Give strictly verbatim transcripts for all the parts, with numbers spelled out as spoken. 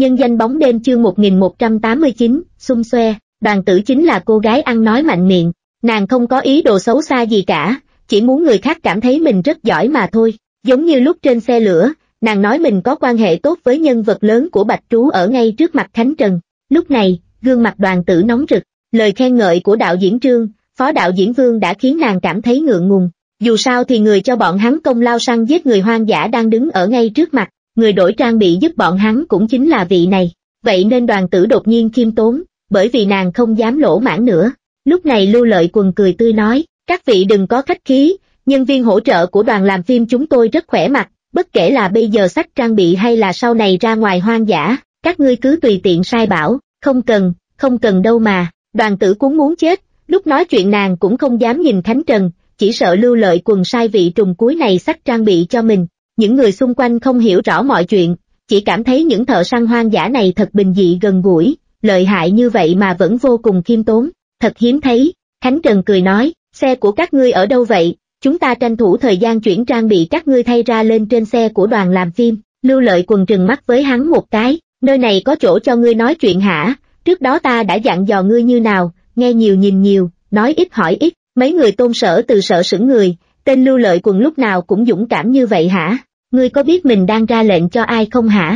Nhân danh bóng đêm chương một nghìn một trăm tám mươi chín, xung xoe, Đoàn Tử chính là cô gái ăn nói mạnh miệng, nàng không có ý đồ xấu xa gì cả, chỉ muốn người khác cảm thấy mình rất giỏi mà thôi. Giống như lúc trên xe lửa, nàng nói mình có quan hệ tốt với nhân vật lớn của Bạch Trú ở ngay trước mặt Khánh Trần. Lúc này, gương mặt Đoàn Tử nóng rực, lời khen ngợi của đạo diễn Trương, phó đạo diễn Vương đã khiến nàng cảm thấy ngượng ngùng. Dù sao thì người cho bọn hắn công lao săn giết người hoang dã đang đứng ở ngay trước mặt, người đổi trang bị giúp bọn hắn cũng chính là vị này. Vậy nên Đoàn Tử đột nhiên khiêm tốn, bởi vì nàng không dám lỗ mãn nữa. Lúc này Lưu Lợi Quần cười tươi nói, các vị đừng có khách khí, nhân viên hỗ trợ của đoàn làm phim chúng tôi rất khỏe mặt, bất kể là bây giờ sách trang bị hay là sau này ra ngoài hoang dã, các ngươi cứ tùy tiện sai bảo, không cần, không cần đâu mà. Đoàn Tử cũng muốn chết, lúc nói chuyện nàng cũng không dám nhìn Khánh Trần, chỉ sợ Lưu Lợi Quần sai vị trùng cuối này sách trang bị cho mình. Những người xung quanh không hiểu rõ mọi chuyện, chỉ cảm thấy những thợ săn hoang dã này thật bình dị gần gũi, lợi hại như vậy mà vẫn vô cùng khiêm tốn, thật hiếm thấy. Khánh Trần cười nói, xe của các ngươi ở đâu vậy, chúng ta tranh thủ thời gian chuyển trang bị các ngươi thay ra lên trên xe của đoàn làm phim. Lưu Lợi Quần trừng mắt với hắn một cái, nơi này có chỗ cho ngươi nói chuyện hả, trước đó ta đã dặn dò ngươi như nào, nghe nhiều nhìn nhiều, nói ít hỏi ít. Mấy người Tôn Sở Từ sợ sững người, tên Lưu Lợi Quần lúc nào cũng dũng cảm như vậy hả, ngươi có biết mình đang ra lệnh cho ai không hả?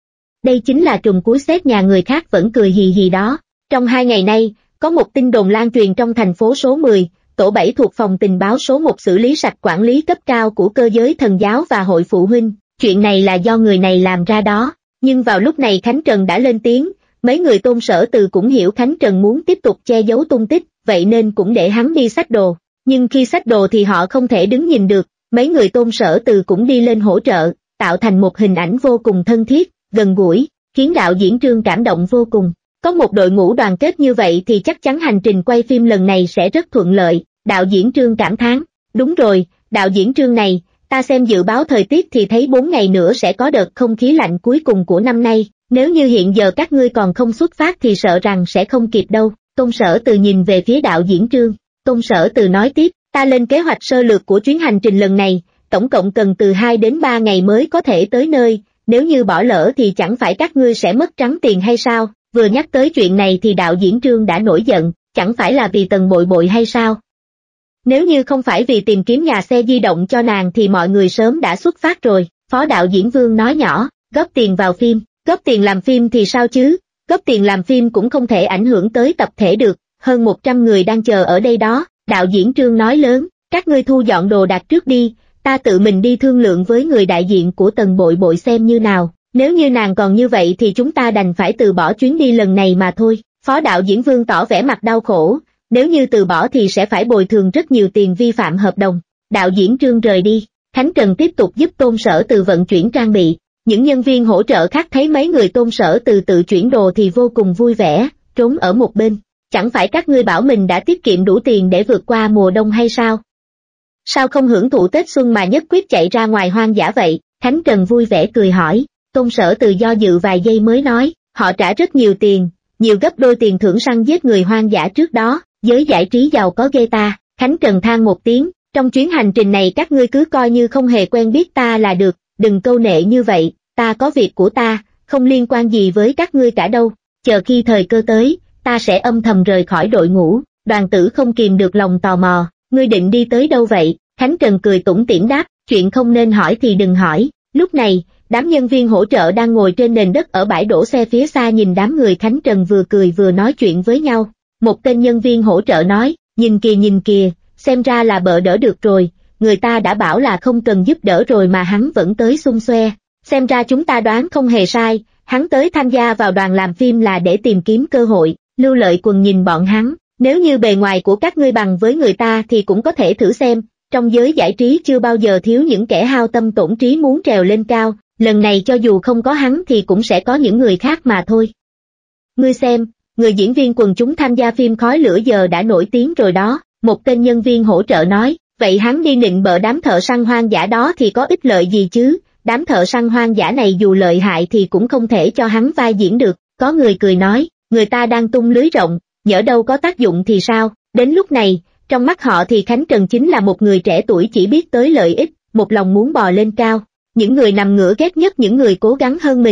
Đây chính là trùng cuối xếp nhà người khác vẫn cười hì hì đó. Trong hai ngày nay, có một tin đồn lan truyền trong thành phố số mười, tổ bảy thuộc phòng tình báo số một xử lý sạch quản lý cấp cao của cơ giới thần giáo và hội phụ huynh, chuyện này là do người này làm ra đó. Nhưng vào lúc này Khánh Trần đã lên tiếng, mấy người Tôn Sở Từ cũng hiểu Khánh Trần muốn tiếp tục che giấu tung tích, vậy nên cũng để hắn đi xách đồ. Nhưng khi xách đồ thì họ không thể đứng nhìn được, mấy người Tôn Sở Từ cũng đi lên hỗ trợ, tạo thành một hình ảnh vô cùng thân thiết, gần gũi, khiến đạo diễn Trương cảm động vô cùng. Có một đội ngũ đoàn kết như vậy thì chắc chắn hành trình quay phim lần này sẽ rất thuận lợi, đạo diễn Trương cảm thán. Đúng rồi, đạo diễn Trương này, ta xem dự báo thời tiết thì thấy bốn ngày nữa sẽ có đợt không khí lạnh cuối cùng của năm nay, nếu như hiện giờ các ngươi còn không xuất phát thì sợ rằng sẽ không kịp đâu. Tôn Sở Từ nhìn về phía đạo diễn Trương, Tôn Sở Từ nói tiếp, ta lên kế hoạch sơ lược của chuyến hành trình lần này, tổng cộng cần từ hai đến ba ngày mới có thể tới nơi, nếu như bỏ lỡ thì chẳng phải các ngươi sẽ mất trắng tiền hay sao? Vừa nhắc tới chuyện này thì đạo diễn Trương đã nổi giận, chẳng phải là vì Tần Bội Bội hay sao? Nếu như không phải vì tìm kiếm nhà xe di động cho nàng thì mọi người sớm đã xuất phát rồi. Phó đạo diễn Vương nói nhỏ, góp tiền vào phim, góp tiền làm phim thì sao chứ? Góp tiền làm phim cũng không thể ảnh hưởng tới tập thể được, hơn một trăm người đang chờ ở đây đó. Đạo diễn Trương nói lớn, các ngươi thu dọn đồ đạc trước đi, ta tự mình đi thương lượng với người đại diện của Tần Bội Bội xem như nào, nếu như nàng còn như vậy thì chúng ta đành phải từ bỏ chuyến đi lần này mà thôi. Phó đạo diễn Vương tỏ vẻ mặt đau khổ, nếu như từ bỏ thì sẽ phải bồi thường rất nhiều tiền vi phạm hợp đồng. Đạo diễn Trương rời đi, Khánh Trần tiếp tục giúp Tôn Sở Từ vận chuyển trang bị. Những nhân viên hỗ trợ khác thấy mấy người Tôn Sở Từ tự chuyển đồ thì vô cùng vui vẻ, trốn ở một bên. Chẳng phải các ngươi bảo mình đã tiết kiệm đủ tiền để vượt qua mùa đông hay sao? Sao không hưởng thụ Tết Xuân mà nhất quyết chạy ra ngoài hoang dã vậy? Khánh Trần vui vẻ cười hỏi. Tôn Sở Từ do dự vài giây mới nói, họ trả rất nhiều tiền, nhiều gấp đôi tiền thưởng săn giết người hoang dã trước đó, giới giải trí giàu có ghê ta. Khánh Trần than một tiếng, trong chuyến hành trình này các ngươi cứ coi như không hề quen biết ta là được, đừng câu nệ như vậy, ta có việc của ta, không liên quan gì với các ngươi cả đâu, chờ khi thời cơ tới, ta sẽ âm thầm rời khỏi đội ngũ. Đoàn Tử không kìm được lòng tò mò, ngươi định đi tới đâu vậy? Khánh Trần cười tủm tỉm đáp, chuyện không nên hỏi thì đừng hỏi. Lúc này, đám nhân viên hỗ trợ đang ngồi trên nền đất ở bãi đổ xe phía xa nhìn đám người Khánh Trần vừa cười vừa nói chuyện với nhau. Một tên nhân viên hỗ trợ nói, nhìn kìa nhìn kìa, xem ra là bợ đỡ được rồi, người ta đã bảo là không cần giúp đỡ rồi mà hắn vẫn tới xung xoe. Xem ra chúng ta đoán không hề sai, hắn tới tham gia vào đoàn làm phim là để tìm kiếm cơ hội. Lưu Lợi Quần nhìn bọn hắn, nếu như bề ngoài của các ngươi bằng với người ta thì cũng có thể thử xem, trong giới giải trí chưa bao giờ thiếu những kẻ hao tâm tổn trí muốn trèo lên cao, lần này cho dù không có hắn thì cũng sẽ có những người khác mà thôi. Ngươi xem, người diễn viên quần chúng tham gia phim Khói Lửa giờ đã nổi tiếng rồi đó, một tên nhân viên hỗ trợ nói, vậy hắn đi nịnh bợ đám thợ săn hoang dã đó thì có ích lợi gì chứ, đám thợ săn hoang dã này dù lợi hại thì cũng không thể cho hắn vai diễn được. Có người cười nói, người ta đang tung lưới rộng, nhỡ đâu có tác dụng thì sao? Đến lúc này, trong mắt họ thì Khánh Trần chính là một người trẻ tuổi chỉ biết tới lợi ích, một lòng muốn bò lên cao. Những người nằm ngửa ghét nhất những người cố gắng hơn mình,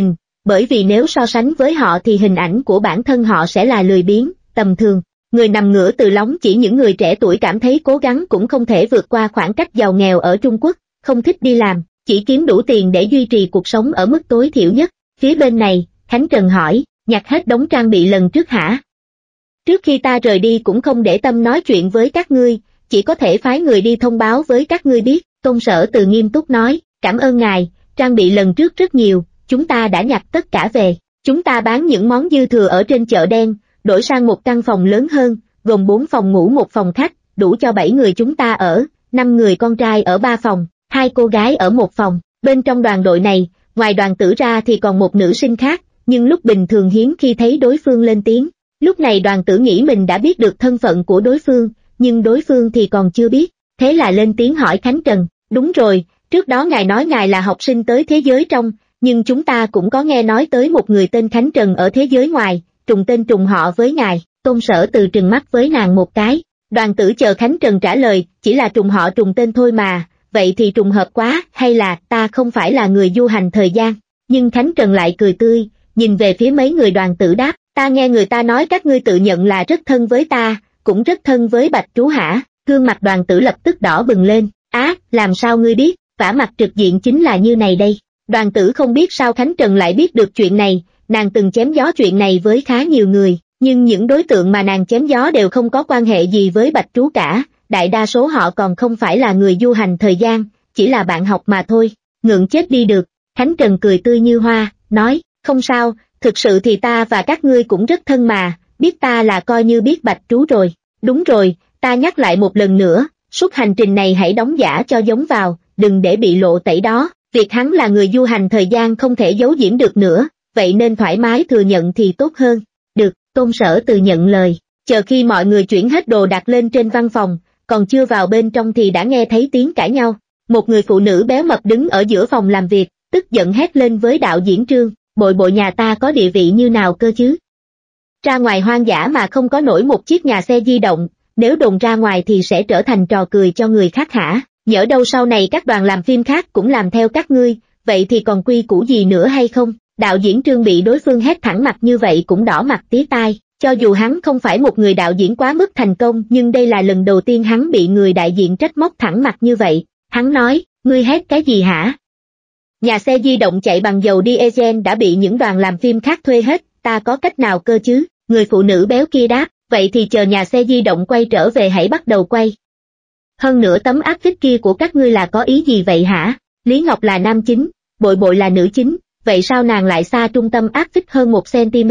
bởi vì nếu so sánh với họ thì hình ảnh của bản thân họ sẽ là lười biếng, tầm thường. Người nằm ngửa từ lóng chỉ những người trẻ tuổi cảm thấy cố gắng cũng không thể vượt qua khoảng cách giàu nghèo ở Trung Quốc, không thích đi làm, chỉ kiếm đủ tiền để duy trì cuộc sống ở mức tối thiểu nhất. Phía bên này, Khánh Trần hỏi, nhặt hết đống trang bị lần trước hả? Trước khi ta rời đi cũng không để tâm nói chuyện với các ngươi, chỉ có thể phái người đi thông báo với các ngươi biết. Tôn Sở Từ nghiêm túc nói, cảm ơn ngài, trang bị lần trước rất nhiều, chúng ta đã nhặt tất cả về. Chúng ta bán những món dư thừa ở trên chợ đen, đổi sang một căn phòng lớn hơn, gồm bốn phòng ngủ một phòng khách, đủ cho bảy người chúng ta ở, năm người con trai ở ba phòng, hai cô gái ở một phòng. Bên trong đoàn đội này, ngoài Đoàn Tử ra thì còn một nữ sinh khác, nhưng lúc bình thường hiếm khi thấy đối phương lên tiếng. Lúc này Đoàn Tử nghĩ mình đã biết được thân phận của đối phương, nhưng đối phương thì còn chưa biết, thế là lên tiếng hỏi Khánh Trần, đúng rồi, trước đó ngài nói ngài là học sinh tới thế giới trong, nhưng chúng ta cũng có nghe nói tới một người tên Khánh Trần ở thế giới ngoài, trùng tên trùng họ với ngài. Tôn Sở Từ trừng mắt với nàng một cái. Đoàn Tử chờ Khánh Trần trả lời, chỉ là trùng họ trùng tên thôi mà, vậy thì trùng hợp quá, hay là ta không phải là người du hành thời gian. Nhưng Khánh Trần lại cười tươi, nhìn về phía mấy người Đoàn Tử đáp, ta nghe người ta nói các ngươi tự nhận là rất thân với ta, cũng rất thân với Bạch Trú hả? Gương mặt Đoàn Tử lập tức đỏ bừng lên, á, làm sao ngươi biết, vả mặt trực diện chính là như này đây. Đoàn Tử không biết sao Khánh Trần lại biết được chuyện này, nàng từng chém gió chuyện này với khá nhiều người, nhưng những đối tượng mà nàng chém gió đều không có quan hệ gì với Bạch Trú cả, đại đa số họ còn không phải là người du hành thời gian, chỉ là bạn học mà thôi. Ngượng chết đi được, Khánh Trần cười tươi như hoa, nói, không sao, thực sự thì ta và các ngươi cũng rất thân mà, biết ta là coi như biết Bạch Trú rồi. Đúng rồi, ta nhắc lại một lần nữa, suốt hành trình này hãy đóng giả cho giống vào, đừng để bị lộ tẩy đó, việc hắn là người du hành thời gian không thể giấu giếm được nữa, vậy nên thoải mái thừa nhận thì tốt hơn. Được, Tôn Sở Từ nhận lời, chờ khi mọi người chuyển hết đồ đạc lên trên văn phòng, còn chưa vào bên trong thì đã nghe thấy tiếng cãi nhau. Một người phụ nữ béo mập đứng ở giữa phòng làm việc, tức giận hét lên với đạo diễn Trương, Bội Bội nhà ta có địa vị như nào cơ chứ? Ra ngoài hoang dã mà không có nổi một chiếc nhà xe di động, nếu đồn ra ngoài thì sẽ trở thành trò cười cho người khác hả? Nhỡ đâu sau này các đoàn làm phim khác cũng làm theo các ngươi, vậy thì còn quy củ gì nữa hay không? Đạo diễn Trương bị đối phương hét thẳng mặt như vậy cũng đỏ mặt tía tai, cho dù hắn không phải một người đạo diễn quá mức thành công nhưng đây là lần đầu tiên hắn bị người đại diện trách móc thẳng mặt như vậy. Hắn nói, ngươi hét cái gì hả? Nhà xe di động chạy bằng dầu diesel đã bị những đoàn làm phim khác thuê hết, ta có cách nào cơ chứ? Người phụ nữ béo kia đáp, vậy thì chờ nhà xe di động quay trở về hãy bắt đầu quay. Hơn nữa tấm áp phích kia của các ngươi là có ý gì vậy hả? Lý Ngọc là nam chính, Bội Bội là nữ chính, vậy sao nàng lại xa trung tâm áp phích hơn một cm?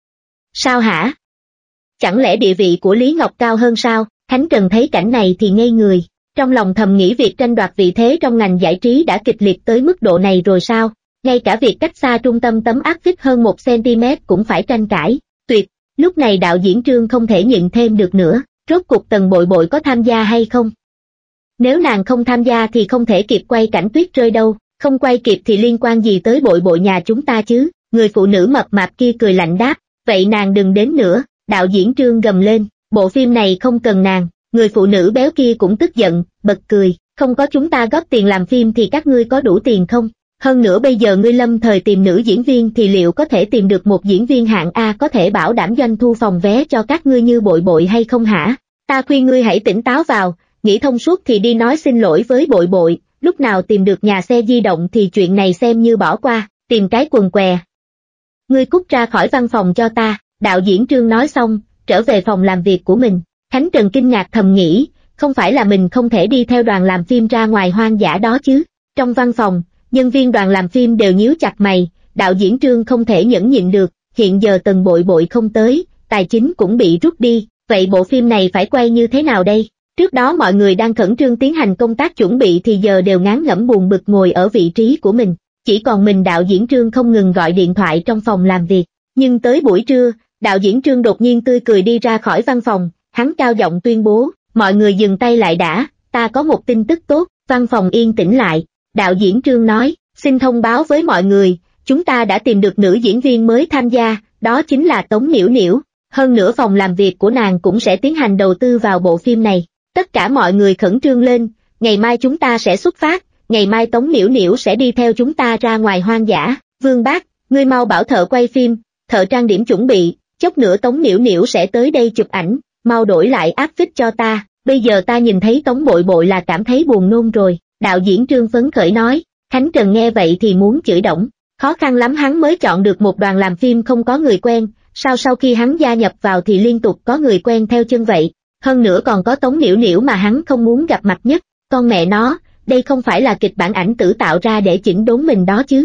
Sao hả? Chẳng lẽ địa vị của Lý Ngọc cao hơn sao? Khánh Trần thấy cảnh này thì ngây người, trong lòng thầm nghĩ việc tranh đoạt vị thế trong ngành giải trí đã kịch liệt tới mức độ này rồi sao? Ngay cả việc cách xa trung tâm tấm áp phích hơn một cm cũng phải tranh cãi, tuyệt. Lúc này đạo diễn Trương không thể nhịn thêm được nữa, rốt cuộc Tần Bội Bội có tham gia hay không? Nếu nàng không tham gia thì không thể kịp quay cảnh tuyết rơi đâu, không quay kịp thì liên quan gì tới Bội Bội nhà chúng ta chứ? Người phụ nữ mập mạp kia cười lạnh đáp, vậy nàng đừng đến nữa. Đạo diễn Trương gầm lên, bộ phim này không cần nàng. Người phụ nữ béo kia cũng tức giận, bật cười, không có chúng ta góp tiền làm phim thì các ngươi có đủ tiền không? Hơn nữa bây giờ ngươi lâm thời tìm nữ diễn viên thì liệu có thể tìm được một diễn viên hạng A có thể bảo đảm doanh thu phòng vé cho các ngươi như Bội Bội hay không hả? Ta khuyên ngươi hãy tỉnh táo vào, nghĩ thông suốt thì đi nói xin lỗi với Bội Bội, lúc nào tìm được nhà xe di động thì chuyện này xem như bỏ qua, tìm cái quần què. Ngươi cút ra khỏi văn phòng cho ta, đạo diễn Trương nói xong, trở về phòng làm việc của mình. Khánh Trần kinh ngạc thầm nghĩ, không phải là mình không thể đi theo đoàn làm phim ra ngoài hoang dã đó chứ? Trong văn phòng, nhân viên đoàn làm phim đều nhíu chặt mày, đạo diễn Trương không thể nhẫn nhịn được, hiện giờ Tần Bội Bội không tới, tài chính cũng bị rút đi, vậy bộ phim này phải quay như thế nào đây? Trước đó mọi người đang khẩn trương tiến hành công tác chuẩn bị thì giờ đều ngán ngẩm buồn bực ngồi ở vị trí của mình, chỉ còn mình đạo diễn Trương không ngừng gọi điện thoại trong phòng làm việc, nhưng tới buổi trưa, đạo diễn Trương đột nhiên tươi cười đi ra khỏi văn phòng, hắn cao giọng tuyên bố, mọi người dừng tay lại đã, ta có một tin tức tốt. Văn phòng yên tĩnh lại, đạo diễn Trương nói, xin thông báo với mọi người, chúng ta đã tìm được nữ diễn viên mới tham gia, đó chính là Tống Niểu Niểu, hơn nữa phòng làm việc của nàng cũng sẽ tiến hành đầu tư vào bộ phim này. Tất cả mọi người khẩn trương lên, ngày mai chúng ta sẽ xuất phát, ngày mai Tống Niểu Niểu sẽ đi theo chúng ta ra ngoài hoang dã. Vương Bác, ngươi mau bảo thợ quay phim, thợ trang điểm chuẩn bị, chốc nữa Tống Niểu Niểu sẽ tới đây chụp ảnh, mau đổi lại áp phích cho ta, bây giờ ta nhìn thấy Tống Bội Bội là cảm thấy buồn nôn rồi, đạo diễn Trương phấn khởi nói. Khánh Trần nghe vậy thì muốn chửi đổng, khó khăn lắm hắn mới chọn được một đoàn làm phim không có người quen, sao sau khi hắn gia nhập vào thì liên tục có người quen theo chân vậy, hơn nữa còn có Tống Niểu Niểu mà hắn không muốn gặp mặt nhất, con mẹ nó, đây không phải là kịch bản ảnh tử tạo ra để chỉnh đốn mình đó chứ.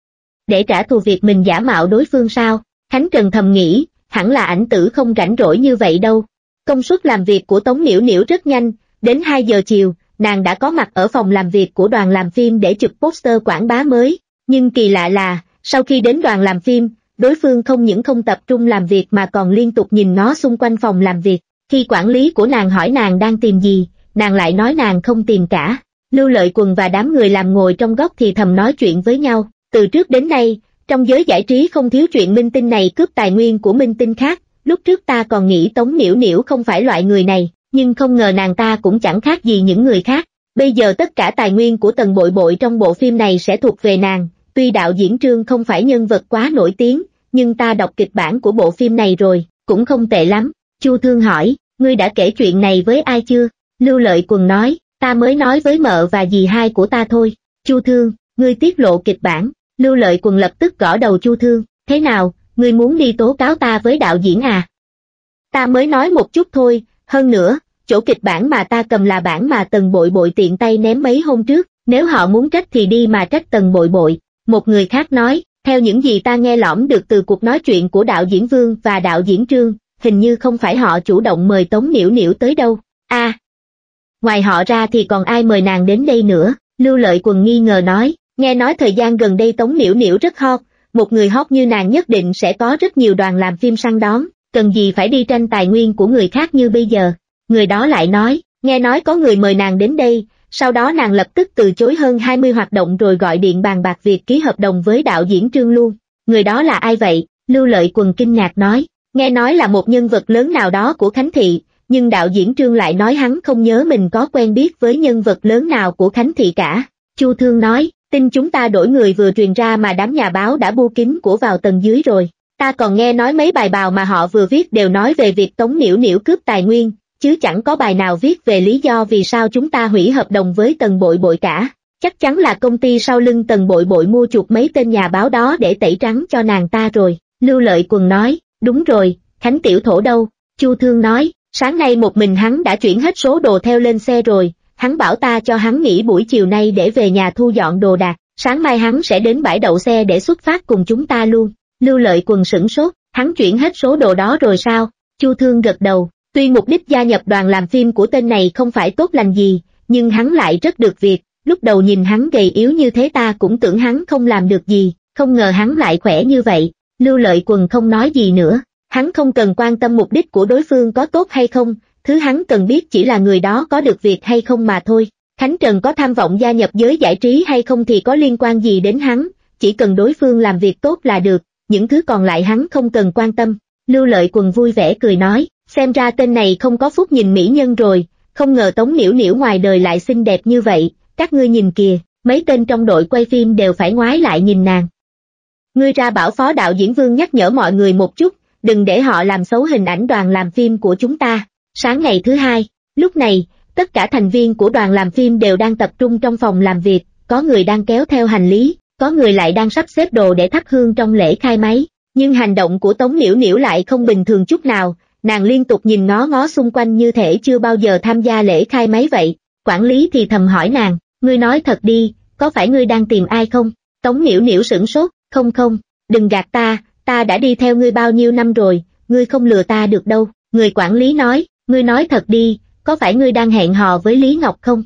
Để trả thù việc mình giả mạo đối phương sao, Khánh Trần thầm nghĩ, hẳn là ảnh tử không rảnh rỗi như vậy đâu. Công suất làm việc của Tống Niểu Niểu rất nhanh, đến hai giờ chiều, nàng đã có mặt ở phòng làm việc của đoàn làm phim để chụp poster quảng bá mới, nhưng kỳ lạ là, sau khi đến đoàn làm phim, đối phương không những không tập trung làm việc mà còn liên tục nhìn ngó xung quanh phòng làm việc, khi quản lý của nàng hỏi nàng đang tìm gì, nàng lại nói nàng không tìm cả. Lưu Lợi Quần và đám người làm ngồi trong góc thì thầm nói chuyện với nhau, từ trước đến nay, trong giới giải trí không thiếu chuyện minh tinh này cướp tài nguyên của minh tinh khác, lúc trước ta còn nghĩ Tống Niểu Niểu không phải loại người này, nhưng không ngờ nàng ta cũng chẳng khác gì những người khác, bây giờ tất cả tài nguyên của Tần Bội Bội trong bộ phim này sẽ thuộc về nàng, tuy đạo diễn Trương không phải nhân vật quá nổi tiếng, nhưng ta đọc kịch bản của bộ phim này rồi, cũng không tệ lắm. Chu Thương hỏi, ngươi đã kể chuyện này với ai chưa? Lưu Lợi Quần nói, ta mới nói với mợ và dì hai của ta thôi. Chu Thương, ngươi tiết lộ kịch bản. Lưu Lợi Quần lập tức gõ đầu Chu Thương, thế nào, ngươi muốn đi tố cáo ta với đạo diễn à? Ta mới nói một chút thôi, hơn nữa, chỗ kịch bản mà ta cầm là bản mà Tần Bội Bội tiện tay ném mấy hôm trước, nếu họ muốn trách thì đi mà trách Tần Bội Bội. Một người khác nói, theo những gì ta nghe lỏm được từ cuộc nói chuyện của đạo diễn Vương và đạo diễn Trương, hình như không phải họ chủ động mời Tống Niểu Niểu tới đâu. A, à, ngoài họ ra thì còn ai mời nàng đến đây nữa? Lưu Lợi Quần nghi ngờ nói, nghe nói thời gian gần đây Tống Niểu Niểu rất hot, một người hot như nàng nhất định sẽ có rất nhiều đoàn làm phim săn đón, cần gì phải đi tranh tài nguyên của người khác như bây giờ. Người đó lại nói, nghe nói có người mời nàng đến đây, sau đó nàng lập tức từ chối hơn hai mươi hoạt động rồi gọi điện bàn bạc việc ký hợp đồng với đạo diễn Trương luôn. Người đó là ai vậy? Lưu Lợi Quần kinh ngạc nói, nghe nói là một nhân vật lớn nào đó của Khánh Thị, nhưng đạo diễn Trương lại nói hắn không nhớ mình có quen biết với nhân vật lớn nào của Khánh Thị cả. Chu Thương nói, tin chúng ta đổi người vừa truyền ra mà đám nhà báo đã bu kín của vào tầng dưới rồi. Ta còn nghe nói mấy bài bào mà họ vừa viết đều nói về việc Tống Niểu Niểu cướp tài nguyên, chứ chẳng có bài nào viết về lý do vì sao chúng ta hủy hợp đồng với Tần Bội Bội cả. Chắc chắn là công ty sau lưng Tần Bội Bội mua chuộc mấy tên nhà báo đó để tẩy trắng cho nàng ta rồi. Lưu Lợi Quần nói, đúng rồi, Khánh Tiểu Thổ đâu? Chu Thương nói, sáng nay một mình hắn đã chuyển hết số đồ theo lên xe rồi, hắn bảo ta cho hắn nghỉ buổi chiều nay để về nhà thu dọn đồ đạc, sáng mai hắn sẽ đến bãi đậu xe để xuất phát cùng chúng ta luôn. Lưu Lợi Quần sửng sốt, hắn chuyển hết số đồ đó rồi sao? Chu Thương gật đầu, tuy mục đích gia nhập đoàn làm phim của tên này không phải tốt lành gì, nhưng hắn lại rất được việc, lúc đầu nhìn hắn gầy yếu như thế ta cũng tưởng hắn không làm được gì, không ngờ hắn lại khỏe như vậy. Lưu Lợi Quần không nói gì nữa, hắn không cần quan tâm mục đích của đối phương có tốt hay không, thứ hắn cần biết chỉ là người đó có được việc hay không mà thôi. Khánh Trần có tham vọng gia nhập giới giải trí hay không thì có liên quan gì đến hắn, chỉ cần đối phương làm việc tốt là được, những thứ còn lại hắn không cần quan tâm. Lưu Lợi Quần vui vẻ cười nói, xem ra tên này không có phúc nhìn mỹ nhân rồi, không ngờ Tống Niểu Niểu ngoài đời lại xinh đẹp như vậy, các ngươi nhìn kìa, mấy tên trong đội quay phim đều phải ngoái lại nhìn nàng. Ngươi ra bảo phó đạo diễn Vương nhắc nhở mọi người một chút, đừng để họ làm xấu hình ảnh đoàn làm phim của chúng ta. Sáng ngày thứ hai, lúc này, tất cả thành viên của đoàn làm phim đều đang tập trung trong phòng làm việc, có người đang kéo theo hành lý, có người lại đang sắp xếp đồ để thắp hương trong lễ khai máy, nhưng hành động của Tống Niểu Niểu lại không bình thường chút nào, nàng liên tục nhìn ngó ngó xung quanh như thể chưa bao giờ tham gia lễ khai máy vậy. Quản lý thì thầm hỏi nàng, ngươi nói thật đi, có phải ngươi đang tìm ai không? Tống Niểu Niểu sửng sốt, không không, đừng gạt ta, ta đã đi theo ngươi bao nhiêu năm rồi, ngươi không lừa ta được đâu. Người quản lý nói, ngươi nói thật đi, có phải ngươi đang hẹn hò với Lý Ngọc không?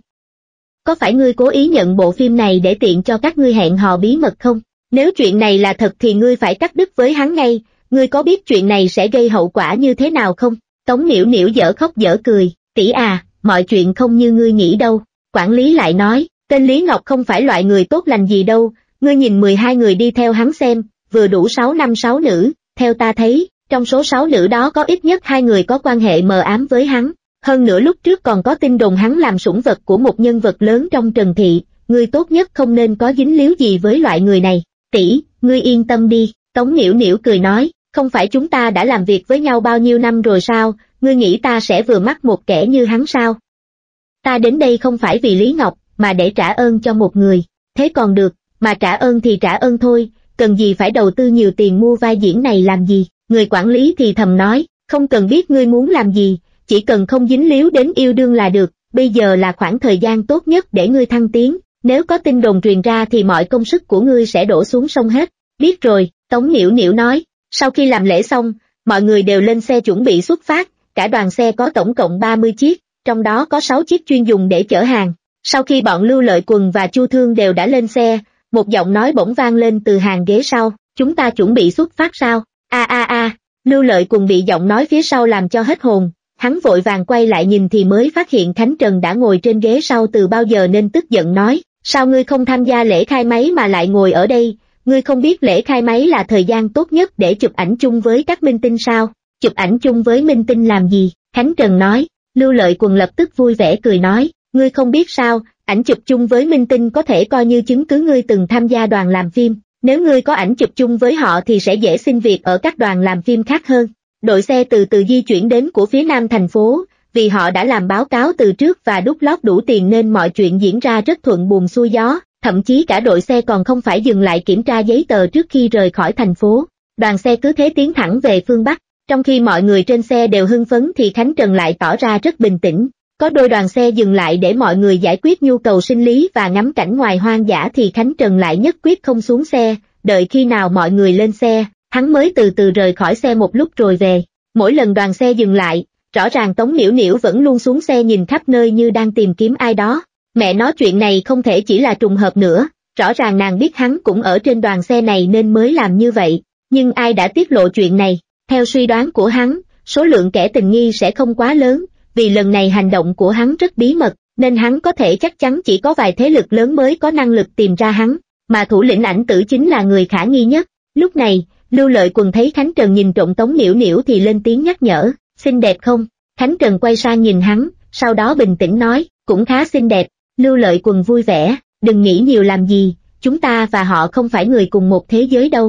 Có phải ngươi cố ý nhận bộ phim này để tiện cho các ngươi hẹn hò bí mật không? Nếu chuyện này là thật thì ngươi phải cắt đứt với hắn ngay, ngươi có biết chuyện này sẽ gây hậu quả như thế nào không? Tống Niểu Niểu dở khóc dở cười, tỷ à, mọi chuyện không như ngươi nghĩ đâu. Quản lý lại nói, tên Lý Ngọc không phải loại người tốt lành gì đâu, ngươi nhìn mười hai người đi theo hắn xem, vừa đủ sáu nam sáu nữ, theo ta thấy, trong số sáu nữ đó có ít nhất hai người có quan hệ mờ ám với hắn. Hơn nữa lúc trước còn có tin đồn hắn làm sủng vật của một nhân vật lớn trong Trần Thị, ngươi tốt nhất không nên có dính líu gì với loại người này. Tỷ, ngươi yên tâm đi, Tống Niểu Niểu cười nói, không phải chúng ta đã làm việc với nhau bao nhiêu năm rồi sao, ngươi nghĩ ta sẽ vừa mắt một kẻ như hắn sao? Ta đến đây không phải vì Lý Ngọc, mà để trả ơn cho một người, thế còn được, mà trả ơn thì trả ơn thôi, cần gì phải đầu tư nhiều tiền mua vai diễn này làm gì, người quản lý thì thầm nói, không cần biết ngươi muốn làm gì, chỉ cần không dính líu đến yêu đương là được, bây giờ là khoảng thời gian tốt nhất để ngươi thăng tiến, nếu có tin đồn truyền ra thì mọi công sức của ngươi sẽ đổ xuống sông hết, biết rồi, Tống Niểu Niểu nói, sau khi làm lễ xong, mọi người đều lên xe chuẩn bị xuất phát, cả đoàn xe có tổng cộng ba mươi chiếc, trong đó có sáu chiếc chuyên dùng để chở hàng, sau khi bọn Lưu Lợi Quần và Chu Thương đều đã lên xe, một giọng nói bỗng vang lên từ hàng ghế sau, chúng ta chuẩn bị xuất phát sao, a a a, Lưu Lợi Quần bị giọng nói phía sau làm cho hết hồn, hắn vội vàng quay lại nhìn thì mới phát hiện Khánh Trần đã ngồi trên ghế sau từ bao giờ nên tức giận nói, sao ngươi không tham gia lễ khai máy mà lại ngồi ở đây, ngươi không biết lễ khai máy là thời gian tốt nhất để chụp ảnh chung với các minh tinh sao, chụp ảnh chung với minh tinh làm gì, Khánh Trần nói, Lưu Lợi Quần lập tức vui vẻ cười nói, ngươi không biết sao, ảnh chụp chung với minh tinh có thể coi như chứng cứ ngươi từng tham gia đoàn làm phim, nếu ngươi có ảnh chụp chung với họ thì sẽ dễ xin việc ở các đoàn làm phim khác hơn. Đội xe từ từ di chuyển đến của phía nam thành phố, vì họ đã làm báo cáo từ trước và đút lót đủ tiền nên mọi chuyện diễn ra rất thuận buồm xuôi gió, thậm chí cả đội xe còn không phải dừng lại kiểm tra giấy tờ trước khi rời khỏi thành phố. Đoàn xe cứ thế tiến thẳng về phương Bắc, trong khi mọi người trên xe đều hưng phấn thì Khánh Trần lại tỏ ra rất bình tĩnh. Có đôi đoàn xe dừng lại để mọi người giải quyết nhu cầu sinh lý và ngắm cảnh ngoài hoang dã thì Khánh Trần lại nhất quyết không xuống xe, đợi khi nào mọi người lên xe, hắn mới từ từ rời khỏi xe một lúc rồi về. Mỗi lần đoàn xe dừng lại, rõ ràng Tống Niểu Niểu vẫn luôn xuống xe nhìn khắp nơi như đang tìm kiếm ai đó. Mẹ nói chuyện này không thể chỉ là trùng hợp nữa, rõ ràng nàng biết hắn cũng ở trên đoàn xe này nên mới làm như vậy. Nhưng ai đã tiết lộ chuyện này? Theo suy đoán của hắn, số lượng kẻ tình nghi sẽ không quá lớn, vì lần này hành động của hắn rất bí mật, nên hắn có thể chắc chắn chỉ có vài thế lực lớn mới có năng lực tìm ra hắn, mà thủ lĩnh Ảnh Tử chính là người khả nghi nhất. Lúc này, Lưu Lợi Quần thấy Khánh Trần nhìn trộm Tống Niểu Niểu thì lên tiếng nhắc nhở, xinh đẹp không? Khánh Trần quay sang nhìn hắn, sau đó bình tĩnh nói, cũng khá xinh đẹp. Lưu Lợi Quần vui vẻ, đừng nghĩ nhiều làm gì, chúng ta và họ không phải người cùng một thế giới đâu.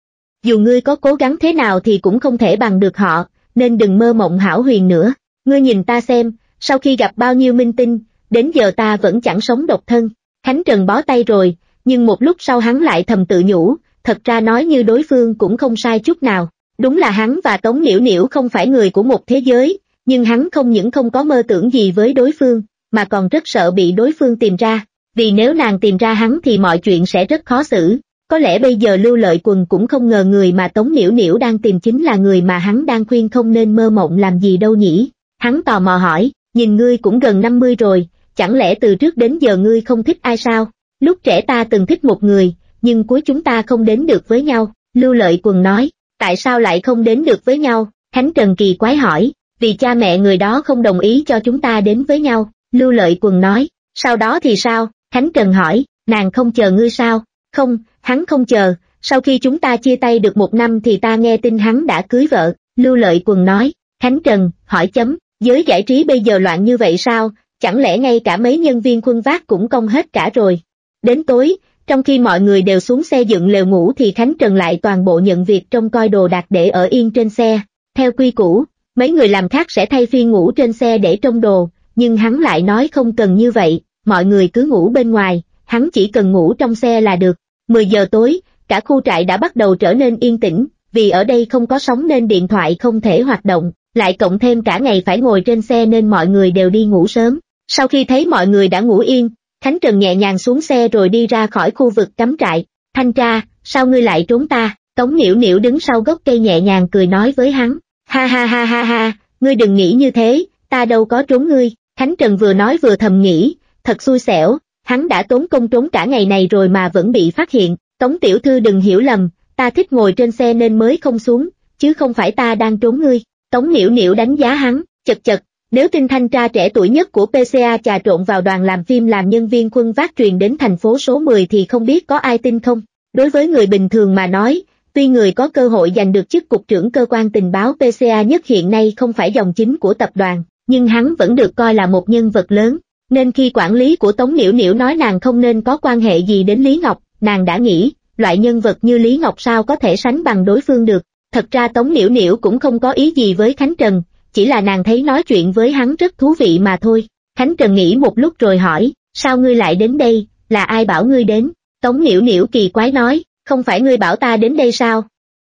Dù ngươi có cố gắng thế nào thì cũng không thể bằng được họ, nên đừng mơ mộng hão huyền nữa. Ngươi nhìn ta xem, sau khi gặp bao nhiêu minh tinh, đến giờ ta vẫn chẳng sống độc thân. Khánh Trần bó tay rồi, nhưng một lúc sau hắn lại thầm tự nhủ, thật ra nói như đối phương cũng không sai chút nào. Đúng là hắn và Tống Niểu Niểu không phải người của một thế giới, nhưng hắn không những không có mơ tưởng gì với đối phương, mà còn rất sợ bị đối phương tìm ra, vì nếu nàng tìm ra hắn thì mọi chuyện sẽ rất khó xử. Có lẽ bây giờ Lưu Lợi Quần cũng không ngờ người mà Tống Niểu Niểu đang tìm chính là người mà hắn đang khuyên không nên mơ mộng làm gì đâu nhỉ. Hắn tò mò hỏi, nhìn ngươi cũng gần năm mươi rồi, chẳng lẽ từ trước đến giờ ngươi không thích ai sao? Lúc trẻ ta từng thích một người, nhưng cuối chúng ta không đến được với nhau. Lưu Lợi Quần nói, tại sao lại không đến được với nhau? Khánh Trần kỳ quái hỏi, vì cha mẹ người đó không đồng ý cho chúng ta đến với nhau. Lưu Lợi Quần nói, sau đó thì sao? Khánh Trần hỏi, nàng không chờ ngươi sao? Không, hắn không chờ, sau khi chúng ta chia tay được một năm thì ta nghe tin hắn đã cưới vợ. Lưu Lợi Quần nói, Khánh Trần, hỏi chấm, giới giải trí bây giờ loạn như vậy sao? Chẳng lẽ ngay cả mấy nhân viên khuân vác cũng cong hết cả rồi? Đến tối, trong khi mọi người đều xuống xe dựng lều ngủ thì Khánh Trần lại toàn bộ nhận việc trông coi đồ đạc để ở yên trên xe. Theo quy củ, mấy người làm khác sẽ thay phiên ngủ trên xe để trông đồ, nhưng hắn lại nói không cần như vậy, mọi người cứ ngủ bên ngoài, hắn chỉ cần ngủ trong xe là được. mười giờ tối, cả khu trại đã bắt đầu trở nên yên tĩnh, vì ở đây không có sóng nên điện thoại không thể hoạt động, lại cộng thêm cả ngày phải ngồi trên xe nên mọi người đều đi ngủ sớm. Sau khi thấy mọi người đã ngủ yên, Khánh Trần nhẹ nhàng xuống xe rồi đi ra khỏi khu vực cắm trại. Thanh tra, sao ngươi lại trốn ta? Tống Niểu Niểu đứng sau gốc cây nhẹ nhàng cười nói với hắn. Ha ha ha ha ha, ngươi đừng nghĩ như thế, ta đâu có trốn ngươi. Khánh Trần vừa nói vừa thầm nghĩ, thật xui xẻo, hắn đã tốn công trốn cả ngày này rồi mà vẫn bị phát hiện. Tống tiểu thư đừng hiểu lầm, ta thích ngồi trên xe nên mới không xuống, chứ không phải ta đang trốn ngươi. Tống Niểu Niểu đánh giá hắn, chật chật, nếu tin thanh tra trẻ tuổi nhất của pê xê a trà trộn vào đoàn làm phim làm nhân viên khuân vác truyền đến thành phố số mười thì không biết có ai tin không. Đối với người bình thường mà nói, tuy người có cơ hội giành được chức cục trưởng cơ quan tình báo pê xê a nhất hiện nay không phải dòng chính của tập đoàn, nhưng hắn vẫn được coi là một nhân vật lớn, nên khi quản lý của Tống Niểu Niểu nói nàng không nên có quan hệ gì đến Lý Ngọc, nàng đã nghĩ, loại nhân vật như Lý Ngọc sao có thể sánh bằng đối phương được. Thật ra Tống Liễu Liễu cũng không có ý gì với Khánh Trần, chỉ là nàng thấy nói chuyện với hắn rất thú vị mà thôi. Khánh Trần nghĩ một lúc rồi hỏi, sao ngươi lại đến đây, là ai bảo ngươi đến? Tống Liễu Liễu kỳ quái nói, không phải ngươi bảo ta đến đây sao?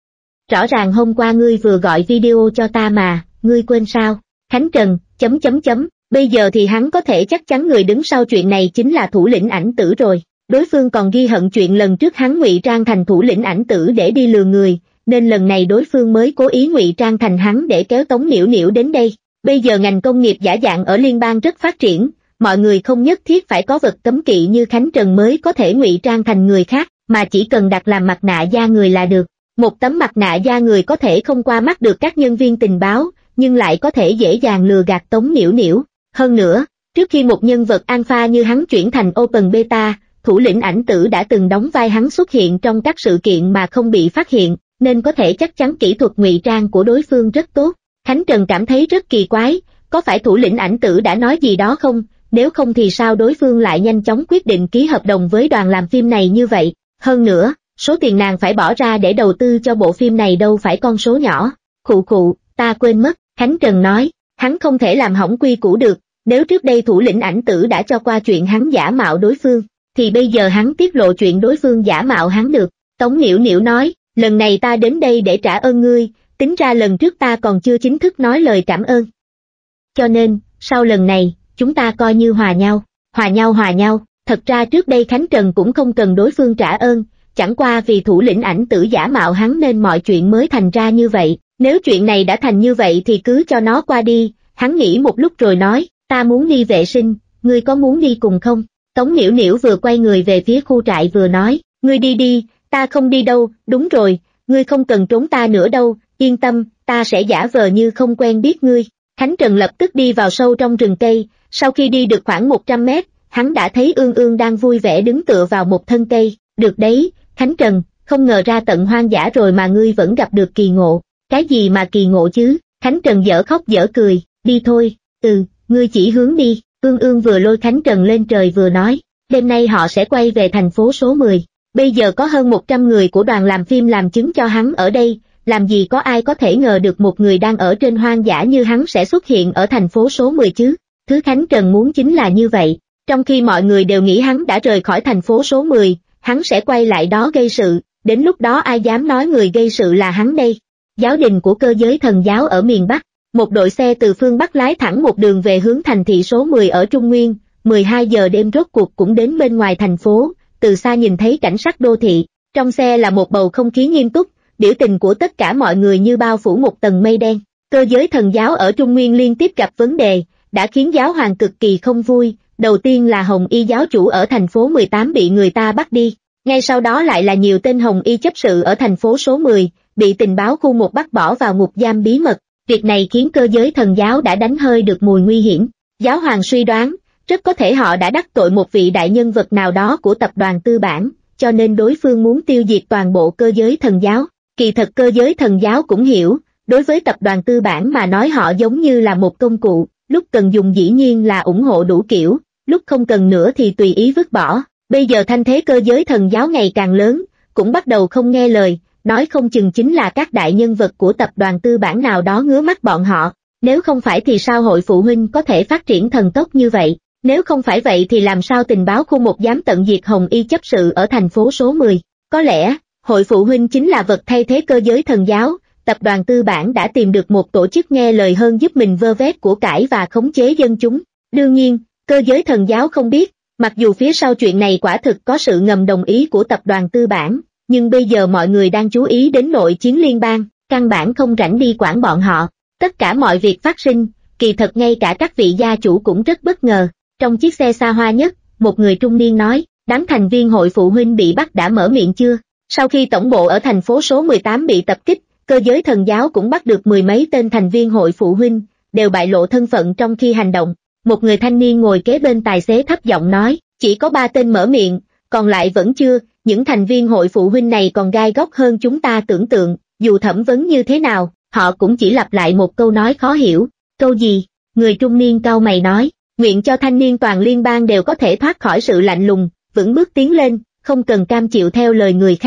Rõ ràng hôm qua ngươi vừa gọi video cho ta mà, ngươi quên sao? Khánh Trần, chấm chấm chấm, bây giờ thì hắn có thể chắc chắn người đứng sau chuyện này chính là thủ lĩnh Ảnh Tử rồi. Đối phương còn ghi hận chuyện lần trước hắn ngụy trang thành thủ lĩnh Ảnh Tử để đi lừa người, nên lần này đối phương mới cố ý ngụy trang thành hắn để kéo Tống Liễu Liễu đến đây. Bây giờ ngành công nghiệp giả dạng ở liên bang rất phát triển, mọi người không nhất thiết phải có vật cấm kỵ như Khánh Trần mới có thể ngụy trang thành người khác, mà chỉ cần đặt làm mặt nạ da người là được. Một tấm mặt nạ da người có thể không qua mắt được các nhân viên tình báo, nhưng lại có thể dễ dàng lừa gạt Tống Liễu Liễu. Hơn nữa, trước khi một nhân vật alpha như hắn chuyển thành open beta, thủ lĩnh Ảnh Tử đã từng đóng vai hắn xuất hiện trong các sự kiện mà không bị phát hiện, nên có thể chắc chắn kỹ thuật ngụy trang của đối phương rất tốt. Khánh Trần cảm thấy rất kỳ quái, có phải thủ lĩnh Ảnh Tử đã nói gì đó không, nếu không thì sao đối phương lại nhanh chóng quyết định ký hợp đồng với đoàn làm phim này như vậy. Hơn nữa, số tiền nàng phải bỏ ra để đầu tư cho bộ phim này đâu phải con số nhỏ. Khụ khụ, ta quên mất, Khánh Trần nói, hắn không thể làm hỏng quy củ được, nếu trước đây thủ lĩnh Ảnh Tử đã cho qua chuyện hắn giả mạo đối phương, thì bây giờ hắn tiết lộ chuyện đối phương giả mạo hắn được. Tống Liễu Liễu nói, lần này ta đến đây để trả ơn ngươi, tính ra lần trước ta còn chưa chính thức nói lời cảm ơn. Cho nên, sau lần này, chúng ta coi như hòa nhau, hòa nhau hòa nhau, thật ra trước đây Khánh Trần cũng không cần đối phương trả ơn, chẳng qua vì thủ lĩnh Ảnh Tử giả mạo hắn nên mọi chuyện mới thành ra như vậy, nếu chuyện này đã thành như vậy thì cứ cho nó qua đi. Hắn nghĩ một lúc rồi nói, ta muốn đi vệ sinh, ngươi có muốn đi cùng không? Tống Liễu Liễu vừa quay người về phía khu trại vừa nói, ngươi đi đi, ta không đi đâu, đúng rồi, ngươi không cần trốn ta nữa đâu, yên tâm, ta sẽ giả vờ như không quen biết ngươi. Khánh Trần lập tức đi vào sâu trong rừng cây, sau khi đi được khoảng một trăm mét, hắn đã thấy Ương Ương đang vui vẻ đứng tựa vào một thân cây. Được đấy, Khánh Trần, không ngờ ra tận hoang dã rồi mà ngươi vẫn gặp được kỳ ngộ. Cái gì mà kỳ ngộ chứ? Khánh Trần dở khóc dở cười, đi thôi, ừ, ngươi chỉ hướng đi. Ương Ương vừa lôi Khánh Trần lên trời vừa nói, đêm nay họ sẽ quay về thành phố số mười. Bây giờ có hơn một trăm người của đoàn làm phim làm chứng cho hắn ở đây, làm gì có ai có thể ngờ được một người đang ở trên hoang dã như hắn sẽ xuất hiện ở thành phố số mười chứ. Thứ Khánh Trần muốn chính là như vậy, trong khi mọi người đều nghĩ hắn đã rời khỏi thành phố số mười, hắn sẽ quay lại đó gây sự, đến lúc đó ai dám nói người gây sự là hắn đây. Giáo đình của Cơ Giới Thần Giáo ở miền Bắc, một đội xe từ phương Bắc lái thẳng một đường về hướng thành thị số mười ở Trung Nguyên, mười hai giờ đêm rốt cuộc cũng đến bên ngoài thành phố, từ xa nhìn thấy cảnh sắc đô thị, trong xe là một bầu không khí nghiêm túc, biểu tình của tất cả mọi người như bao phủ một tầng mây đen. Cơ Giới Thần Giáo ở Trung Nguyên liên tiếp gặp vấn đề, đã khiến giáo hoàng cực kỳ không vui, đầu tiên là Hồng Y giáo chủ ở thành phố mười tám bị người ta bắt đi, ngay sau đó lại là nhiều tên Hồng Y chấp sự ở thành phố số mười, bị tình báo khu một bắt bỏ vào ngục giam bí mật. Việc này khiến Cơ Giới Thần Giáo đã đánh hơi được mùi nguy hiểm. Giáo hoàng suy đoán, rất có thể họ đã đắc tội một vị đại nhân vật nào đó của tập đoàn tư bản, cho nên đối phương muốn tiêu diệt toàn bộ Cơ Giới Thần Giáo. Kỳ thật Cơ Giới Thần Giáo cũng hiểu, đối với tập đoàn tư bản mà nói họ giống như là một công cụ, lúc cần dùng dĩ nhiên là ủng hộ đủ kiểu, lúc không cần nữa thì tùy ý vứt bỏ. Bây giờ thanh thế Cơ Giới Thần Giáo ngày càng lớn, cũng bắt đầu không nghe lời, nói không chừng chính là các đại nhân vật của tập đoàn tư bản nào đó ngứa mắt bọn họ. Nếu không phải thì sao hội phụ huynh có thể phát triển thần tốc như vậy? Nếu không phải vậy thì làm sao tình báo khu một dám tận diệt Hồng Y chấp sự ở thành phố số mười? Có lẽ, hội phụ huynh chính là vật thay thế Cơ Giới Thần Giáo. Tập đoàn tư bản đã tìm được một tổ chức nghe lời hơn giúp mình vơ vét của cải và khống chế dân chúng. Đương nhiên, Cơ Giới Thần Giáo không biết, mặc dù phía sau chuyện này quả thực có sự ngầm đồng ý của tập đoàn tư bản, nhưng bây giờ mọi người đang chú ý đến nội chiến liên bang, căn bản không rảnh đi quản bọn họ. Tất cả mọi việc phát sinh, kỳ thật ngay cả các vị gia chủ cũng rất bất ngờ. Trong chiếc xe xa hoa nhất, một người trung niên nói, đám thành viên hội phụ huynh bị bắt đã mở miệng chưa? Sau khi tổng bộ ở thành phố số mười tám bị tập kích, Cơ Giới Thần Giáo cũng bắt được mười mấy tên thành viên hội phụ huynh, đều bại lộ thân phận trong khi hành động. Một người thanh niên ngồi kế bên tài xế thấp giọng nói, chỉ có ba tên mở miệng, còn lại vẫn chưa. Những thành viên hội phụ huynh này còn gai góc hơn chúng ta tưởng tượng, dù thẩm vấn như thế nào, họ cũng chỉ lặp lại một câu nói khó hiểu. Câu gì? Người trung niên cau mày nói, nguyện cho thanh niên toàn liên bang đều có thể thoát khỏi sự lạnh lùng, vững bước tiến lên, không cần cam chịu theo lời người khác.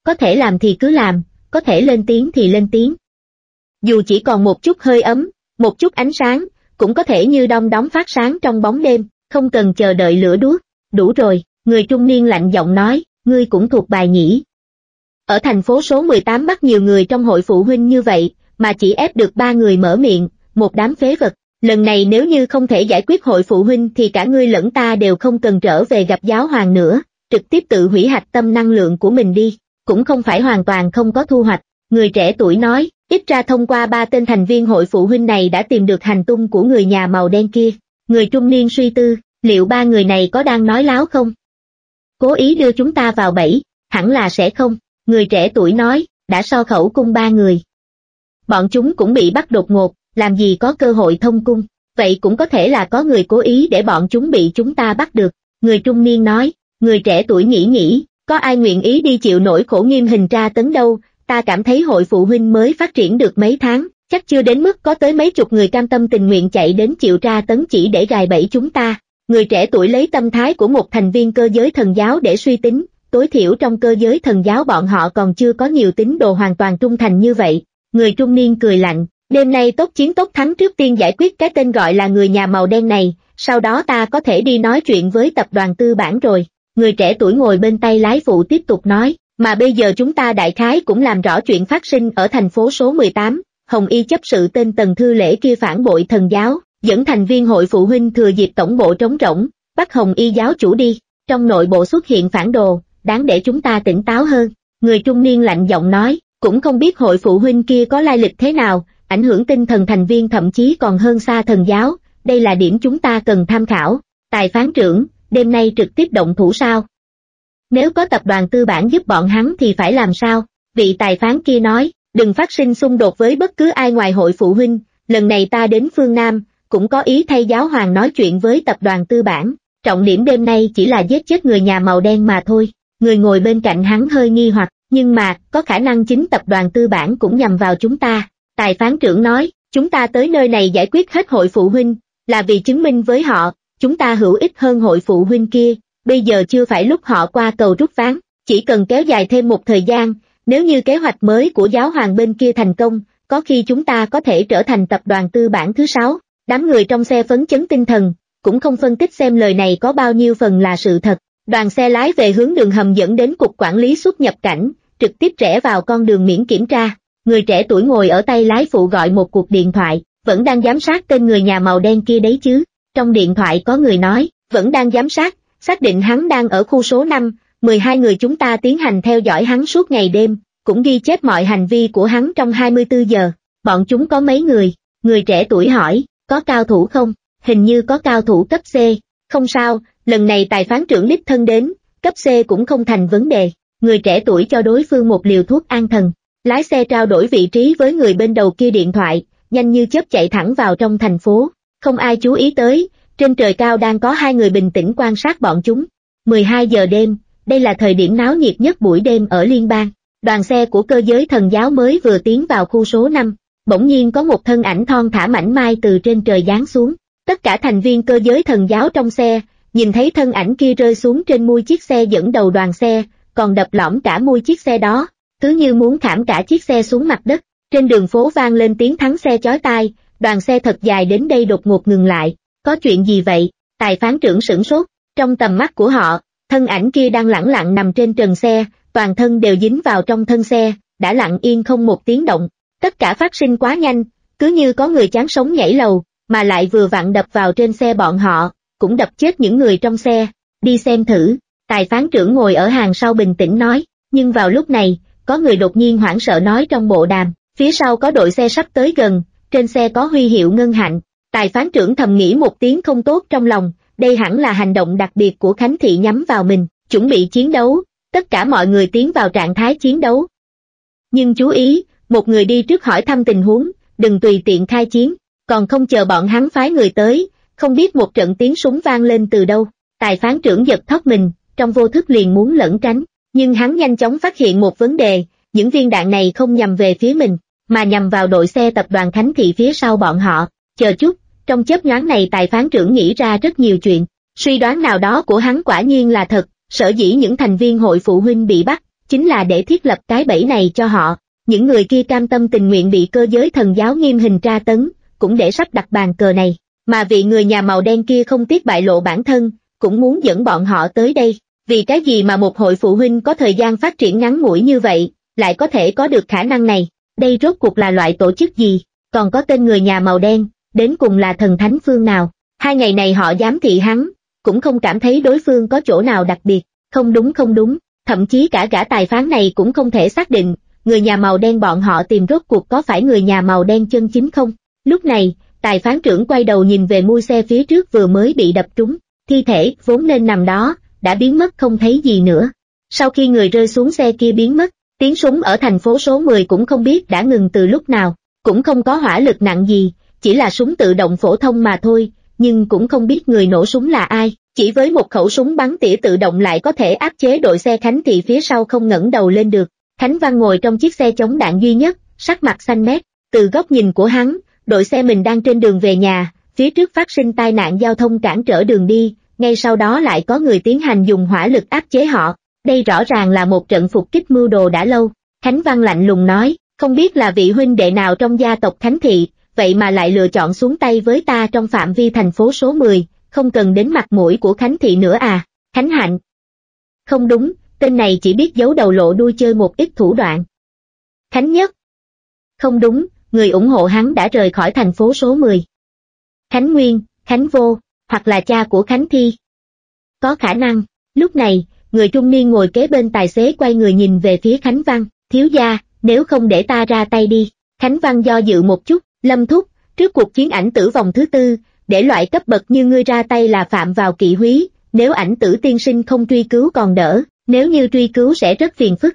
có thể làm thì cứ làm, có thể lên tiếng thì lên tiếng. Dù chỉ còn một chút hơi ấm, một chút ánh sáng, cũng có thể như đom đóm phát sáng trong bóng đêm, không cần chờ đợi lửa đuốc. Đủ rồi, người trung niên lạnh giọng nói, ngươi cũng thuộc bài nhỉ. Ở thành phố số mười tám bắt nhiều người trong hội phụ huynh như vậy, mà chỉ ép được ba người mở miệng, một đám phế vật. Lần này nếu như không thể giải quyết hội phụ huynh thì cả ngươi lẫn ta đều không cần trở về gặp giáo hoàng nữa, trực tiếp tự hủy hạch tâm năng lượng của mình đi, cũng không phải hoàn toàn không có thu hoạch. Người trẻ tuổi nói, ít ra thông qua ba tên thành viên hội phụ huynh này đã tìm được hành tung của người nhà màu đen kia. Người trung niên suy tư, liệu ba người này có đang nói láo không? Cố ý đưa chúng ta vào bẫy, hẳn là sẽ không. Người trẻ tuổi nói, đã so khẩu cung ba người. Bọn chúng cũng bị bắt đột ngột, làm gì có cơ hội thông cung, vậy cũng có thể là có người cố ý để bọn chúng bị chúng ta bắt được. Người trung niên nói, người trẻ tuổi nghĩ nghĩ, có ai nguyện ý đi chịu nổi khổ nghiêm hình tra tấn đâu, ta cảm thấy hội phụ huynh mới phát triển được mấy tháng, chắc chưa đến mức có tới mấy chục người cam tâm tình nguyện chạy đến chịu tra tấn chỉ để gài bẫy chúng ta. Người trẻ tuổi lấy tâm thái của một thành viên cơ giới thần giáo để suy tính, tối thiểu trong cơ giới thần giáo bọn họ còn chưa có nhiều tín đồ hoàn toàn trung thành như vậy. Người trung niên cười lạnh, đêm nay tốt chiến tốt thắng, trước tiên giải quyết cái tên gọi là người nhà màu đen này, sau đó ta có thể đi nói chuyện với tập đoàn tư bản rồi. Người trẻ tuổi ngồi bên tay lái phụ tiếp tục nói, mà bây giờ chúng ta đại khái cũng làm rõ chuyện phát sinh ở thành phố số mười tám, Hồng Y chấp sự tên Tần Thư Lễ kia phản bội thần giáo, dẫn thành viên hội phụ huynh thừa dịp tổng bộ trống rỗng, bắt Hồng Y giáo chủ đi, trong nội bộ xuất hiện phản đồ, đáng để chúng ta tỉnh táo hơn. Người trung niên lạnh giọng nói, cũng không biết hội phụ huynh kia có lai lịch thế nào, ảnh hưởng tinh thần thành viên thậm chí còn hơn xa thần giáo, đây là điểm chúng ta cần tham khảo. Tài phán trưởng, đêm nay trực tiếp động thủ sao? Nếu có tập đoàn tư bản giúp bọn hắn thì phải làm sao? Vị tài phán kia nói, đừng phát sinh xung đột với bất cứ ai ngoài hội phụ huynh, lần này ta đến phương Nam, cũng có ý thay giáo hoàng nói chuyện với tập đoàn tư bản, trọng điểm đêm nay chỉ là giết chết người nhà màu đen mà thôi. Người ngồi bên cạnh hắn hơi nghi hoặc, nhưng mà, có khả năng chính tập đoàn tư bản cũng nhằm vào chúng ta. Tài phán trưởng nói, chúng ta tới nơi này giải quyết hết hội phụ huynh, là vì chứng minh với họ, chúng ta hữu ích hơn hội phụ huynh kia, bây giờ chưa phải lúc họ qua cầu rút ván, chỉ cần kéo dài thêm một thời gian, nếu như kế hoạch mới của giáo hoàng bên kia thành công, có khi chúng ta có thể trở thành tập đoàn tư bản thứ sáu. Đám người trong xe phấn chấn tinh thần, cũng không phân tích xem lời này có bao nhiêu phần là sự thật. Đoàn xe lái về hướng đường hầm dẫn đến cục quản lý xuất nhập cảnh, trực tiếp rẽ vào con đường miễn kiểm tra. Người trẻ tuổi ngồi ở tay lái phụ gọi một cuộc điện thoại, vẫn đang giám sát tên người nhà màu đen kia đấy chứ. Trong điện thoại có người nói, vẫn đang giám sát, xác định hắn đang ở khu số năm, mười hai người chúng ta tiến hành theo dõi hắn suốt ngày đêm, cũng ghi chép mọi hành vi của hắn trong hai mươi tư giờ. Bọn chúng có mấy người? Người trẻ tuổi hỏi, có cao thủ không? Hình như có cao thủ cấp C. Không sao, lần này tài phán trưởng đích thân đến, cấp C cũng không thành vấn đề. Người trẻ tuổi cho đối phương một liều thuốc an thần. Lái xe trao đổi vị trí với người bên đầu kia điện thoại, nhanh như chớp chạy thẳng vào trong thành phố. Không ai chú ý tới, trên trời cao đang có hai người bình tĩnh quan sát bọn chúng. mười hai giờ đêm, đây là thời điểm náo nhiệt nhất buổi đêm ở liên bang. Đoàn xe của cơ giới thần giáo mới vừa tiến vào khu số năm, bỗng nhiên có một thân ảnh thon thả mảnh mai từ trên trời giáng xuống. Tất cả thành viên cơ giới thần giáo trong xe, nhìn thấy thân ảnh kia rơi xuống trên mui chiếc xe dẫn đầu đoàn xe, còn đập lõm cả mui chiếc xe đó, cứ như muốn khảm cả chiếc xe xuống mặt đất. Trên đường phố vang lên tiếng thắng xe chói tai, đoàn xe thật dài đến đây đột ngột ngừng lại. Có chuyện gì vậy? Tài phán trưởng sửng sốt, trong tầm mắt của họ, thân ảnh kia đang lẳng lặng nằm trên trần xe, toàn thân đều dính vào trong thân xe, đã lặng yên không một tiếng động. Tất cả phát sinh quá nhanh, cứ như có người chán sống nhảy lầu, mà lại vừa vặn đập vào trên xe bọn họ, cũng đập chết những người trong xe. Đi xem thử. Tài phán trưởng ngồi ở hàng sau bình tĩnh nói, nhưng vào lúc này, có người đột nhiên hoảng sợ nói trong bộ đàm, phía sau có đội xe sắp tới gần, trên xe có huy hiệu ngân hạnh. Tài phán trưởng thầm nghĩ một tiếng không tốt trong lòng, đây hẳn là hành động đặc biệt của Khánh Thị nhắm vào mình, chuẩn bị chiến đấu, tất cả mọi người tiến vào trạng thái chiến đấu. Nhưng chú ý, một người đi trước hỏi thăm tình huống, đừng tùy tiện khai chiến, còn không chờ bọn hắn phái người tới, không biết một trận tiếng súng vang lên từ đâu. Tài phán trưởng giật thót mình, trong vô thức liền muốn lẩn tránh, nhưng hắn nhanh chóng phát hiện một vấn đề, những viên đạn này không nhằm về phía mình, mà nhằm vào đội xe tập đoàn Khánh Thị phía sau bọn họ. Chờ chút, trong chớp nhoáng này tài phán trưởng nghĩ ra rất nhiều chuyện, suy đoán nào đó của hắn quả nhiên là thật, sở dĩ những thành viên hội phụ huynh bị bắt, chính là để thiết lập cái bẫy này cho họ. Những người kia cam tâm tình nguyện bị cơ giới thần giáo nghiêm hình tra tấn, cũng để sắp đặt bàn cờ này, mà vị người nhà màu đen kia không tiếc bại lộ bản thân, cũng muốn dẫn bọn họ tới đây. Vì cái gì mà một hội phụ huynh có thời gian phát triển ngắn ngủi như vậy, lại có thể có được khả năng này? Đây rốt cuộc là loại tổ chức gì? Còn có tên người nhà màu đen, đến cùng là thần thánh phương nào? Hai ngày này họ giám thị hắn, cũng không cảm thấy đối phương có chỗ nào đặc biệt. Không đúng không đúng, thậm chí cả gã tài phán này cũng không thể xác định, người nhà màu đen bọn họ tìm rốt cuộc có phải người nhà màu đen chân chính không? Lúc này, tài phán trưởng quay đầu nhìn về mui xe phía trước vừa mới bị đập trúng, thi thể vốn nên nằm đó, đã biến mất không thấy gì nữa. Sau khi người rơi xuống xe kia biến mất, tiếng súng ở thành phố số mười cũng không biết đã ngừng từ lúc nào, cũng không có hỏa lực nặng gì, chỉ là súng tự động phổ thông mà thôi, nhưng cũng không biết người nổ súng là ai. Chỉ với một khẩu súng bắn tỉa tự động lại có thể áp chế đội xe Khánh Thị phía sau không ngẩng đầu lên được. Khánh Văn ngồi trong chiếc xe chống đạn duy nhất, sắc mặt xanh mét. Từ góc nhìn của hắn, đội xe mình đang trên đường về nhà, phía trước phát sinh tai nạn giao thông cản trở đường đi, ngay sau đó lại có người tiến hành dùng hỏa lực áp chế họ. Đây rõ ràng là một trận phục kích mưu đồ đã lâu. Khánh Văn lạnh lùng nói, không biết là vị huynh đệ nào trong gia tộc Khánh Thị, vậy mà lại lựa chọn xuống tay với ta trong phạm vi thành phố số mười. Không cần đến mặt mũi của Khánh Thị nữa à? Khánh Hạnh. Không đúng, tên này chỉ biết giấu đầu lộ đuôi chơi một ít thủ đoạn. Khánh Nhất. Không đúng, người ủng hộ hắn đã rời khỏi thành phố số mười. Khánh Nguyên, Khánh Vô, hoặc là cha của Khánh Thi. Có khả năng. Lúc này, người trung niên ngồi kế bên tài xế quay người nhìn về phía Khánh Văn, thiếu gia, nếu không để ta ra tay đi. Khánh Văn do dự một chút, Lâm thúc, trước cuộc chiến ảnh tử vòng thứ tư, để loại cấp bậc như ngươi ra tay là phạm vào kỵ húy, nếu ảnh tử tiên sinh không truy cứu còn đỡ, nếu như truy cứu sẽ rất phiền phức.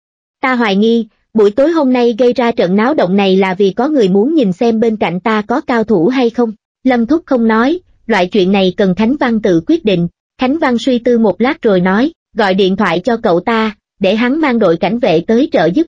Ta hoài nghi, buổi tối hôm nay gây ra trận náo động này là vì có người muốn nhìn xem bên cạnh ta có cao thủ hay không. Lâm Thúc không nói, loại chuyện này cần Khánh Văn tự quyết định. Khánh Văn suy tư một lát rồi nói, gọi điện thoại cho cậu ta, để hắn mang đội cảnh vệ tới trợ giúp.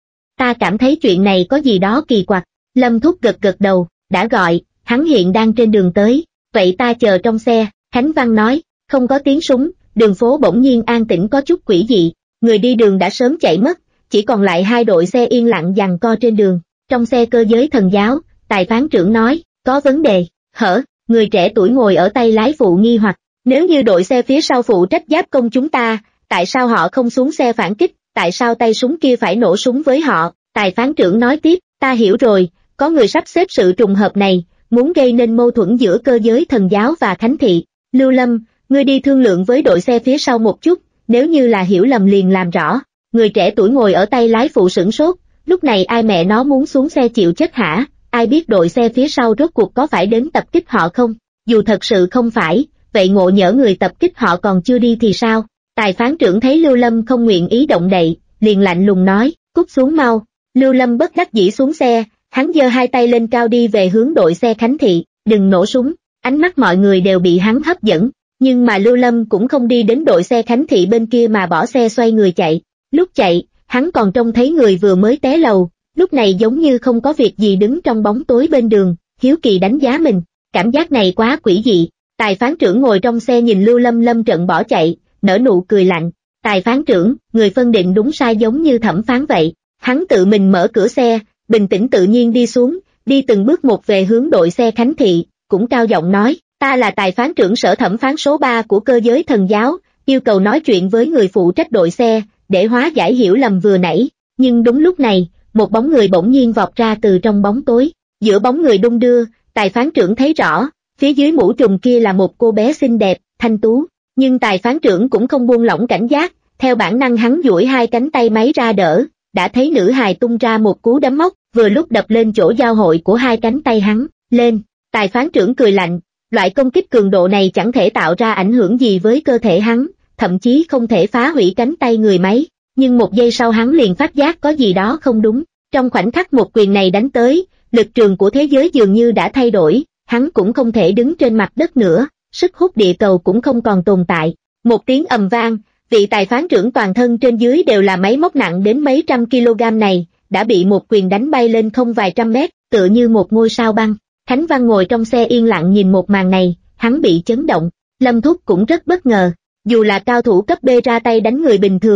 Ta cảm thấy chuyện này có gì đó kỳ quặc. Lâm Thúc gật gật đầu, đã gọi. Hắn hiện đang trên đường tới, vậy ta chờ trong xe. Khánh Văn nói, không có tiếng súng, đường phố bỗng nhiên an tĩnh có chút quỷ dị, người đi đường đã sớm chạy mất, chỉ còn lại hai đội xe yên lặng giằng co trên đường. Trong xe cơ giới thần giáo, tài phán trưởng nói, có vấn đề, hở, người trẻ tuổi ngồi ở tay lái phụ nghi hoặc, nếu như đội xe phía sau phụ trách giáp công chúng ta, tại sao họ không xuống xe phản kích, tại sao tay súng kia phải nổ súng với họ? Tài phán trưởng nói tiếp, ta hiểu rồi, có người sắp xếp sự trùng hợp này, muốn gây nên mâu thuẫn giữa cơ giới thần giáo và Khánh Thị. Lưu Lâm, ngươi đi thương lượng với đội xe phía sau một chút, nếu như là hiểu lầm liền làm rõ. Người trẻ tuổi ngồi ở tay lái phụ sửng sốt, lúc này ai mẹ nó muốn xuống xe chịu chết hả? Ai biết đội xe phía sau rốt cuộc có phải đến tập kích họ không? Dù thật sự không phải, vậy ngộ nhỡ người tập kích họ còn chưa đi thì sao? Tài phán trưởng thấy Lưu Lâm không nguyện ý động đậy, liền lạnh lùng nói, cút xuống mau. Lưu Lâm bất đắc dĩ xuống xe, hắn giơ hai tay lên cao đi về hướng đội xe Khánh Thị, đừng nổ súng. Ánh mắt mọi người đều bị hắn hấp dẫn, nhưng mà Lưu Lâm cũng không đi đến đội xe Khánh Thị bên kia mà bỏ xe xoay người chạy. Lúc chạy, hắn còn trông thấy người vừa mới té lầu, lúc này giống như không có việc gì đứng trong bóng tối bên đường, hiếu kỳ đánh giá mình. Cảm giác này quá quỷ dị. Tài phán trưởng ngồi trong xe nhìn Lưu Lâm lâm trận bỏ chạy, nở nụ cười lạnh. Tài phán trưởng, người phân định đúng sai giống như thẩm phán vậy. Hắn tự mình mở cửa xe, bình tĩnh tự nhiên đi xuống, đi từng bước một về hướng đội xe Khánh Thị, cũng cao giọng nói, ta là tài phán trưởng sở thẩm phán số ba của cơ giới thần giáo, yêu cầu nói chuyện với người phụ trách đội xe, để hóa giải hiểu lầm vừa nãy. Nhưng đúng lúc này, một bóng người bỗng nhiên vọt ra từ trong bóng tối. Giữa bóng người đung đưa, tài phán trưởng thấy rõ, phía dưới mũ trùm kia là một cô bé xinh đẹp, thanh tú. Nhưng tài phán trưởng cũng không buông lỏng cảnh giác, theo bản năng hắn duỗi hai cánh tay máy ra đỡ, đã thấy nữ hài tung ra một cú đấm móc, vừa lúc đập lên chỗ giao hội của hai cánh tay hắn, lên. Tài phán trưởng cười lạnh, loại công kích cường độ này chẳng thể tạo ra ảnh hưởng gì với cơ thể hắn, thậm chí không thể phá hủy cánh tay người máy, nhưng một giây sau hắn liền phát giác có gì đó không đúng. Trong khoảnh khắc một quyền này đánh tới, lực trường của thế giới dường như đã thay đổi, hắn cũng không thể đứng trên mặt đất nữa, sức hút địa cầu cũng không còn tồn tại. Một tiếng ầm vang, vị tài phán trưởng toàn thân trên dưới đều là máy móc nặng đến mấy trăm kg này, đã bị một quyền đánh bay lên không vài trăm mét, tựa như một ngôi sao băng. Khánh Văn ngồi trong xe yên lặng nhìn một màn này, hắn bị chấn động. Lâm Thúc cũng rất bất ngờ, dù là cao thủ cấp B ra tay đánh người bình thường,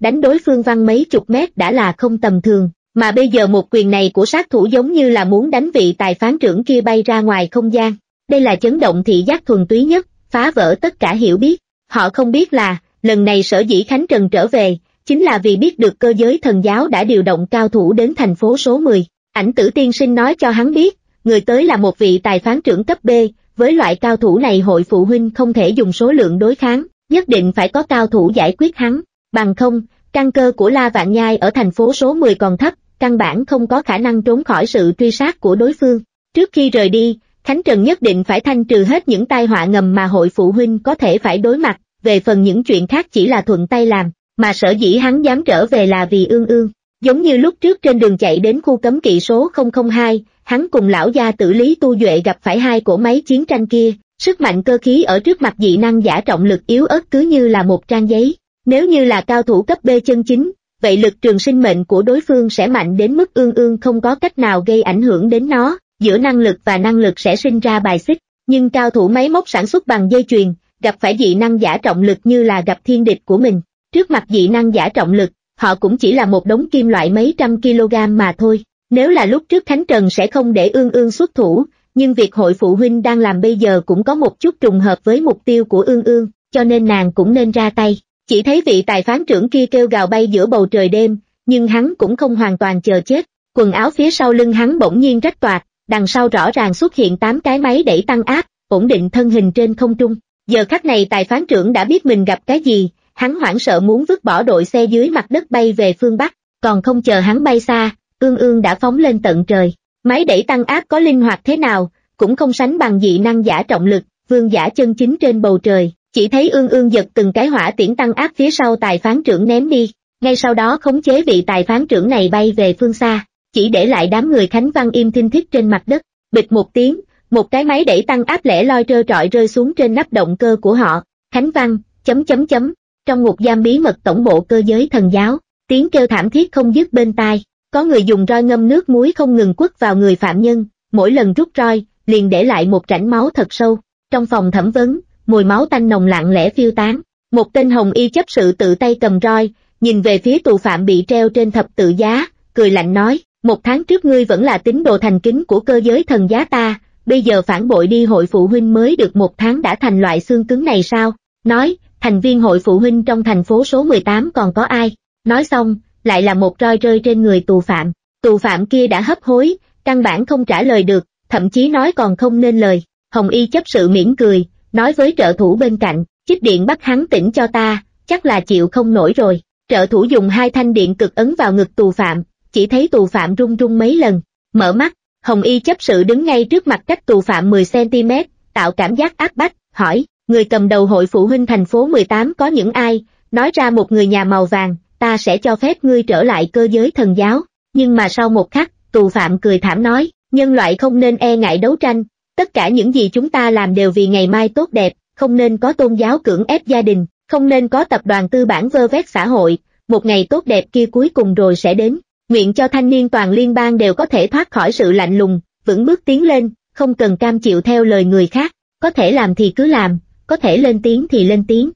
đánh đối phương văng mấy chục mét đã là không tầm thường, mà bây giờ một quyền này của sát thủ giống như là muốn đánh vị tài phán trưởng kia bay ra ngoài không gian. Đây là chấn động thị giác thuần túy nhất, phá vỡ tất cả hiểu biết. Họ không biết là, lần này sở dĩ Khánh Trần trở về, chính là vì biết được cơ giới thần giáo đã điều động cao thủ đến thành phố số mười. Ảnh Tử tiên sinh nói cho hắn biết, người tới là một vị tài phán trưởng cấp B, với loại cao thủ này hội phụ huynh không thể dùng số lượng đối kháng, nhất định phải có cao thủ giải quyết hắn, bằng không, căn cơ của La Vạn Nhai ở thành phố số mười còn thấp, căn bản không có khả năng trốn khỏi sự truy sát của đối phương. Trước khi rời đi, Khánh Trần nhất định phải thanh trừ hết những tai họa ngầm mà hội phụ huynh có thể phải đối mặt, về phần những chuyện khác chỉ là thuận tay làm, mà sở dĩ hắn dám trở về là vì Ương Ương. Giống như lúc trước trên đường chạy đến khu cấm kỵ số không không hai, hắn cùng lão gia tử Lý Tu Duệ gặp phải hai cỗ máy chiến tranh kia, sức mạnh cơ khí ở trước mặt dị năng giả trọng lực yếu ớt cứ như là một trang giấy. Nếu như là cao thủ cấp B chân chính, vậy lực trường sinh mệnh của đối phương sẽ mạnh đến mức Ương Ương không có cách nào gây ảnh hưởng đến nó, giữa năng lực và năng lực sẽ sinh ra bài xích. Nhưng cao thủ máy móc sản xuất bằng dây chuyền, gặp phải dị năng giả trọng lực như là gặp thiên địch của mình. Trước mặt dị năng giả trọng lực, họ cũng chỉ là một đống kim loại mấy trăm kg mà thôi. Nếu là lúc trước Khánh Trần sẽ không để Ương Ương xuất thủ, nhưng việc hội phụ huynh đang làm bây giờ cũng có một chút trùng hợp với mục tiêu của Ương Ương, cho nên nàng cũng nên ra tay. Chỉ thấy vị tài phán trưởng kia kêu gào bay giữa bầu trời đêm, nhưng hắn cũng không hoàn toàn chờ chết. Quần áo phía sau lưng hắn bỗng nhiên rách toạc, đằng sau rõ ràng xuất hiện tám cái máy đẩy tăng áp, ổn định thân hình trên không trung. Giờ khắc này tài phán trưởng đã biết mình gặp cái gì, hắn hoảng sợ muốn vứt bỏ đội xe dưới mặt đất bay về phương Bắc, còn không chờ hắn bay xa, Ương Ương đã phóng lên tận trời. Máy đẩy tăng áp có linh hoạt thế nào, cũng không sánh bằng dị năng giả trọng lực, vương giả chân chính trên bầu trời. Chỉ thấy Ương Ương giật từng cái hỏa tiễn tăng áp phía sau tài phán trưởng ném đi, ngay sau đó khống chế vị tài phán trưởng này bay về phương xa, chỉ để lại đám người Khánh Văn im thinh thích trên mặt đất. Bịch một tiếng, một cái máy đẩy tăng áp lẻ loi trơ trọi rơi xuống trên nắp động cơ của họ. Khánh Văn, chấm chấm chấm, trong ngục giam bí mật tổng bộ cơ giới thần giáo, tiếng kêu thảm thiết không dứt bên tai, có người dùng roi ngâm nước muối không ngừng quất vào người phạm nhân, mỗi lần rút roi, liền để lại một rãnh máu thật sâu. Trong phòng thẩm vấn, mùi máu tanh nồng lặng lẽ phiêu tán, một tên hồng y chấp sự tự tay cầm roi, nhìn về phía tù phạm bị treo trên thập tự giá, cười lạnh nói, một tháng trước ngươi vẫn là tín đồ thành kính của cơ giới thần giá ta, bây giờ phản bội đi hội phụ huynh mới được một tháng đã thành loại xương cứng này sao? Nói, thành viên hội phụ huynh trong thành phố số mười tám còn có ai? Nói xong, lại là một roi rơi trên người tù phạm. Tù phạm kia đã hấp hối, căn bản không trả lời được, thậm chí nói còn không nên lời. Hồng y chấp sự mỉm cười, nói với trợ thủ bên cạnh, chích điện bắt hắn tỉnh cho ta, chắc là chịu không nổi rồi. Trợ thủ dùng hai thanh điện cực ấn vào ngực tù phạm, chỉ thấy tù phạm run run mấy lần, mở mắt, hồng y chấp sự đứng ngay trước mặt cách tù phạm mười xăng ti mét, tạo cảm giác áp bách, hỏi, người cầm đầu hội phụ huynh thành phố mười tám có những ai, nói ra một người nhà màu vàng, ta sẽ cho phép ngươi trở lại cơ giới thần giáo. Nhưng mà sau một khắc, tù phạm cười thảm nói, nhân loại không nên e ngại đấu tranh, tất cả những gì chúng ta làm đều vì ngày mai tốt đẹp, không nên có tôn giáo cưỡng ép gia đình, không nên có tập đoàn tư bản vơ vét xã hội, một ngày tốt đẹp kia cuối cùng rồi sẽ đến. Nguyện cho thanh niên toàn liên bang đều có thể thoát khỏi sự lạnh lùng, vững bước tiến lên, không cần cam chịu theo lời người khác, có thể làm thì cứ làm, có thể lên tiếng thì lên tiếng.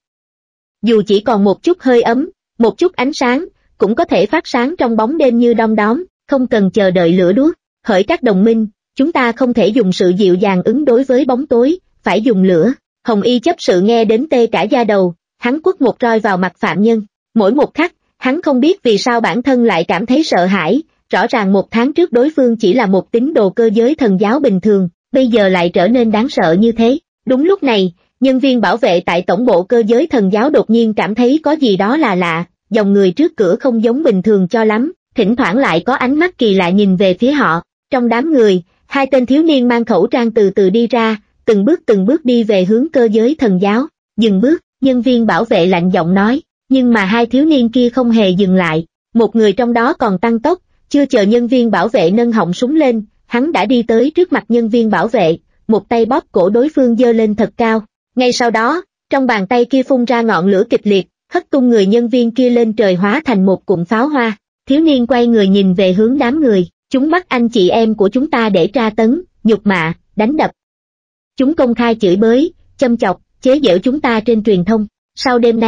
Dù chỉ còn một chút hơi ấm, một chút ánh sáng, cũng có thể phát sáng trong bóng đêm như đom đóm, không cần chờ đợi lửa đuốc. Hỡi các đồng minh, chúng ta không thể dùng sự dịu dàng ứng đối với bóng tối, phải dùng lửa. Hồng y chấp sự nghe đến tê cả da đầu, hắn quất một roi vào mặt phạm nhân. Mỗi một khắc, hắn không biết vì sao bản thân lại cảm thấy sợ hãi, rõ ràng một tháng trước đối phương chỉ là một tín đồ cơ giới thần giáo bình thường, bây giờ lại trở nên đáng sợ như thế. Đúng lúc này, nhân viên bảo vệ tại tổng bộ cơ giới thần giáo đột nhiên cảm thấy có gì đó là lạ, dòng người trước cửa không giống bình thường cho lắm, thỉnh thoảng lại có ánh mắt kỳ lạ nhìn về phía họ. Trong đám người, hai tên thiếu niên mang khẩu trang từ từ đi ra, từng bước từng bước đi về hướng cơ giới thần giáo. Dừng bước, nhân viên bảo vệ lạnh giọng nói, nhưng mà hai thiếu niên kia không hề dừng lại, một người trong đó còn tăng tốc, chưa chờ nhân viên bảo vệ nâng họng súng lên, hắn đã đi tới trước mặt nhân viên bảo vệ, một tay bóp cổ đối phương giơ lên thật cao. Ngay sau đó, trong bàn tay kia phun ra ngọn lửa kịch liệt, hất tung người nhân viên kia lên trời hóa thành một cụm pháo hoa. Thiếu niên quay người nhìn về hướng đám người, chúng bắt anh chị em của chúng ta để tra tấn, nhục mạ, đánh đập. Chúng công khai chửi bới, châm chọc, chế giễu chúng ta trên truyền thông. Sau đêm nay,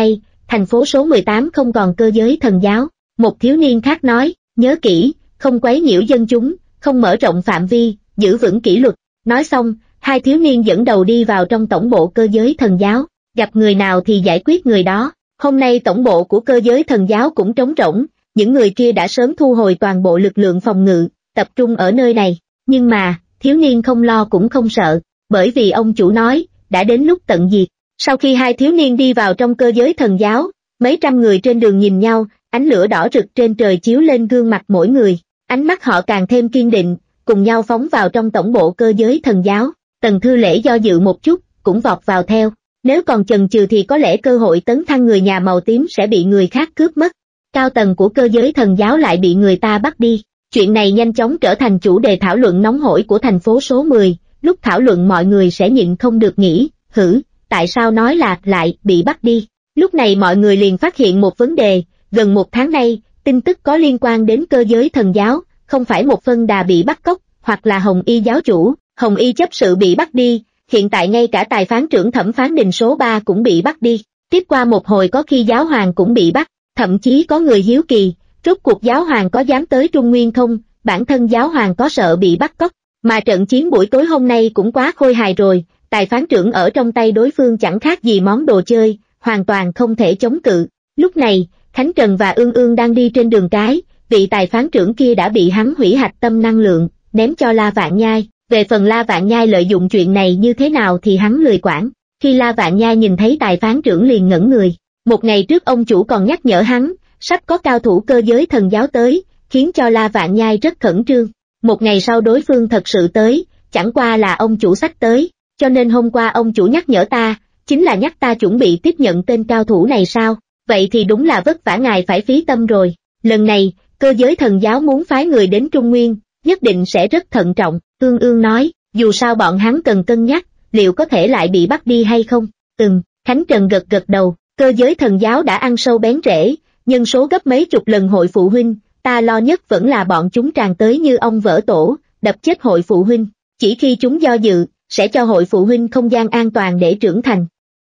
thành phố số mười tám không còn cơ giới thần giáo. Một thiếu niên khác nói, nhớ kỹ, không quấy nhiễu dân chúng, không mở rộng phạm vi, giữ vững kỷ luật. Nói xong, hai thiếu niên dẫn đầu đi vào trong tổng bộ cơ giới thần giáo, gặp người nào thì giải quyết người đó. Hôm nay tổng bộ của cơ giới thần giáo cũng trống rỗng, những người kia đã sớm thu hồi toàn bộ lực lượng phòng ngự, tập trung ở nơi này. Nhưng mà, thiếu niên không lo cũng không sợ, bởi vì ông chủ nói, đã đến lúc tận diệt. Sau khi hai thiếu niên đi vào trong cơ giới thần giáo, mấy trăm người trên đường nhìn nhau, ánh lửa đỏ rực trên trời chiếu lên gương mặt mỗi người, ánh mắt họ càng thêm kiên định, cùng nhau phóng vào trong tổng bộ cơ giới thần giáo. Tần Thư Lễ do dự một chút, cũng vọt vào theo, nếu còn chần chừ thì có lẽ cơ hội tấn thăng người nhà màu tím sẽ bị người khác cướp mất. Cao tầng của cơ giới thần giáo lại bị người ta bắt đi. Chuyện này nhanh chóng trở thành chủ đề thảo luận nóng hổi của thành phố số mười, lúc thảo luận mọi người sẽ nhịn không được nghĩ, hử, tại sao nói là lại bị bắt đi. Lúc này mọi người liền phát hiện một vấn đề, gần một tháng nay, tin tức có liên quan đến cơ giới thần giáo, không phải một phân đà bị bắt cóc, hoặc là Hồng Y giáo chủ, Hồng Y chấp sự bị bắt đi, hiện tại ngay cả tài phán trưởng thẩm phán đình số ba cũng bị bắt đi. Tiếp qua một hồi có khi giáo hoàng cũng bị bắt, thậm chí có người hiếu kỳ, rốt cuộc giáo hoàng có dám tới Trung Nguyên không, bản thân giáo hoàng có sợ bị bắt cóc, mà trận chiến buổi tối hôm nay cũng quá khôi hài rồi, tài phán trưởng ở trong tay đối phương chẳng khác gì món đồ chơi, hoàn toàn không thể chống cự. Lúc này, Khánh Trần và Ương Ương đang đi trên đường cái, vị tài phán trưởng kia đã bị hắn hủy hạch tâm năng lượng, ném cho La Vạn Nhai, về phần La Vạn Nhai lợi dụng chuyện này như thế nào thì hắn lười quản. Khi La Vạn Nhai nhìn thấy tài phán trưởng liền ngẩn người, một ngày trước ông chủ còn nhắc nhở hắn, sắp có cao thủ cơ giới thần giáo tới, khiến cho La Vạn Nhai rất khẩn trương. Một ngày sau đối phương thật sự tới, chẳng qua là ông chủ xách tới, cho nên hôm qua ông chủ nhắc nhở ta, chính là nhắc ta chuẩn bị tiếp nhận tên cao thủ này sao, vậy thì đúng là vất vả ngài phải phí tâm rồi. Lần này, cơ giới thần giáo muốn phái người đến Trung Nguyên, nhất định sẽ rất thận trọng. Ương Ương nói, dù sao bọn hắn cần cân nhắc, liệu có thể lại bị bắt đi hay không. Ừm, Khánh Trần gật gật đầu, cơ giới thần giáo đã ăn sâu bén rễ, nhân số gấp mấy chục lần hội phụ huynh, ta lo nhất vẫn là bọn chúng tràn tới như ong vỡ tổ, đập chết hội phụ huynh, chỉ khi chúng do dự, sẽ cho hội phụ huynh không gian an toàn để trưởng thành.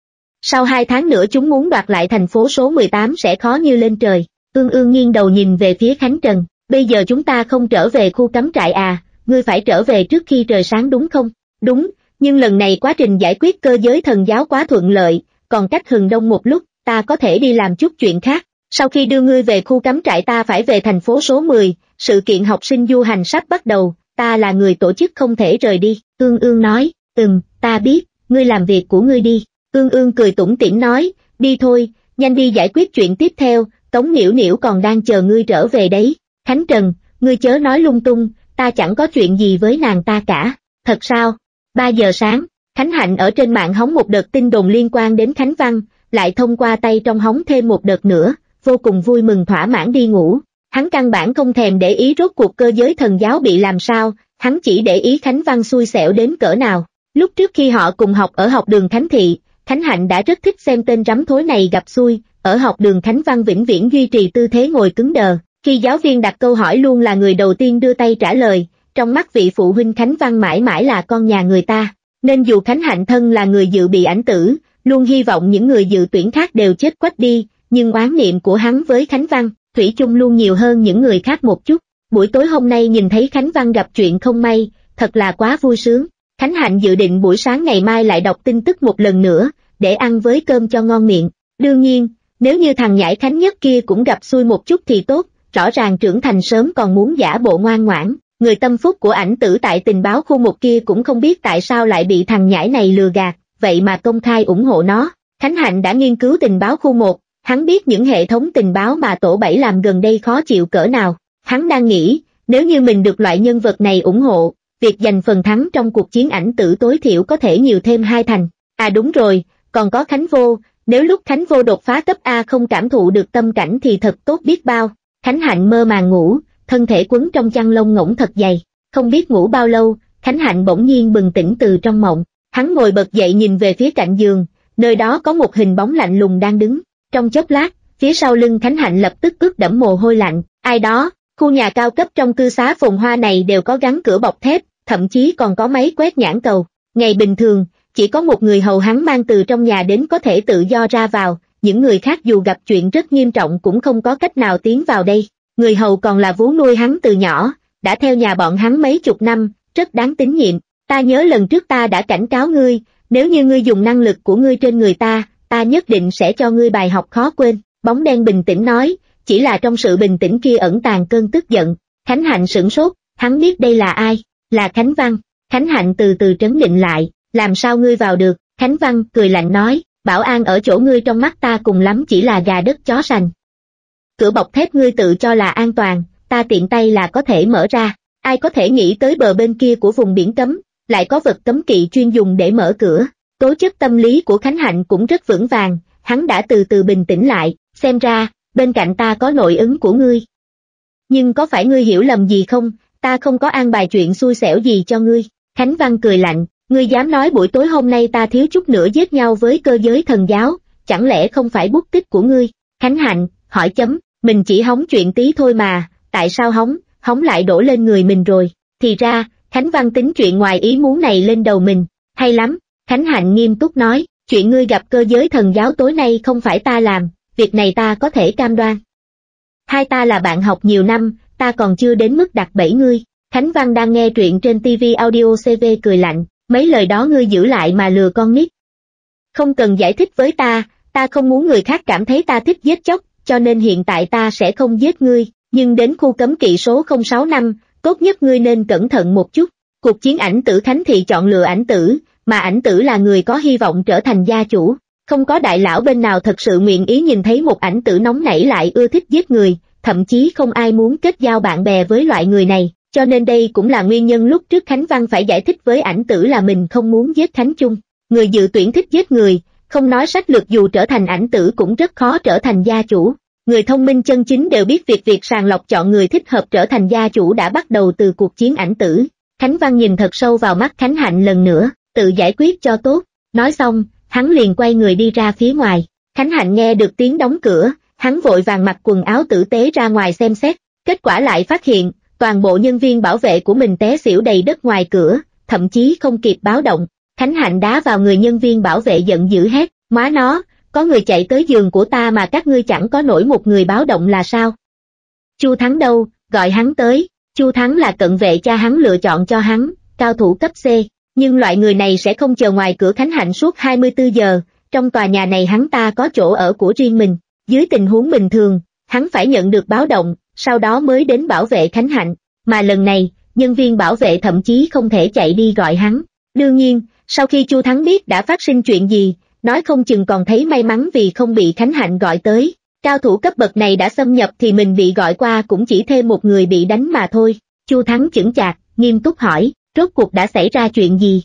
Sau hai tháng nữa chúng muốn đoạt lại thành phố số mười tám sẽ khó như lên trời. Ương Ương nghiêng đầu nhìn về phía Khánh Trần, bây giờ chúng ta không trở về khu cắm trại à, ngươi phải trở về trước khi trời sáng đúng không? Đúng, nhưng lần này quá trình giải quyết cơ giới thần giáo quá thuận lợi, còn cách hừng đông một lúc, ta có thể đi làm chút chuyện khác. Sau khi đưa ngươi về khu cắm trại ta phải về thành phố số mười, sự kiện học sinh du hành sắp bắt đầu, ta là người tổ chức không thể rời đi. Ương Ương nói, ừm, ta biết, ngươi làm việc của ngươi đi. Ương Ương cười tủm tỉm nói, đi thôi, nhanh đi giải quyết chuyện tiếp theo, Tống Niễu Niễu còn đang chờ ngươi trở về đấy. Khánh Trần, ngươi chớ nói lung tung, ta chẳng có chuyện gì với nàng ta cả. Thật sao? Ba giờ sáng, Khánh Hạnh ở trên mạng hóng một đợt tin đồn liên quan đến Khánh Văn, lại thông qua tay trong hóng thêm một đợt nữa, vô cùng vui mừng thỏa mãn đi ngủ. Hắn căn bản không thèm để ý rốt cuộc cơ giới thần giáo bị làm sao, hắn chỉ để ý Khánh Văn xui xẻo đến cỡ nào. Lúc trước khi họ cùng học ở học đường Khánh Thị, Khánh Hạnh đã rất thích xem tên rắm thối này gặp xui, ở học đường Khánh Văn vĩnh viễn duy trì tư thế ngồi cứng đờ. Khi giáo viên đặt câu hỏi luôn là người đầu tiên đưa tay trả lời, trong mắt vị phụ huynh Khánh Văn mãi mãi là con nhà người ta. Nên dù Khánh Hạnh thân là người dự bị ảnh tử, luôn hy vọng những người dự tuyển khác đều chết quách đi, nhưng oán niệm của hắn với Khánh Văn, thủy chung luôn nhiều hơn những người khác một chút. Buổi tối hôm nay nhìn thấy Khánh Văn gặp chuyện không may, thật là quá vui sướng. Khánh Hạnh dự định buổi sáng ngày mai lại đọc tin tức một lần nữa, để ăn với cơm cho ngon miệng. Đương nhiên, nếu như thằng nhãi Khánh Nhất kia cũng gặp xui một chút thì tốt, rõ ràng trưởng thành sớm còn muốn giả bộ ngoan ngoãn. Người tâm phúc của ảnh tử tại tình báo khu một kia cũng không biết tại sao lại bị thằng nhãi này lừa gạt, vậy mà công khai ủng hộ nó. Khánh Hạnh đã nghiên cứu tình báo khu một, hắn biết những hệ thống tình báo mà tổ bảy làm gần đây khó chịu cỡ nào. Hắn đang nghĩ, nếu như mình được loại nhân vật này ủng hộ, việc giành phần thắng trong cuộc chiến ảnh tử tối thiểu có thể nhiều thêm hai thành. À đúng rồi, còn có Khánh Vô, nếu lúc Khánh Vô đột phá cấp A không cảm thụ được tâm cảnh thì thật tốt biết bao. Khánh Hạnh mơ màng ngủ, thân thể quấn trong chăn lông ngỗng thật dày, không biết ngủ bao lâu, Khánh Hạnh bỗng nhiên bừng tỉnh từ trong mộng. Hắn ngồi bật dậy nhìn về phía cạnh giường, nơi đó có một hình bóng lạnh lùng đang đứng. Trong chốc lát, phía sau lưng Khánh Hạnh lập tức ướt đẫm mồ hôi lạnh. Ai đó? Khu nhà cao cấp trong cư xá phồn hoa này đều có gắn cửa bọc thép, thậm chí còn có máy quét nhãn cầu. Ngày bình thường, chỉ có một người hầu hắn mang từ trong nhà đến có thể tự do ra vào, những người khác dù gặp chuyện rất nghiêm trọng cũng không có cách nào tiến vào đây. Người hầu còn là vú nuôi hắn từ nhỏ, đã theo nhà bọn hắn mấy chục năm, rất đáng tín nhiệm. Ta nhớ lần trước ta đã cảnh cáo ngươi, nếu như ngươi dùng năng lực của ngươi trên người ta, ta nhất định sẽ cho ngươi bài học khó quên. Bóng đen bình tĩnh nói, chỉ là trong sự bình tĩnh kia ẩn tàng cơn tức giận. Khánh Hạnh sửng sốt, hắn biết đây là ai, là Khánh Văn. Khánh Hạnh từ từ trấn định lại, làm sao ngươi vào được? Khánh Văn cười lạnh nói, bảo an ở chỗ ngươi trong mắt ta cùng lắm chỉ là gà đất chó sành. Cửa bọc thép ngươi tự cho là an toàn, ta tiện tay là có thể mở ra. Ai có thể nghĩ tới bờ bên kia của vùng biển cấm, lại có vật cấm kỵ chuyên dùng để mở cửa. Tố chất tâm lý của Khánh Hạnh cũng rất vững vàng, hắn đã từ từ bình tĩnh lại, xem ra, bên cạnh ta có nội ứng của ngươi. Nhưng có phải ngươi hiểu lầm gì không, ta không có an bài chuyện xui xẻo gì cho ngươi. Khánh Văn cười lạnh, ngươi dám nói buổi tối hôm nay ta thiếu chút nữa giết nhau với cơ giới thần giáo, chẳng lẽ không phải bút tích của ngươi? Khánh Hạnh, hỏi chấm, mình chỉ hóng chuyện tí thôi mà, tại sao hóng, hóng lại đổ lên người mình rồi? Thì ra, Khánh Văn tính chuyện ngoài ý muốn này lên đầu mình, hay lắm. Khánh Hạnh nghiêm túc nói, chuyện ngươi gặp cơ giới thần giáo tối nay không phải ta làm, việc này ta có thể cam đoan. Hai ta là bạn học nhiều năm, ta còn chưa đến mức đặt bẫy ngươi. Khánh Văn đang nghe truyện trên ti vi Audio xê vê cười lạnh, mấy lời đó ngươi giữ lại mà lừa con nít. Không cần giải thích với ta, ta không muốn người khác cảm thấy ta thích giết chóc, cho nên hiện tại ta sẽ không giết ngươi, nhưng đến khu cấm kỵ số không sáu năm, tốt nhất ngươi nên cẩn thận một chút. Cuộc chiến ảnh tử Khánh Thị chọn lựa ảnh tử, mà ảnh tử là người có hy vọng trở thành gia chủ. Không có đại lão bên nào thật sự nguyện ý nhìn thấy một ảnh tử nóng nảy lại ưa thích giết người, thậm chí không ai muốn kết giao bạn bè với loại người này, cho nên đây cũng là nguyên nhân lúc trước Khánh Văn phải giải thích với ảnh tử là mình không muốn giết Khánh Chung. Người dự tuyển thích giết người, không nói sách lược dù trở thành ảnh tử cũng rất khó trở thành gia chủ. Người thông minh chân chính đều biết việc việc sàng lọc chọn người thích hợp trở thành gia chủ đã bắt đầu từ cuộc chiến ảnh tử. Khánh Văn nhìn thật sâu vào mắt Khánh Hạnh lần nữa, tự giải quyết cho tốt. Nói xong, hắn liền quay người đi ra phía ngoài. Khánh Hạnh nghe được tiếng đóng cửa, hắn vội vàng mặc quần áo tử tế ra ngoài xem xét, kết quả lại phát hiện, toàn bộ nhân viên bảo vệ của mình té xỉu đầy đất ngoài cửa, thậm chí không kịp báo động. Khánh Hạnh đá vào người nhân viên bảo vệ giận dữ hét, má nó, có người chạy tới giường của ta mà các ngươi chẳng có nổi một người báo động là sao? Chu Thắng đâu, gọi hắn tới. Chu Thắng là cận vệ cha hắn lựa chọn cho hắn, cao thủ cấp C, nhưng loại người này sẽ không chờ ngoài cửa Khánh Hạnh suốt hai mươi tư giờ, trong tòa nhà này hắn ta có chỗ ở của riêng mình. Dưới tình huống bình thường, hắn phải nhận được báo động, sau đó mới đến bảo vệ Khánh Hạnh, mà lần này, nhân viên bảo vệ thậm chí không thể chạy đi gọi hắn. Đương nhiên, sau khi Chu Thắng biết đã phát sinh chuyện gì, nói không chừng còn thấy may mắn vì không bị Khánh Hạnh gọi tới. Cao thủ cấp bậc này đã xâm nhập thì mình bị gọi qua cũng chỉ thêm một người bị đánh mà thôi. Chu Thắng chững chạc, nghiêm túc hỏi, rốt cuộc đã xảy ra chuyện gì?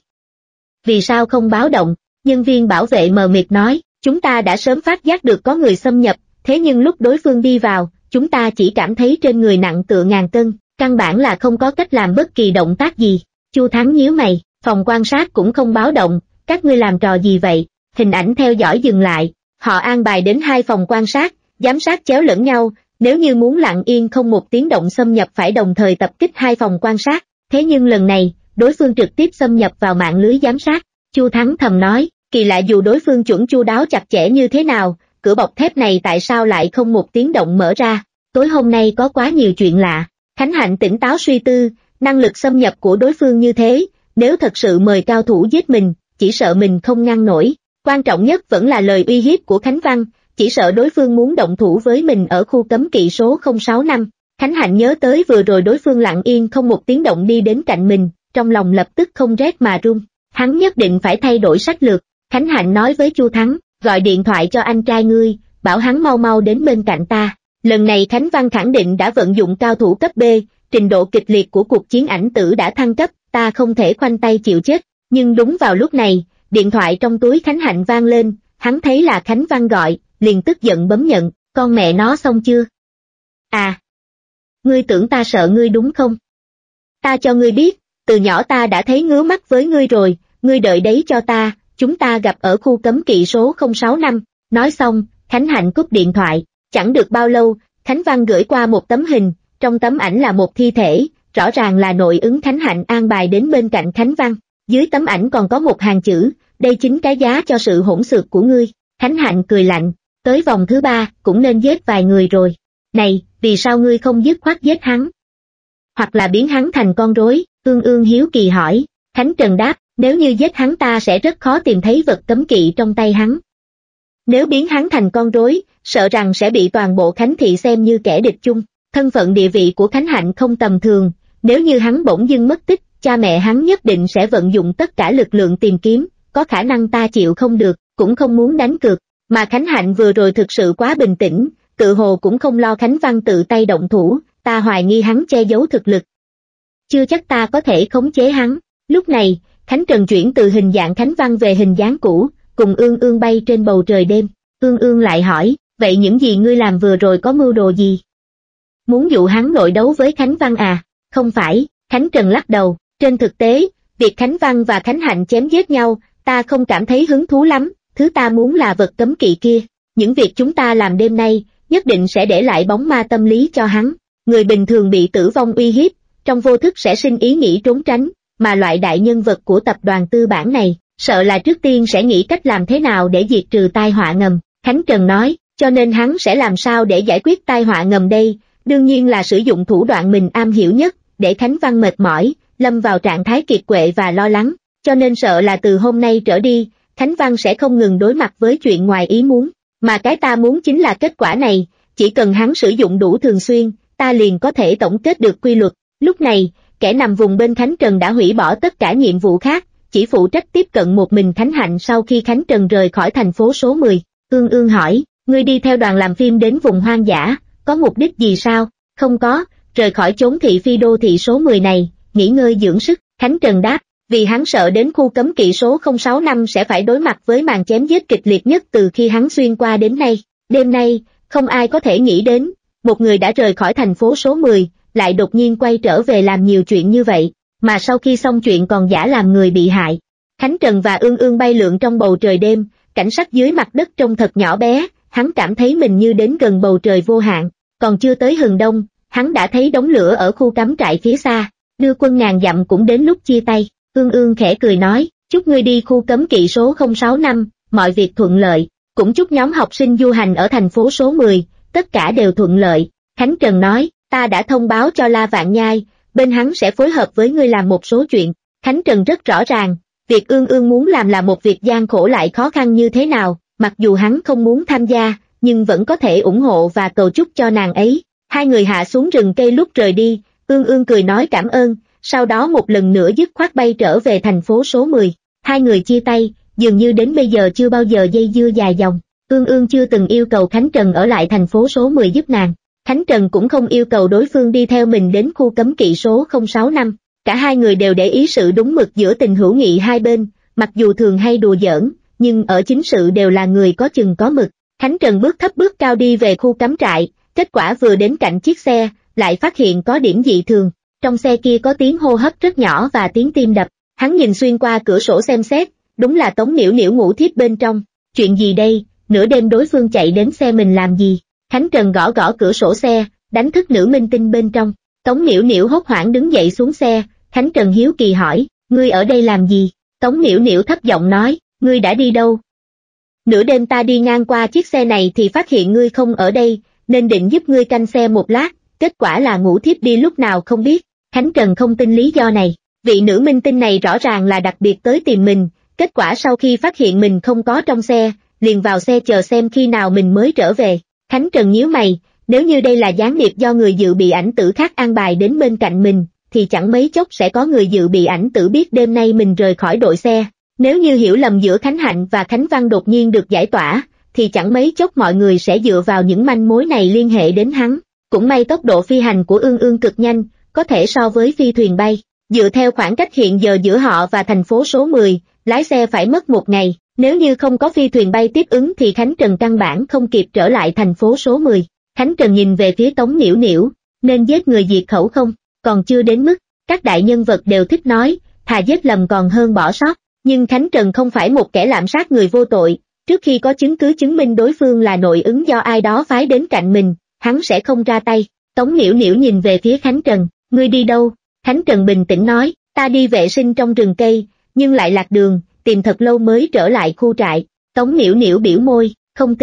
Vì sao không báo động? Nhân viên bảo vệ mờ mịt nói, chúng ta đã sớm phát giác được có người xâm nhập, thế nhưng lúc đối phương đi vào, chúng ta chỉ cảm thấy trên người nặng tựa ngàn cân, căn bản là không có cách làm bất kỳ động tác gì. Chu Thắng nhíu mày, phòng quan sát cũng không báo động, các ngươi làm trò gì vậy? Hình ảnh theo dõi dừng lại, họ an bài đến hai phòng quan sát, giám sát chéo lẫn nhau, nếu như muốn lặng yên không một tiếng động xâm nhập phải đồng thời tập kích hai phòng quan sát, thế nhưng lần này, đối phương trực tiếp xâm nhập vào mạng lưới giám sát. Chu Thắng thầm nói, kỳ lạ dù đối phương chuẩn chu đáo chặt chẽ như thế nào, cửa bọc thép này tại sao lại không một tiếng động mở ra? Tối hôm nay có quá nhiều chuyện lạ. Khánh Hạnh tỉnh táo suy tư, năng lực xâm nhập của đối phương như thế, nếu thật sự mời cao thủ giết mình, chỉ sợ mình không ngăn nổi. Quan trọng nhất vẫn là lời uy hiếp của Khánh Văn, chỉ sợ đối phương muốn động thủ với mình ở khu cấm kỵ số không sáu năm. Khánh Hạnh nhớ tới vừa rồi đối phương lặng yên không một tiếng động đi đến cạnh mình, trong lòng lập tức không rét mà run. Hắn nhất định phải thay đổi sách lược. Khánh Hạnh nói với Chu Thắng, gọi điện thoại cho anh trai ngươi, bảo hắn mau mau đến bên cạnh ta. Lần này Khánh Văn khẳng định đã vận dụng cao thủ cấp B, trình độ kịch liệt của cuộc chiến ảnh tử đã thăng cấp, ta không thể khoanh tay chịu chết. Nhưng đúng vào lúc này, điện thoại trong túi Khánh Hạnh vang lên, hắn thấy là Khánh Văn gọi, liền tức giận bấm nhận, con mẹ nó xong chưa? À, ngươi tưởng ta sợ ngươi đúng không? Ta cho ngươi biết, từ nhỏ ta đã thấy ngứa mắt với ngươi rồi, ngươi đợi đấy cho ta, chúng ta gặp ở khu cấm kỵ số không sáu năm. Nói xong, Khánh Hạnh cúp điện thoại, chẳng được bao lâu, Khánh Văn gửi qua một tấm hình, trong tấm ảnh là một thi thể, rõ ràng là nội ứng Khánh Hạnh an bài đến bên cạnh Khánh Văn. Dưới tấm ảnh còn có một hàng chữ, đây chính cái giá cho sự hỗn xược của ngươi. Khánh Hạnh cười lạnh, tới vòng thứ ba, cũng nên giết vài người rồi. Này, vì sao ngươi không dứt khoát giết hắn? Hoặc là biến hắn thành con rối, Ương Ương hiếu kỳ hỏi. Khánh Trần đáp, nếu như giết hắn ta sẽ rất khó tìm thấy vật cấm kỵ trong tay hắn. Nếu biến hắn thành con rối, sợ rằng sẽ bị toàn bộ Khánh Thị xem như kẻ địch chung. Thân phận địa vị của Khánh Hạnh không tầm thường, nếu như hắn bỗng dưng mất tích, cha mẹ hắn nhất định sẽ vận dụng tất cả lực lượng tìm kiếm, có khả năng ta chịu không được, cũng không muốn đánh cược. Mà Khánh Hạnh vừa rồi thực sự quá bình tĩnh, tự hồ cũng không lo Khánh Văn tự tay động thủ, ta hoài nghi hắn che giấu thực lực. Chưa chắc ta có thể khống chế hắn. Lúc này, Khánh Trần chuyển từ hình dạng Khánh Văn về hình dáng cũ, cùng Ương Ương bay trên bầu trời đêm. Ương Ương lại hỏi, vậy những gì ngươi làm vừa rồi có mưu đồ gì? Muốn dụ hắn nội đấu với Khánh Văn à? Không phải, Khánh Trần lắc đầu, trên thực tế, việc Khánh Văn và Khánh Hạnh chém giết nhau, ta không cảm thấy hứng thú lắm, thứ ta muốn là vật cấm kỵ kia. Những việc chúng ta làm đêm nay, nhất định sẽ để lại bóng ma tâm lý cho hắn. Người bình thường bị tử vong uy hiếp, trong vô thức sẽ sinh ý nghĩ trốn tránh, mà loại đại nhân vật của tập đoàn tư bản này, sợ là trước tiên sẽ nghĩ cách làm thế nào để diệt trừ tai họa ngầm. Khánh Trần nói, cho nên hắn sẽ làm sao để giải quyết tai họa ngầm đây, đương nhiên là sử dụng thủ đoạn mình am hiểu nhất, để Khánh Văn mệt mỏi, lâm vào trạng thái kiệt quệ và lo lắng, cho nên sợ là từ hôm nay trở đi, Khánh Văn sẽ không ngừng đối mặt với chuyện ngoài ý muốn, mà cái ta muốn chính là kết quả này, chỉ cần hắn sử dụng đủ thường xuyên, ta liền có thể tổng kết được quy luật. Lúc này, kẻ nằm vùng bên Khánh Trần đã hủy bỏ tất cả nhiệm vụ khác, chỉ phụ trách tiếp cận một mình Khánh Hạnh sau khi Khánh Trần rời khỏi thành phố số mười. Ương Ương hỏi, ngươi đi theo đoàn làm phim đến vùng hoang dã, có mục đích gì sao? Không có, rời khỏi chốn thị phi đô thị số mười này, nghỉ ngơi dưỡng sức. Khánh Trần đáp, vì hắn sợ đến khu cấm kỵ số không sáu năm sẽ phải đối mặt với màn chém giết kịch liệt nhất từ khi hắn xuyên qua đến nay. Đêm nay, không ai có thể nghĩ đến, một người đã rời khỏi thành phố số mười, lại đột nhiên quay trở về làm nhiều chuyện như vậy, mà sau khi xong chuyện còn giả làm người bị hại. Khánh Trần và Ương Ương bay lượn trong bầu trời đêm, cảnh sắc dưới mặt đất trông thật nhỏ bé, hắn cảm thấy mình như đến gần bầu trời vô hạn, còn chưa tới hừng đông, hắn đã thấy đống lửa ở khu cắm trại phía xa, đưa quân ngàn dặm cũng đến lúc chia tay. Ương Ương khẽ cười nói, chúc ngươi đi khu cấm kỵ số không sáu năm, mọi việc thuận lợi, cũng chúc nhóm học sinh du hành ở thành phố số mười, tất cả đều thuận lợi. Khánh Trần nói, ta đã thông báo cho La Vạn Nhai, bên hắn sẽ phối hợp với ngươi làm một số chuyện. Khánh Trần rất rõ ràng, việc Ương Ương muốn làm là một việc gian khổ lại khó khăn như thế nào, mặc dù hắn không muốn tham gia, nhưng vẫn có thể ủng hộ và cầu chúc cho nàng ấy. Hai người hạ xuống rừng cây lúc rời đi, Ương Ương cười nói cảm ơn, sau đó một lần nữa dứt khoát bay trở về thành phố số mười. Hai người chia tay, dường như đến bây giờ chưa bao giờ dây dưa dài dòng. Ương Ương chưa từng yêu cầu Khánh Trần ở lại thành phố số mười giúp nàng. Khánh Trần cũng không yêu cầu đối phương đi theo mình đến khu cấm kỵ số không sáu năm. Cả hai người đều để ý sự đúng mực giữa tình hữu nghị hai bên, mặc dù thường hay đùa giỡn, nhưng ở chính sự đều là người có chừng có mực. Khánh Trần bước thấp bước cao đi về khu cắm trại, kết quả vừa đến cạnh chiếc xe, lại phát hiện có điểm dị thường. Trong xe kia có tiếng hô hấp rất nhỏ và tiếng tim đập. Hắn nhìn xuyên qua cửa sổ xem xét, đúng là Tống Niểu Niểu ngủ thiếp bên trong. Chuyện gì đây, nửa đêm đối phương chạy đến xe mình làm gì? Khánh Trần gõ gõ cửa sổ xe, đánh thức nữ minh tinh bên trong. Tống Niểu Niểu hốt hoảng đứng dậy xuống xe, Khánh Trần hiếu kỳ hỏi, ngươi ở đây làm gì? Tống Niểu Niểu thấp giọng nói, ngươi đã đi đâu? Nửa đêm ta đi ngang qua chiếc xe này thì phát hiện ngươi không ở đây, nên định giúp ngươi canh xe một lát, kết quả là ngủ thiếp đi lúc nào không biết. Khánh Trần không tin lý do này, vị nữ minh tinh này rõ ràng là đặc biệt tới tìm mình, kết quả sau khi phát hiện mình không có trong xe, liền vào xe chờ xem khi nào mình mới trở về. Khánh Trần nhíu mày, nếu như đây là gián điệp do người dự bị ảnh tử khác an bài đến bên cạnh mình, thì chẳng mấy chốc sẽ có người dự bị ảnh tử biết đêm nay mình rời khỏi đội xe. Nếu như hiểu lầm giữa Khánh Hạnh và Khánh Văn đột nhiên được giải tỏa, thì chẳng mấy chốc mọi người sẽ dựa vào những manh mối này liên hệ đến hắn. Cũng may tốc độ phi hành của Ương Ương cực nhanh, có thể so với phi thuyền bay. Dựa theo khoảng cách hiện giờ giữa họ và thành phố số mười, lái xe phải mất một ngày. Nếu như không có phi thuyền bay tiếp ứng thì Khánh Trần căn bản không kịp trở lại thành phố số mười. Khánh Trần nhìn về phía Tống Niểu Niểu, nên giết người diệt khẩu không? Còn chưa đến mức, các đại nhân vật đều thích nói, thà giết lầm còn hơn bỏ sót. Nhưng Khánh Trần không phải một kẻ lạm sát người vô tội, trước khi có chứng cứ chứng minh đối phương là nội ứng do ai đó phái đến cạnh mình, hắn sẽ không ra tay. Tống Niểu Niểu nhìn về phía Khánh Trần, ngươi đi đâu? Khánh Trần bình tĩnh nói, ta đi vệ sinh trong rừng cây, nhưng lại lạc đường, tìm thật lâu mới trở lại khu trại. Tống Niểu Niểu biểu môi, không tin,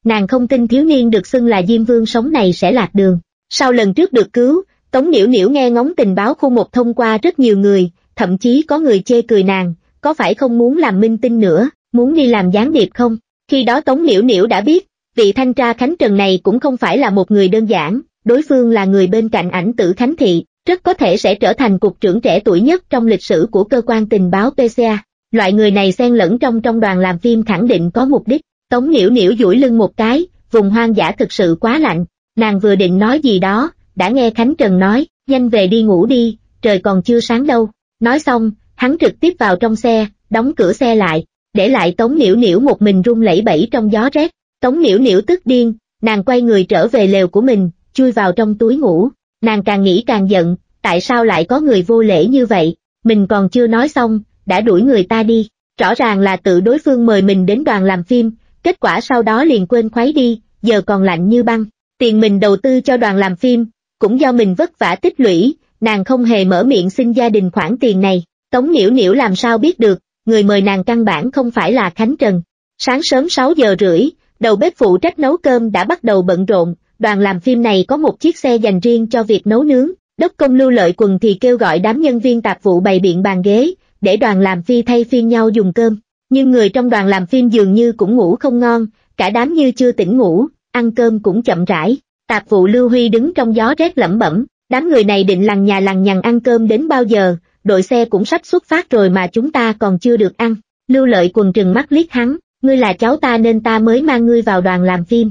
nàng không tin thiếu niên được xưng là Diêm Vương sống này sẽ lạc đường. Sau lần trước được cứu, Tống Niểu Niểu nghe ngóng tình báo khu một thông qua rất nhiều người, thậm chí có người chê cười nàng, có phải không muốn làm minh tinh nữa, muốn đi làm gián điệp không? Khi đó Tống Niểu Niểu đã biết, vị thanh tra Khánh Trần này cũng không phải là một người đơn giản, đối phương là người bên cạnh ảnh tử Khánh Thị, rất có thể sẽ trở thành cục trưởng trẻ tuổi nhất trong lịch sử của cơ quan tình báo pê xê a. Loại người này xen lẫn trong trong đoàn làm phim khẳng định có mục đích. Tống Niểu Niểu duỗi lưng một cái, vùng hoang dã thực sự quá lạnh, nàng vừa định nói gì đó, đã nghe Khánh Trần nói, nhanh về đi ngủ đi, trời còn chưa sáng đâu. Nói xong, hắn trực tiếp vào trong xe, đóng cửa xe lại, để lại Tống Niểu Niểu một mình run lẩy bẩy trong gió rét. Tống Niểu Niểu tức điên, nàng quay người trở về lều của mình, chui vào trong túi ngủ. Nàng càng nghĩ càng giận, tại sao lại có người vô lễ như vậy, mình còn chưa nói xong, đã đuổi người ta đi. Rõ ràng là tự đối phương mời mình đến đoàn làm phim, kết quả sau đó liền quên khuấy đi, giờ còn lạnh như băng. Tiền mình đầu tư cho đoàn làm phim, cũng do mình vất vả tích lũy, nàng không hề mở miệng xin gia đình khoản tiền này. Tống Niểu Niểu làm sao biết được, người mời nàng căn bản không phải là Khánh Trần. Sáng sớm sáu giờ rưỡi, đầu bếp phụ trách nấu cơm đã bắt đầu bận rộn, đoàn làm phim này có một chiếc xe dành riêng cho việc nấu nướng. Đốc công Lưu Lợi Quần thì kêu gọi đám nhân viên tạp vụ bày biện bàn ghế, để đoàn làm phim thay phiên nhau dùng cơm. Nhưng người trong đoàn làm phim dường như cũng ngủ không ngon, cả đám như chưa tỉnh ngủ, ăn cơm cũng chậm rãi. Tạp vụ Lưu Huy đứng trong gió rét lẩm bẩm, đám người này định lằng nhà lằng nhằng ăn cơm đến bao giờ, đội xe cũng sắp xuất phát rồi mà chúng ta còn chưa được ăn. Lưu Lợi Quần trừng mắt liếc hắn, ngươi là cháu ta nên ta mới mang ngươi vào đoàn làm phim.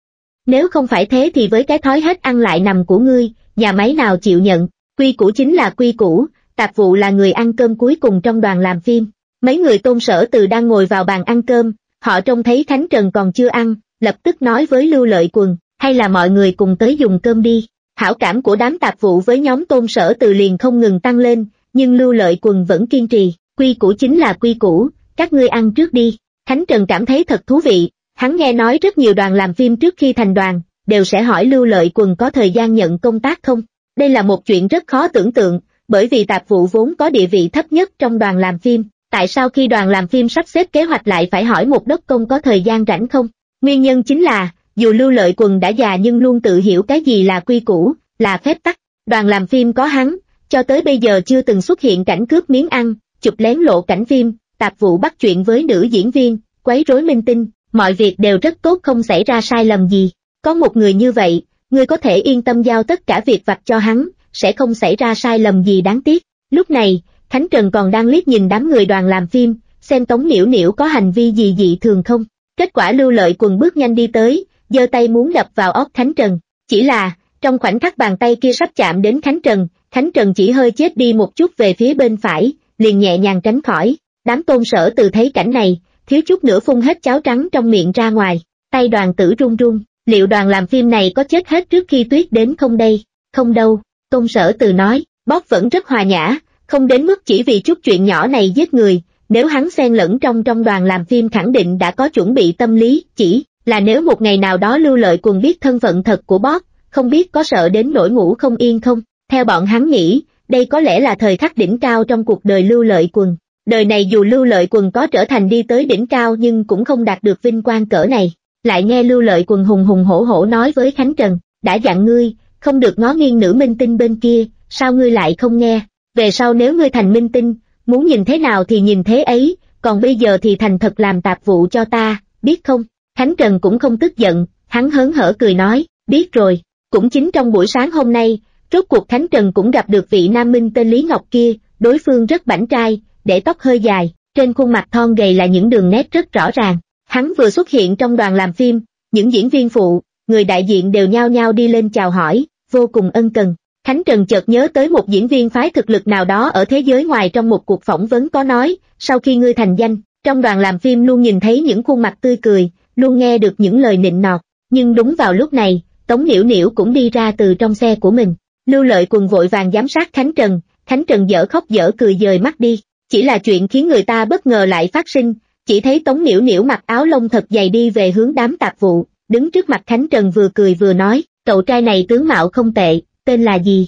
Nếu không phải thế thì với cái thói hết ăn lại nằm của ngươi, nhà máy nào chịu nhận, quy củ chính là quy củ, tạp vụ là người ăn cơm cuối cùng trong đoàn làm phim. Mấy người Tôn Sở Từ đang ngồi vào bàn ăn cơm, họ trông thấy Khánh Trần còn chưa ăn, lập tức nói với Lưu Lợi Quần, hay là mọi người cùng tới dùng cơm đi. Hảo cảm của đám tạp vụ với nhóm Tôn Sở Từ liền không ngừng tăng lên, nhưng Lưu Lợi Quần vẫn kiên trì, quy củ chính là quy củ, các ngươi ăn trước đi. Khánh Trần cảm thấy thật thú vị, hắn nghe nói rất nhiều đoàn làm phim trước khi thành đoàn, đều sẽ hỏi Lưu Lợi Quần có thời gian nhận công tác không. Đây là một chuyện rất khó tưởng tượng, bởi vì tạp vụ vốn có địa vị thấp nhất trong đoàn làm phim, tại sao khi đoàn làm phim sắp xếp kế hoạch lại phải hỏi một đốc công có thời gian rảnh không? Nguyên nhân chính là, dù Lưu Lợi Quần đã già nhưng luôn tự hiểu cái gì là quy củ, là phép tắc. Đoàn làm phim có hắn, cho tới bây giờ chưa từng xuất hiện cảnh cướp miếng ăn, chụp lén lộ cảnh phim, tạp vụ bắt chuyện với nữ diễn viên, quấy rối minh tinh, mọi việc đều rất tốt không xảy ra sai lầm gì. Có một người như vậy, ngươi có thể yên tâm giao tất cả việc vặt cho hắn, sẽ không xảy ra sai lầm gì đáng tiếc. Lúc này, Khánh Trần còn đang liếc nhìn đám người đoàn làm phim, xem Tống Niểu Niểu có hành vi gì dị thường không. Kết quả Lưu Lợi Quần bước nhanh đi tới, giơ tay muốn đập vào óc Khánh Trần. Chỉ là, trong khoảnh khắc bàn tay kia sắp chạm đến Khánh Trần, Khánh Trần chỉ hơi chết đi một chút về phía bên phải, liền nhẹ nhàng tránh khỏi. Đám Tôn Sở Từ thấy cảnh này, thiếu chút nữa phun hết cháo trắng trong miệng ra ngoài, tay Đoàn Tử run run. Liệu đoàn làm phim này có chết hết trước khi tuyết đến không đây? Không đâu, Tôn Sở Từ nói, Bob vẫn rất hòa nhã, không đến mức chỉ vì chút chuyện nhỏ này giết người, nếu hắn xen lẫn trong trong đoàn làm phim khẳng định đã có chuẩn bị tâm lý, chỉ là nếu một ngày nào đó Lưu Lợi Quần biết thân phận thật của Bob, không biết có sợ đến nỗi ngủ không yên không? Theo bọn hắn nghĩ, đây có lẽ là thời khắc đỉnh cao trong cuộc đời Lưu Lợi Quần. Đời này dù Lưu Lợi Quần có trở thành đi tới đỉnh cao nhưng cũng không đạt được vinh quang cỡ này. Lại nghe Lưu Lợi Quần hùng hùng hổ hổ nói với Khánh Trần, đã dặn ngươi, không được ngó nghiêng nữ minh tinh bên kia, sao ngươi lại không nghe? Về sau nếu ngươi thành minh tinh, muốn nhìn thế nào thì nhìn thế ấy, còn bây giờ thì thành thật làm tạp vụ cho ta, biết không? Khánh Trần cũng không tức giận, hắn hớn hở cười nói, biết rồi. Cũng chính trong buổi sáng hôm nay, rốt cuộc Khánh Trần cũng gặp được vị nam minh tên Lý Ngọc kia, đối phương rất bảnh trai, để tóc hơi dài, trên khuôn mặt thon gầy là những đường nét rất rõ ràng. Hắn vừa xuất hiện trong đoàn làm phim, những diễn viên phụ, người đại diện đều nhao nhao đi lên chào hỏi, vô cùng ân cần. Khánh Trần chợt nhớ tới một diễn viên phái thực lực nào đó ở thế giới ngoài trong một cuộc phỏng vấn có nói, sau khi ngươi thành danh, trong đoàn làm phim luôn nhìn thấy những khuôn mặt tươi cười, luôn nghe được những lời nịnh nọt. Nhưng đúng vào lúc này, Tống Niểu Niểu cũng đi ra từ trong xe của mình. Lưu Lợi Quần vội vàng giám sát Khánh Trần, Khánh Trần dở khóc dở cười dời mắt đi. Chỉ là chuyện khiến người ta bất ngờ lại phát sinh, chỉ thấy Tống Niểu Niểu mặc áo lông thật dày đi về hướng đám tạp vụ, đứng trước mặt Khánh Trần vừa cười vừa nói, cậu trai này tướng mạo không tệ, tên là gì?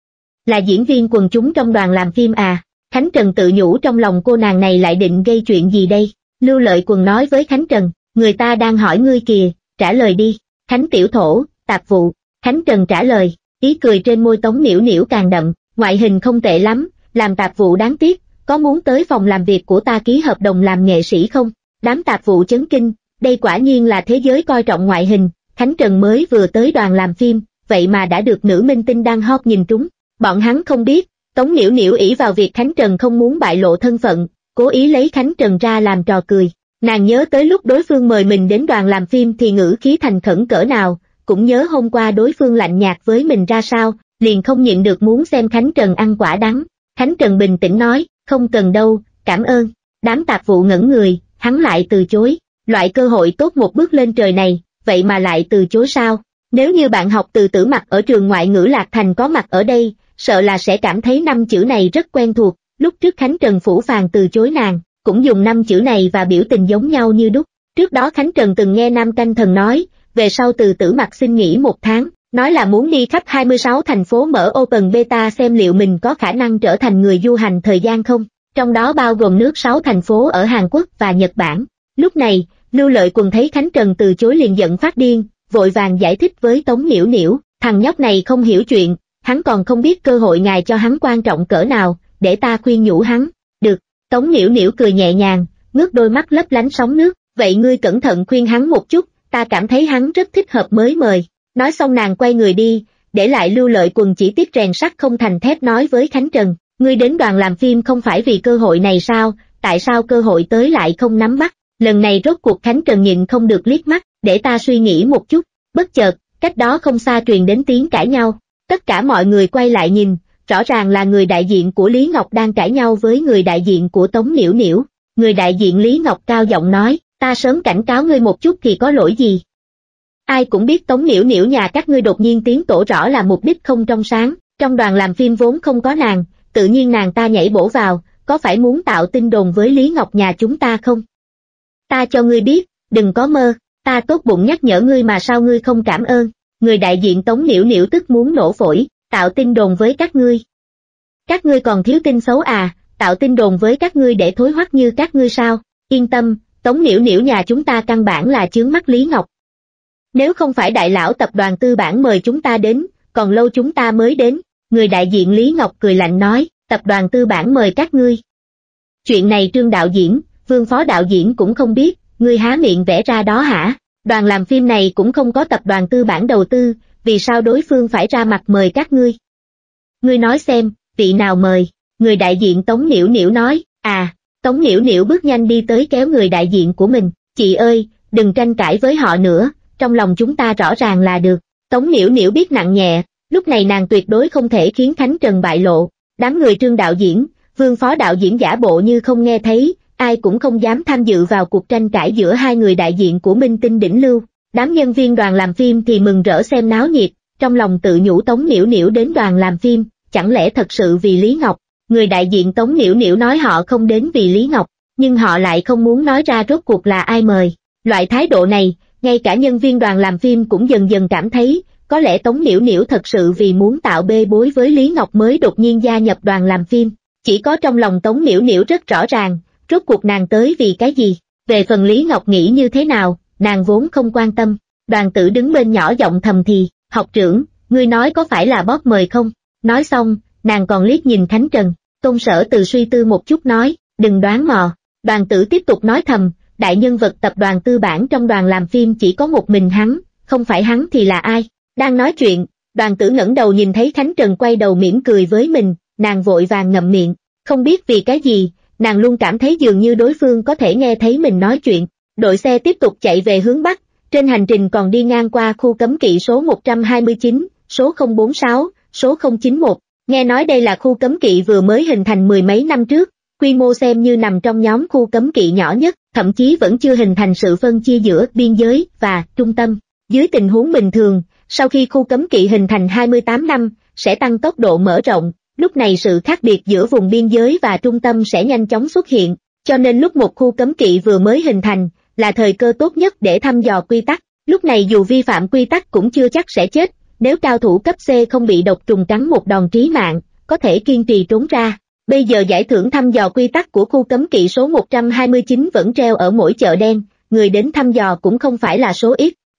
Là diễn viên quần chúng trong đoàn làm phim à? Khánh Trần tự nhủ trong lòng cô nàng này lại định gây chuyện gì đây? Lưu Lợi Quần nói với Khánh Trần, người ta đang hỏi ngươi kìa, trả lời đi. Khánh tiểu thổ, tạp vụ. Khánh Trần trả lời, ý cười trên môi Tống Niểu Niểu càng đậm, ngoại hình không tệ lắm, làm tạp vụ đáng tiếc, có muốn tới phòng làm việc của ta ký hợp đồng làm nghệ sĩ không? Đám tạp vụ chấn kinh, đây quả nhiên là thế giới coi trọng ngoại hình, Khánh Trần mới vừa tới đoàn làm phim, vậy mà đã được nữ minh tinh đang hot nhìn trúng. Bọn hắn không biết, Tống Niểu Niểu ỷ vào việc Khánh Trần không muốn bại lộ thân phận, cố ý lấy Khánh Trần ra làm trò cười. Nàng nhớ tới lúc đối phương mời mình đến đoàn làm phim thì ngữ khí thành khẩn cỡ nào, cũng nhớ hôm qua đối phương lạnh nhạt với mình ra sao, liền không nhịn được muốn xem Khánh Trần ăn quả đắng. Khánh Trần bình tĩnh nói, không cần đâu, cảm ơn. Đám tạp vụ ngẩn người, hắn lại từ chối. Loại cơ hội tốt một bước lên trời này, vậy mà lại từ chối sao? Nếu như bạn học từ Tử Mặc ở trường ngoại ngữ Lạc Thành có mặt ở đây, sợ là sẽ cảm thấy năm chữ này rất quen thuộc. Lúc trước Khánh Trần phủ phàng từ chối nàng, cũng dùng năm chữ này và biểu tình giống nhau như đúc. Trước đó Khánh Trần từng nghe Nam Canh Thần nói, về sau từ Tử Mặc xin nghỉ một tháng, nói là muốn đi khắp hai mươi sáu thành phố mở Open Beta xem liệu mình có khả năng trở thành người du hành thời gian không, trong đó bao gồm nước sáu thành phố ở Hàn Quốc và Nhật Bản. Lúc này, Lưu Lợi Quần thấy Khánh Trần từ chối liền giận phát điên, vội vàng giải thích với Tống Niểu Niểu, thằng nhóc này không hiểu chuyện, hắn còn không biết cơ hội ngài cho hắn quan trọng cỡ nào, để ta khuyên nhủ hắn. Được, Tống Niểu Niểu cười nhẹ nhàng, ngước đôi mắt lấp lánh sóng nước, vậy ngươi cẩn thận khuyên hắn một chút, ta cảm thấy hắn rất thích hợp mới mời. Nói xong nàng quay người đi, để lại Lưu Lợi Quần chỉ tiếc rèn sắt không thành thép nói với Khánh Trần, ngươi đến đoàn làm phim không phải vì cơ hội này sao, tại sao cơ hội tới lại không nắm bắt? Lần này rốt cuộc Khánh Trần nhịn không được liếc mắt, để ta suy nghĩ một chút. Bất chợt, cách đó không xa truyền đến tiếng cãi nhau, tất cả mọi người quay lại nhìn, rõ ràng là người đại diện của Lý Ngọc đang cãi nhau với người đại diện của Tống Niểu Niểu. Người đại diện Lý Ngọc cao giọng nói, ta sớm cảnh cáo ngươi một chút thì có lỗi gì? Ai cũng biết Tống Niểu Niểu nhà các ngươi đột nhiên tiến tổ rõ là mục đích không trong sáng, trong đoàn làm phim vốn không có nàng, tự nhiên nàng ta nhảy bổ vào, có phải muốn tạo tin đồn với Lý Ngọc nhà chúng ta không? Ta cho ngươi biết, đừng có mơ, ta tốt bụng nhắc nhở ngươi mà sao ngươi không cảm ơn? Người đại diện Tống Niểu Niểu tức muốn nổ phổi, tạo tin đồn với các ngươi. Các ngươi còn thiếu tin xấu à, tạo tin đồn với các ngươi để thối hoắc như các ngươi sao? Yên tâm, Tống Niểu Niểu nhà chúng ta căn bản là chướng mắt Lý Ngọc. Nếu không phải đại lão tập đoàn tư bản mời chúng ta đến, còn lâu chúng ta mới đến. Người đại diện Lý Ngọc cười lạnh nói, tập đoàn tư bản mời các ngươi. Chuyện này Trương đạo diễn, Vương phó đạo diễn cũng không biết, ngươi há miệng vẽ ra đó hả? Đoàn làm phim này cũng không có tập đoàn tư bản đầu tư, vì sao đối phương phải ra mặt mời các ngươi? Ngươi nói xem, vị nào mời? Người đại diện Tống Niểu Niểu nói, à, Tống Niểu Niểu bước nhanh đi tới kéo người đại diện của mình, chị ơi, đừng tranh cãi với họ nữa, trong lòng chúng ta rõ ràng là được. Tống Niểu Niểu biết nặng nhẹ, lúc này nàng tuyệt đối không thể khiến Khánh Trần bại lộ. Đám người Trương đạo diễn, Vương phó đạo diễn giả bộ như không nghe thấy, ai cũng không dám tham dự vào cuộc tranh cãi giữa hai người đại diện của minh tinh đỉnh lưu. Đám nhân viên đoàn làm phim thì mừng rỡ xem náo nhiệt, trong lòng tự nhủ Tống Niểu Niểu đến đoàn làm phim, chẳng lẽ thật sự vì Lý Ngọc? Người đại diện Tống Niểu Niểu nói họ không đến vì Lý Ngọc, nhưng họ lại không muốn nói ra rốt cuộc là ai mời. Loại thái độ này, ngay cả nhân viên đoàn làm phim cũng dần dần cảm thấy, có lẽ Tống Niểu Niểu thật sự vì muốn tạo bê bối với Lý Ngọc mới đột nhiên gia nhập đoàn làm phim. Chỉ có trong lòng Tống Niểu Niểu rất rõ ràng, rốt cuộc nàng tới vì cái gì. Về phần Lý Ngọc nghĩ như thế nào, nàng vốn không quan tâm. Đoàn Tử đứng bên nhỏ giọng thầm thì, học trưởng, ngươi nói có phải là boss mời không? Nói xong, nàng còn liếc nhìn Khánh Trần. Tôn Sở Từ suy tư một chút nói, đừng đoán mò. Đoàn Tử tiếp tục nói thầm, đại nhân vật tập đoàn tư bản trong đoàn làm phim chỉ có một mình hắn, không phải hắn thì là ai? Đang nói chuyện, Đoàn Tử ngẩng đầu nhìn thấy Khánh Trần quay đầu mỉm cười với mình, nàng vội vàng ngậm miệng, không biết vì cái gì, nàng luôn cảm thấy dường như đối phương có thể nghe thấy mình nói chuyện. Đội xe tiếp tục chạy về hướng Bắc, trên hành trình còn đi ngang qua khu cấm kỵ số một trăm hai mươi chín, số không bốn sáu, số không chín một. Nghe nói đây là khu cấm kỵ vừa mới hình thành mười mấy năm trước, quy mô xem như nằm trong nhóm khu cấm kỵ nhỏ nhất, thậm chí vẫn chưa hình thành sự phân chia giữa biên giới và trung tâm. Dưới tình huống bình thường, sau khi khu cấm kỵ hình thành hai mươi tám năm, sẽ tăng tốc độ mở rộng, lúc này sự khác biệt giữa vùng biên giới và trung tâm sẽ nhanh chóng xuất hiện, cho nên lúc một khu cấm kỵ vừa mới hình thành, là thời cơ tốt nhất để thăm dò quy tắc. Lúc này dù vi phạm quy tắc cũng chưa chắc sẽ chết, nếu cao thủ cấp C không bị độc trùng cắn một đòn trí mạng, có thể kiên trì trốn ra. Bây giờ giải thưởng thăm dò quy tắc của khu cấm kỵ số một trăm hai mươi chín vẫn treo ở mỗi chợ đen, người đến thăm dò cũng không phải là số ít.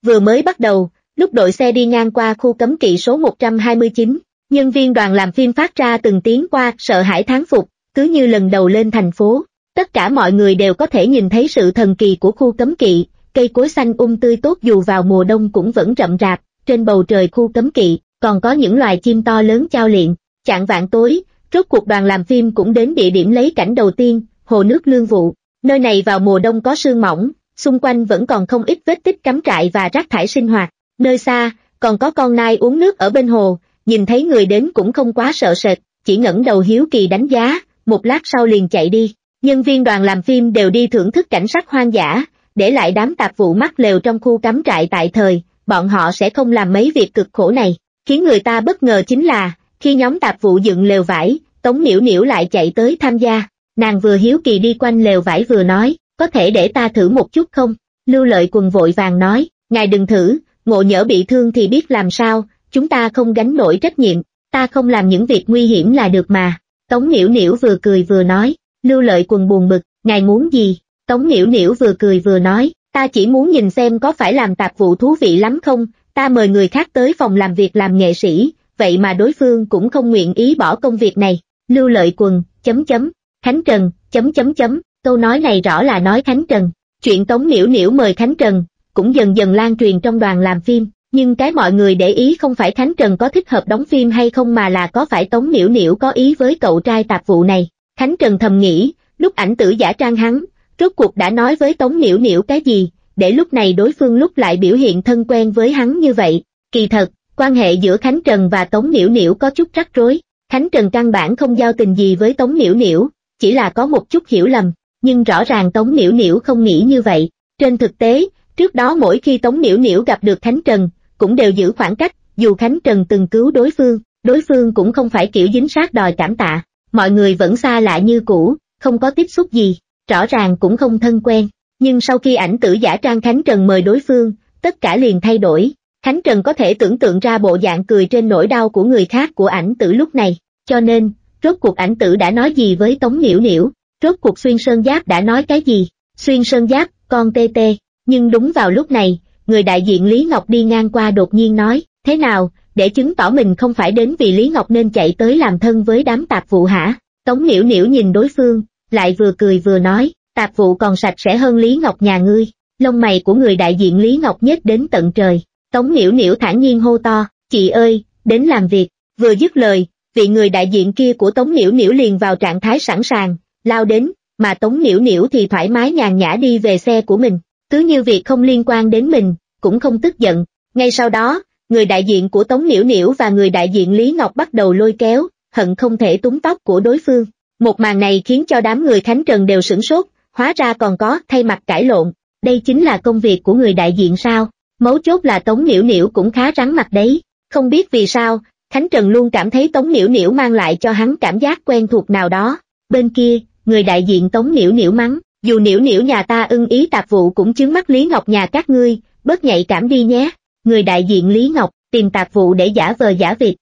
Vừa mới bắt đầu, lúc đội xe đi ngang qua khu cấm kỵ số một trăm hai mươi chín, nhân viên đoàn làm phim phát ra từng tiếng qua sợ hãi thán phục, cứ như lần đầu lên thành phố. Tất cả mọi người đều có thể nhìn thấy sự thần kỳ của khu cấm kỵ, cây cối xanh um tươi tốt dù vào mùa đông cũng vẫn rậm rạp, trên bầu trời khu cấm kỵ, còn có những loài chim to lớn chao liệng. Chạng vạng tối, rốt cuộc đoàn làm phim cũng đến địa điểm lấy cảnh đầu tiên, hồ nước Lương Vụ. Nơi này vào mùa đông có sương mỏng, xung quanh vẫn còn không ít vết tích cắm trại và rác thải sinh hoạt. Nơi xa, còn có con nai uống nước ở bên hồ, nhìn thấy người đến cũng không quá sợ sệt, chỉ ngẩng đầu hiếu kỳ đánh giá, một lát sau liền chạy đi. Nhân viên đoàn làm phim đều đi thưởng thức cảnh sắc hoang dã, để lại đám tạp vụ mắc lều trong khu cắm trại tại thời, bọn họ sẽ không làm mấy việc cực khổ này. Khiến người ta bất ngờ chính là, khi nhóm tạp vụ dựng lều vải, Tống Niểu Niểu lại chạy tới tham gia. Nàng vừa hiếu kỳ đi quanh lều vải vừa nói, có thể để ta thử một chút không? Lưu Lợi Quần vội vàng nói, ngài đừng thử, ngộ nhỡ bị thương thì biết làm sao, chúng ta không gánh nổi trách nhiệm, ta không làm những việc nguy hiểm là được mà. Tống Niểu Niểu vừa cười vừa nói. Lưu Lợi Quần buồn bực, ngài muốn gì? Tống Niểu Niểu vừa cười vừa nói, ta chỉ muốn nhìn xem có phải làm tạp vụ thú vị lắm không, ta mời người khác tới phòng làm việc làm nghệ sĩ, vậy mà đối phương cũng không nguyện ý bỏ công việc này. Lưu Lợi Quần, chấm chấm, Khánh Trần, chấm chấm chấm, câu nói này rõ là nói Khánh Trần. Chuyện Tống Niểu Niểu mời Khánh Trần, cũng dần dần lan truyền trong đoàn làm phim, nhưng cái mọi người để ý không phải Khánh Trần có thích hợp đóng phim hay không mà là có phải Tống Niểu Niểu có ý với cậu trai tạp vụ này. Khánh Trần thầm nghĩ, lúc ảnh tử giả trang hắn, rốt cuộc đã nói với Tống Niểu Niểu cái gì, để lúc này đối phương lúc lại biểu hiện thân quen với hắn như vậy. Kỳ thật, quan hệ giữa Khánh Trần và Tống Niểu Niểu có chút rắc rối. Khánh Trần căn bản không giao tình gì với Tống Niểu Niểu, chỉ là có một chút hiểu lầm, nhưng rõ ràng Tống Niểu Niểu không nghĩ như vậy. Trên thực tế, trước đó mỗi khi Tống Niểu Niểu gặp được Khánh Trần, cũng đều giữ khoảng cách, dù Khánh Trần từng cứu đối phương, đối phương cũng không phải kiểu dính sát đòi cảm tạ. Mọi người vẫn xa lạ như cũ, không có tiếp xúc gì, rõ ràng cũng không thân quen. Nhưng sau khi ảnh tử giả trang Khánh Trần mời đối phương, tất cả liền thay đổi. Khánh Trần có thể tưởng tượng ra bộ dạng cười trên nỗi đau của người khác của ảnh tử lúc này. Cho nên, rốt cuộc ảnh tử đã nói gì với Tống Niểu Niểu? Rốt cuộc Xuyên Sơn Giáp đã nói cái gì? Xuyên Sơn Giáp, con tê tê. Nhưng đúng vào lúc này, người đại diện Lý Ngọc đi ngang qua đột nhiên nói, thế nào, để chứng tỏ mình không phải đến vì Lý Ngọc nên chạy tới làm thân với đám tạp vụ hả? Tống Niểu Niểu nhìn đối phương, lại vừa cười vừa nói, tạp vụ còn sạch sẽ hơn Lý Ngọc nhà ngươi. Lông mày của người đại diện Lý Ngọc nhếch đến tận trời. Tống Niểu Niểu thản nhiên hô to, chị ơi, đến làm việc. Vừa dứt lời, vị người đại diện kia của Tống Niểu Niểu liền vào trạng thái sẵn sàng, lao đến, mà Tống Niểu Niểu thì thoải mái nhàn nhã đi về xe của mình, cứ như việc không liên quan đến mình, cũng không tức giận. Ngay sau đó, người đại diện của Tống Niểu Niểu và người đại diện Lý Ngọc bắt đầu lôi kéo, hận không thể túm tóc của đối phương. Một màn này khiến cho đám người Khánh Trần đều sửng sốt, hóa ra còn có thay mặt cãi lộn. Đây chính là công việc của người đại diện sao? Mấu chốt là Tống Niểu Niểu cũng khá rắn mặt đấy. Không biết vì sao, Khánh Trần luôn cảm thấy Tống Niểu Niểu mang lại cho hắn cảm giác quen thuộc nào đó. Bên kia, người đại diện Tống Niểu Niểu mắng, dù Niểu Niểu nhà ta ưng ý tạp vụ cũng chướng mắt Lý Ngọc nhà các ngươi, bớt nhạy cảm đi nhé. Người đại diện Lý Ngọc, tìm tạp vụ để giả vờ giả vịt.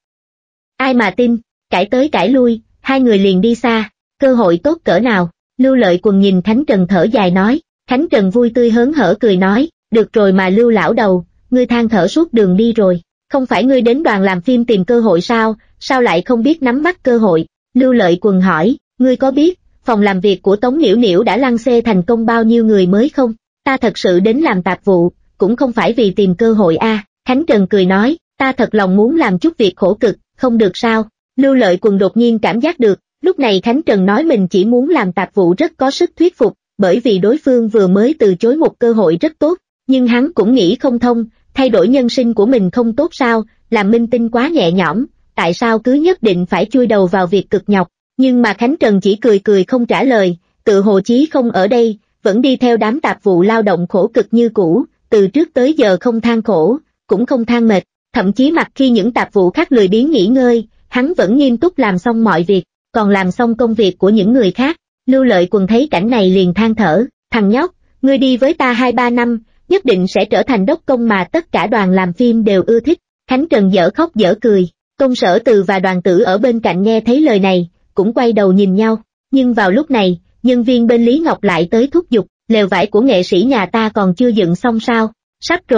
Ai mà tin, cãi tới cãi lui, hai người liền đi xa, cơ hội tốt cỡ nào. Lưu Lợi Quần nhìn Khánh Trần thở dài nói, Khánh Trần vui tươi hớn hở cười nói, được rồi mà Lưu lão đầu, ngươi than thở suốt đường đi rồi, không phải ngươi đến đoàn làm phim tìm cơ hội sao, sao lại không biết nắm bắt cơ hội? Lưu Lợi Quần hỏi, ngươi có biết, phòng làm việc của Tống Niểu Niểu đã lăng xê thành công bao nhiêu người mới không? Ta thật sự đến làm tạp vụ, cũng không phải vì tìm cơ hội a. À. Khánh Trần cười nói, ta thật lòng muốn làm chút việc khổ cực, không được sao? Lưu Lợi Quần đột nhiên cảm giác được, lúc này Khánh Trần nói mình chỉ muốn làm tạp vụ rất có sức thuyết phục, bởi vì đối phương vừa mới từ chối một cơ hội rất tốt, nhưng hắn cũng nghĩ không thông, thay đổi nhân sinh của mình không tốt sao, làm minh tinh quá nhẹ nhõm, tại sao cứ nhất định phải chui đầu vào việc cực nhọc? Nhưng mà Khánh Trần chỉ cười cười không trả lời, tự hồ chí không ở đây, vẫn đi theo đám tạp vụ lao động khổ cực như cũ, từ trước tới giờ không than khổ, cũng không than mệt, thậm chí mặc khi những tạp vụ khác lười biếng nghỉ ngơi, hắn vẫn nghiêm túc làm xong mọi việc, còn làm xong công việc của những người khác. Lưu Lợi Quần thấy cảnh này liền than thở, thằng nhóc, ngươi đi với ta hai ba năm, nhất định sẽ trở thành đốc công mà tất cả đoàn làm phim đều ưa thích. Khánh Trần dở khóc dở cười, Công Sở Từ và Đoàn Tử ở bên cạnh nghe thấy lời này, cũng quay đầu nhìn nhau, nhưng vào lúc này, nhân viên bên Lý Ngọc lại tới thúc giục, lều vải của nghệ sĩ nhà ta còn chưa dựng xong sao? Sắp rồi.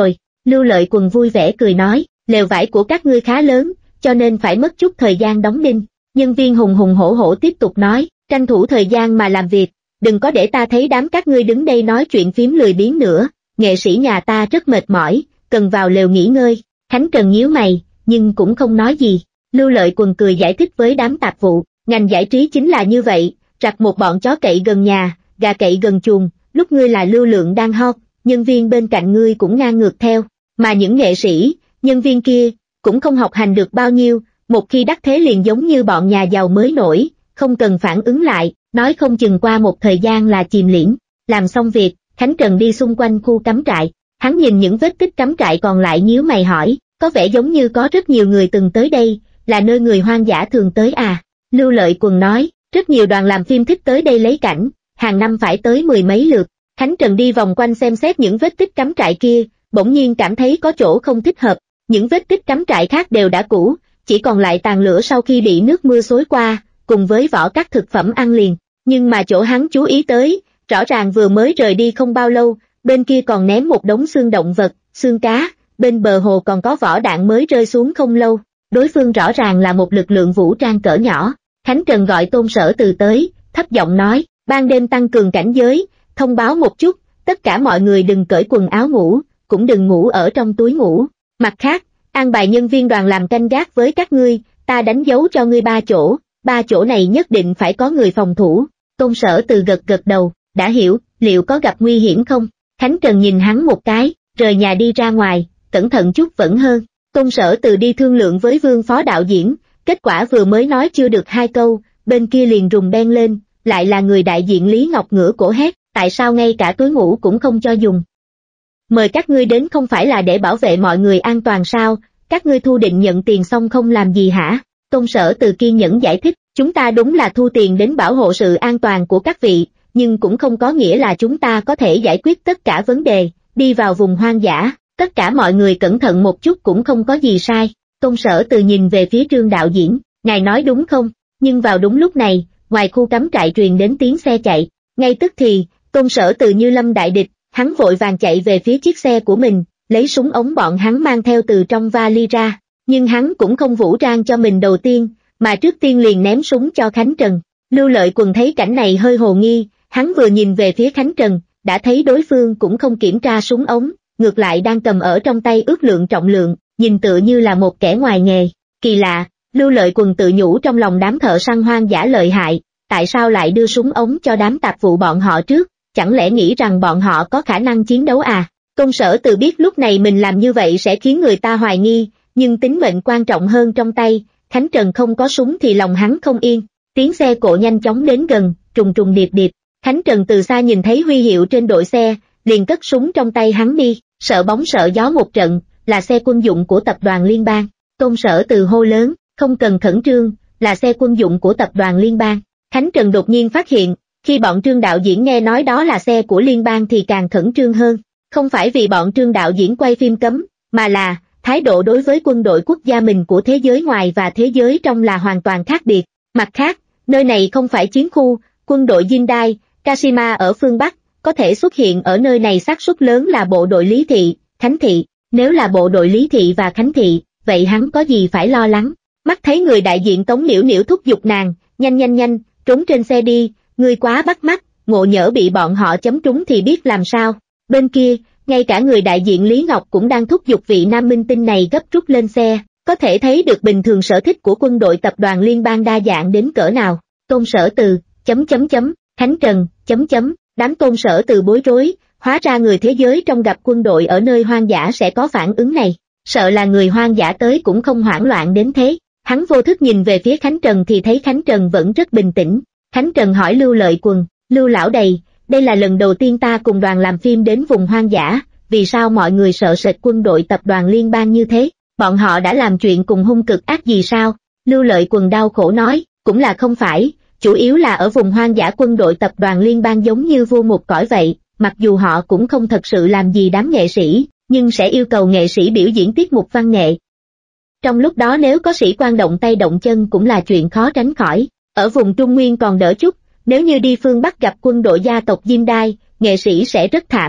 Lưu Lợi Quần vui vẻ cười nói, lều vải của các ngươi khá lớn, cho nên phải mất chút thời gian đóng đinh. Nhân viên hùng hùng hổ hổ tiếp tục nói, tranh thủ thời gian mà làm việc, đừng có để ta thấy đám các ngươi đứng đây nói chuyện phím lười biếng nữa, nghệ sĩ nhà ta rất mệt mỏi, cần vào lều nghỉ ngơi. Khánh Trần nhíu mày, nhưng cũng không nói gì. Lưu Lợi Quần cười giải thích với đám tạp vụ, ngành giải trí chính là như vậy, rặt một bọn chó cậy gần nhà, gà cậy gần chuồng, lúc ngươi là lưu lượng đang hot, nhân viên bên cạnh ngươi cũng ngang ngược theo, mà những nghệ sĩ, nhân viên kia, cũng không học hành được bao nhiêu, một khi đắc thế liền giống như bọn nhà giàu mới nổi, không cần phản ứng lại, nói không chừng qua một thời gian là chìm liễn. Làm xong việc, Khánh Trần đi xung quanh khu cắm trại, hắn nhìn những vết tích cắm trại còn lại nhíu mày hỏi, có vẻ giống như có rất nhiều người từng tới đây, là nơi người hoang dã thường tới à? Lưu Lợi Quần nói, rất nhiều đoàn làm phim thích tới đây lấy cảnh, hàng năm phải tới mười mấy lượt. Khánh Trần đi vòng quanh xem xét những vết tích cắm trại kia, bỗng nhiên cảm thấy có chỗ không thích hợp, những vết tích cắm trại khác đều đã cũ, chỉ còn lại tàn lửa sau khi bị nước mưa xối qua, cùng với vỏ các thực phẩm ăn liền. Nhưng mà chỗ hắn chú ý tới, rõ ràng vừa mới rời đi không bao lâu, bên kia còn ném một đống xương động vật, xương cá, bên bờ hồ còn có vỏ đạn mới rơi xuống không lâu, đối phương rõ ràng là một lực lượng vũ trang cỡ nhỏ. Khánh Trần gọi Tôn Sở Từ tới, thấp giọng nói, ban đêm tăng cường cảnh giới, thông báo một chút, tất cả mọi người đừng cởi quần áo ngủ, cũng đừng ngủ ở trong túi ngủ. Mặt khác, an bài nhân viên đoàn làm canh gác với các ngươi, ta đánh dấu cho ngươi ba chỗ, ba chỗ này nhất định phải có người phòng thủ. Tôn Sở Từ gật gật đầu, đã hiểu, liệu có gặp nguy hiểm không? Khánh Trần nhìn hắn một cái, rời nhà đi ra ngoài, cẩn thận chút vẫn hơn. Tôn Sở Từ đi thương lượng với Vương phó đạo diễn, kết quả vừa mới nói chưa được hai câu, bên kia liền rùng beng lên, lại là người đại diện Lý Ngọc ngửa cổ hét, tại sao ngay cả túi ngủ cũng không cho dùng? Mời các ngươi đến không phải là để bảo vệ mọi người an toàn sao, các ngươi thu định nhận tiền xong không làm gì hả? Tôn Sở Từ kiên nhẫn giải thích, chúng ta đúng là thu tiền đến bảo hộ sự an toàn của các vị, nhưng cũng không có nghĩa là chúng ta có thể giải quyết tất cả vấn đề, đi vào vùng hoang dã, tất cả mọi người cẩn thận một chút cũng không có gì sai. Tôn Sở Từ nhìn về phía Trương đạo diễn, ngài nói đúng không? Nhưng vào đúng lúc này, ngoài khu cắm trại truyền đến tiếng xe chạy, ngay tức thì, Tôn Sở Từ như lâm đại địch, hắn vội vàng chạy về phía chiếc xe của mình, lấy súng ống bọn hắn mang theo từ trong vali ra, nhưng hắn cũng không vũ trang cho mình đầu tiên, mà trước tiên liền ném súng cho Khánh Trần. Lưu Lợi Quần thấy cảnh này hơi hồ nghi, hắn vừa nhìn về phía Khánh Trần, đã thấy đối phương cũng không kiểm tra súng ống, ngược lại đang cầm ở trong tay ước lượng trọng lượng, nhìn tựa như là một kẻ ngoài nghề. Kỳ lạ, Lưu Lợi Quần tự nhủ trong lòng đám thợ săn hoang dã lợi hại, tại sao lại đưa súng ống cho đám tạp vụ bọn họ trước, chẳng lẽ nghĩ rằng bọn họ có khả năng chiến đấu à? Tôn Sở Từ biết lúc này mình làm như vậy sẽ khiến người ta hoài nghi, nhưng tính mệnh quan trọng hơn trong tay, Khánh Trần không có súng thì lòng hắn không yên. Tiếng xe cộ nhanh chóng đến gần, trùng trùng điệp điệp, Khánh Trần từ xa nhìn thấy huy hiệu trên đội xe, liền cất súng trong tay hắn đi, sợ bóng sợ gió một trận, là xe quân dụng của tập đoàn Liên bang. Tôn Sở Từ hô lớn, không cần khẩn trương, là xe quân dụng của tập đoàn Liên bang. Khánh Trần đột nhiên phát hiện, khi bọn Trương đạo diễn nghe nói đó là xe của Liên bang thì càng khẩn trương hơn, không phải vì bọn Trương đạo diễn quay phim cấm, mà là, thái độ đối với quân đội quốc gia mình của thế giới ngoài và thế giới trong là hoàn toàn khác biệt. Mặt khác, nơi này không phải chiến khu, quân đội Jindai, Kashima ở phương Bắc, có thể xuất hiện ở nơi này xác suất lớn là bộ đội Lý Thị, Khánh Thị, nếu là bộ đội Lý Thị và Khánh Thị, vậy hắn có gì phải lo lắng. Mắt thấy người đại diện Tống Liễu Liễu thúc giục nàng, nhanh nhanh nhanh, trốn trên xe đi, ngươi quá bắt mắt, ngộ nhỡ bị bọn họ chấm trúng thì biết làm sao. Bên kia, ngay cả người đại diện Lý Ngọc cũng đang thúc giục vị nam minh tinh này gấp rút lên xe, có thể thấy được bình thường sở thích của quân đội tập đoàn Liên bang đa dạng đến cỡ nào. Tôn Sở Từ, chấm chấm chấm, Khánh Trần, chấm chấm, đám Tôn Sở Từ bối rối, hóa ra người thế giới trong gặp quân đội ở nơi hoang dã sẽ có phản ứng này, sợ là người hoang dã tới cũng không hoảng loạn đến thế. Hắn vô thức nhìn về phía Khánh Trần thì thấy Khánh Trần vẫn rất bình tĩnh. Khánh Trần hỏi Lưu Lợi Quần, Lưu lão đầy, đây là lần đầu tiên ta cùng đoàn làm phim đến vùng hoang dã, vì sao mọi người sợ sệt quân đội tập đoàn Liên bang như thế, bọn họ đã làm chuyện cùng hung cực ác gì sao? Lưu Lợi Quần đau khổ nói, cũng là không phải, chủ yếu là ở vùng hoang dã quân đội tập đoàn Liên bang giống như vua một cõi vậy, mặc dù họ cũng không thật sự làm gì đám nghệ sĩ, nhưng sẽ yêu cầu nghệ sĩ biểu diễn tiết mục văn nghệ. Trong lúc đó nếu có sĩ quan động tay động chân cũng là chuyện khó tránh khỏi, ở vùng Trung Nguyên còn đỡ chút, nếu như đi phương Bắc gặp quân đội gia tộc Jindai, nghệ sĩ sẽ rất thảm,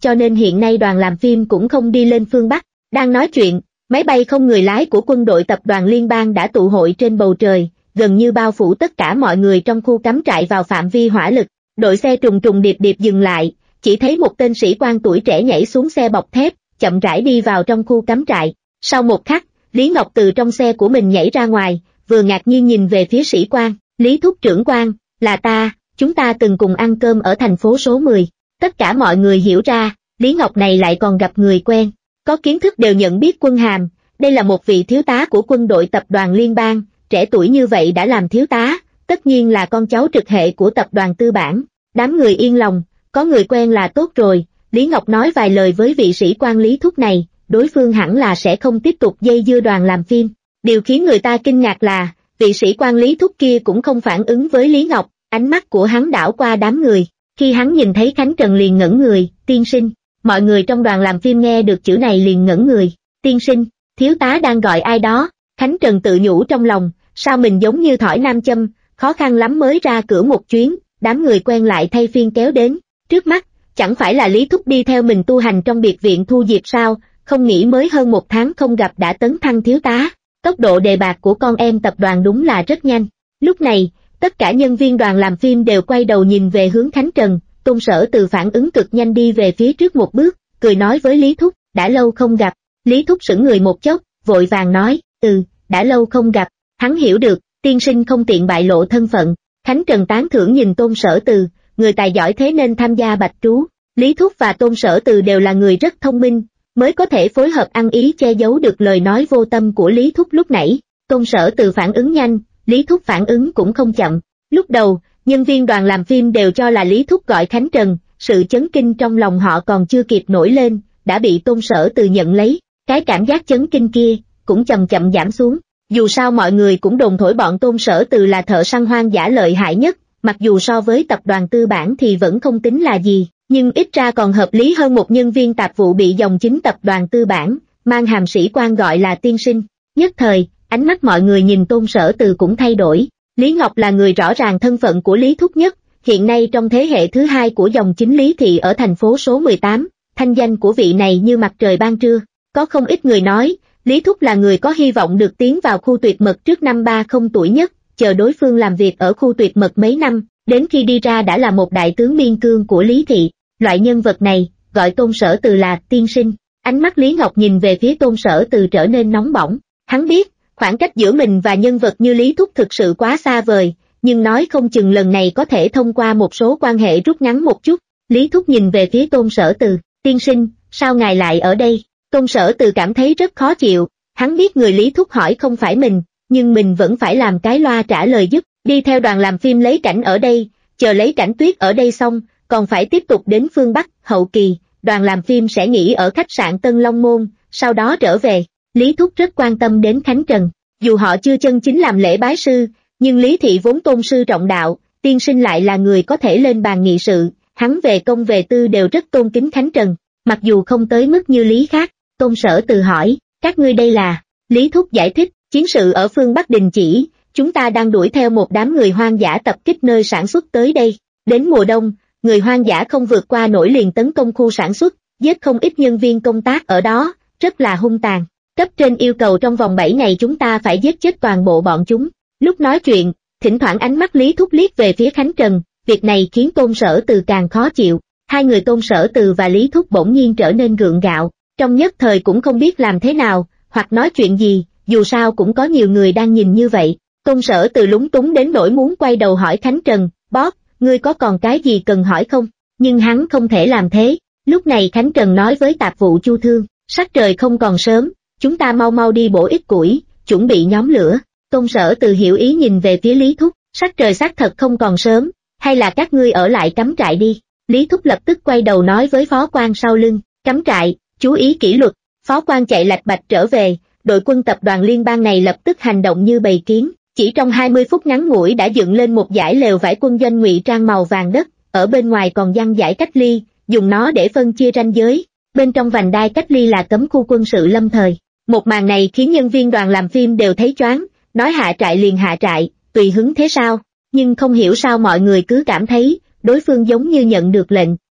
cho nên hiện nay đoàn làm phim cũng không đi lên phương Bắc. Đang nói chuyện, máy bay không người lái của quân đội tập đoàn liên bang đã tụ hội trên bầu trời, gần như bao phủ tất cả mọi người trong khu cắm trại vào phạm vi hỏa lực. Đội xe trùng trùng điệp điệp dừng lại, chỉ thấy một tên sĩ quan tuổi trẻ nhảy xuống xe bọc thép, chậm rãi đi vào trong khu cắm trại. Sau một khắc, Lý Ngọc từ trong xe của mình nhảy ra ngoài, vừa ngạc nhiên nhìn về phía sĩ quan, Lý thúc trưởng quan, là ta, chúng ta từng cùng ăn cơm ở thành phố số mười. Tất cả mọi người hiểu ra, Lý Ngọc này lại còn gặp người quen, có kiến thức đều nhận biết quân hàm, đây là một vị thiếu tá của quân đội tập đoàn liên bang, trẻ tuổi như vậy đã làm thiếu tá, tất nhiên là con cháu trực hệ của tập đoàn tư bản. Đám người yên lòng, có người quen là tốt rồi. Lý Ngọc nói vài lời với vị sĩ quan Lý thúc này, đối phương hẳn là sẽ không tiếp tục dây dưa đoàn làm phim. Điều khiến người ta kinh ngạc là, vị sĩ quan Lý thúc kia cũng không phản ứng với Lý Ngọc, ánh mắt của hắn đảo qua đám người. Khi hắn nhìn thấy Khánh Trần liền ngẩn người, tiên sinh. Mọi người trong đoàn làm phim nghe được chữ này liền ngẩn người, tiên sinh, thiếu tá đang gọi ai đó. Khánh Trần tự nhủ trong lòng, sao mình giống như thỏi nam châm, khó khăn lắm mới ra cửa một chuyến, đám người quen lại thay phiên kéo đến. Trước mắt, chẳng phải là Lý thúc đi theo mình tu hành trong biệt viện Thu Diệp sao, không nghĩ mới hơn một tháng không gặp đã tấn thăng thiếu tá. Tốc độ đề bạt của con em tập đoàn đúng là rất nhanh. Lúc này, tất cả nhân viên đoàn làm phim đều quay đầu nhìn về hướng Khánh Trần. Tôn Sở Từ phản ứng cực nhanh đi về phía trước một bước, cười nói với Lý thúc, đã lâu không gặp. Lý thúc sững người một chốc, vội vàng nói, ừ, đã lâu không gặp. Hắn hiểu được, tiên sinh không tiện bại lộ thân phận. Khánh Trần tán thưởng nhìn Tôn Sở Từ, người tài giỏi thế nên tham gia bạch trú. Lý thúc và Tôn Sở Từ đều là người rất thông minh, mới có thể phối hợp ăn ý che giấu được lời nói vô tâm của Lý thúc lúc nãy. Tôn Sở Từ phản ứng nhanh, Lý thúc phản ứng cũng không chậm. Lúc đầu, nhân viên đoàn làm phim đều cho là Lý thúc gọi Khánh Trần, sự chấn kinh trong lòng họ còn chưa kịp nổi lên, đã bị Tôn Sở Từ nhận lấy. Cái cảm giác chấn kinh kia cũng chậm chậm giảm xuống. Dù sao mọi người cũng đồn thổi bọn Tôn Sở Từ là thợ săn hoang dã lợi hại nhất, mặc dù so với tập đoàn tư bản thì vẫn không tính là gì, nhưng ít ra còn hợp lý hơn một nhân viên tạp vụ bị dòng chính tập đoàn tư bản, mang hàm sĩ quan gọi là tiên sinh. Nhất thời, ánh mắt mọi người nhìn Tôn Sở Từ cũng thay đổi. Lý Ngọc là người rõ ràng thân phận của Lý thúc nhất, hiện nay trong thế hệ thứ hai của dòng chính Lý thị ở thành phố số mười tám, thanh danh của vị này như mặt trời ban trưa. Có không ít người nói, Lý thúc là người có hy vọng được tiến vào khu tuyệt mật trước năm ba mươi tuổi nhất, chờ đối phương làm việc ở khu tuyệt mật mấy năm, đến khi đi ra đã là một đại tướng biên cương của Lý thị. Loại nhân vật này, gọi Tôn Sở Từ là tiên sinh. Ánh mắt Lý Ngọc nhìn về phía Tôn Sở Từ trở nên nóng bỏng. Hắn biết, khoảng cách giữa mình và nhân vật như Lý thúc thực sự quá xa vời, nhưng nói không chừng lần này có thể thông qua một số quan hệ rút ngắn một chút. Lý thúc nhìn về phía Tôn Sở Từ, tiên sinh, sao ngài lại ở đây? Tôn Sở Từ cảm thấy rất khó chịu, hắn biết người Lý thúc hỏi không phải mình, nhưng mình vẫn phải làm cái loa trả lời giúp, đi theo đoàn làm phim lấy cảnh ở đây, chờ lấy cảnh tuyết ở đây xong, còn phải tiếp tục đến phương Bắc, hậu kỳ, đoàn làm phim sẽ nghỉ ở khách sạn Tân Long Môn, sau đó trở về. Lý thúc rất quan tâm đến Khánh Trần, dù họ chưa chân chính làm lễ bái sư, nhưng Lý thị vốn tôn sư trọng đạo, tiên sinh lại là người có thể lên bàn nghị sự, hắn về công về tư đều rất tôn kính Khánh Trần, mặc dù không tới mức như Lý khác. Tôn Sở Từ hỏi, các ngươi đây là? Lý thúc giải thích, chiến sự ở phương Bắc đình chỉ, chúng ta đang đuổi theo một đám người hoang dã tập kích nơi sản xuất tới đây. Đến mùa đông, người hoang dã không vượt qua nổi liền tấn công khu sản xuất, giết không ít nhân viên công tác ở đó, rất là hung tàn. Cấp trên yêu cầu trong vòng bảy ngày chúng ta phải giết chết toàn bộ bọn chúng. Lúc nói chuyện, thỉnh thoảng ánh mắt Lý thúc liếc về phía Khánh Trần, việc này khiến Tôn Sở Từ càng khó chịu. Hai người Tôn Sở Từ và Lý thúc bỗng nhiên trở nên gượng gạo, trong nhất thời cũng không biết làm thế nào, hoặc nói chuyện gì, dù sao cũng có nhiều người đang nhìn như vậy. Tôn Sở Từ lúng túng đến nỗi muốn quay đầu hỏi Khánh Trần, boss, ngươi có còn cái gì cần hỏi không? Nhưng hắn không thể làm thế. Lúc này Khánh Trần nói với tạp vụ Chu Thương, sắc trời không còn sớm, chúng ta mau mau đi bổ ít củi, chuẩn bị nhóm lửa. Tôn Sở Từ hiểu ý nhìn về phía Lý thúc, sắc trời xác thật không còn sớm, hay là các ngươi ở lại cắm trại đi. Lý thúc lập tức quay đầu nói với phó quan sau lưng, cắm trại, chú ý kỷ luật. Phó quan chạy lạch bạch trở về, đội quân tập đoàn liên bang này lập tức hành động như bầy kiến, chỉ trong hai mươi phút ngắn ngủi đã dựng lên một dải lều vải quân doanh ngụy trang màu vàng đất, ở bên ngoài còn giăng dải cách ly, dùng nó để phân chia ranh giới, bên trong vành đai cách ly là cấm khu quân sự lâm thời. Một màn này khiến nhân viên đoàn làm phim đều thấy choáng, nói hạ trại liền hạ trại, tùy hứng thế sao, nhưng không hiểu sao mọi người cứ cảm thấy, đối phương giống như nhận được lệnh.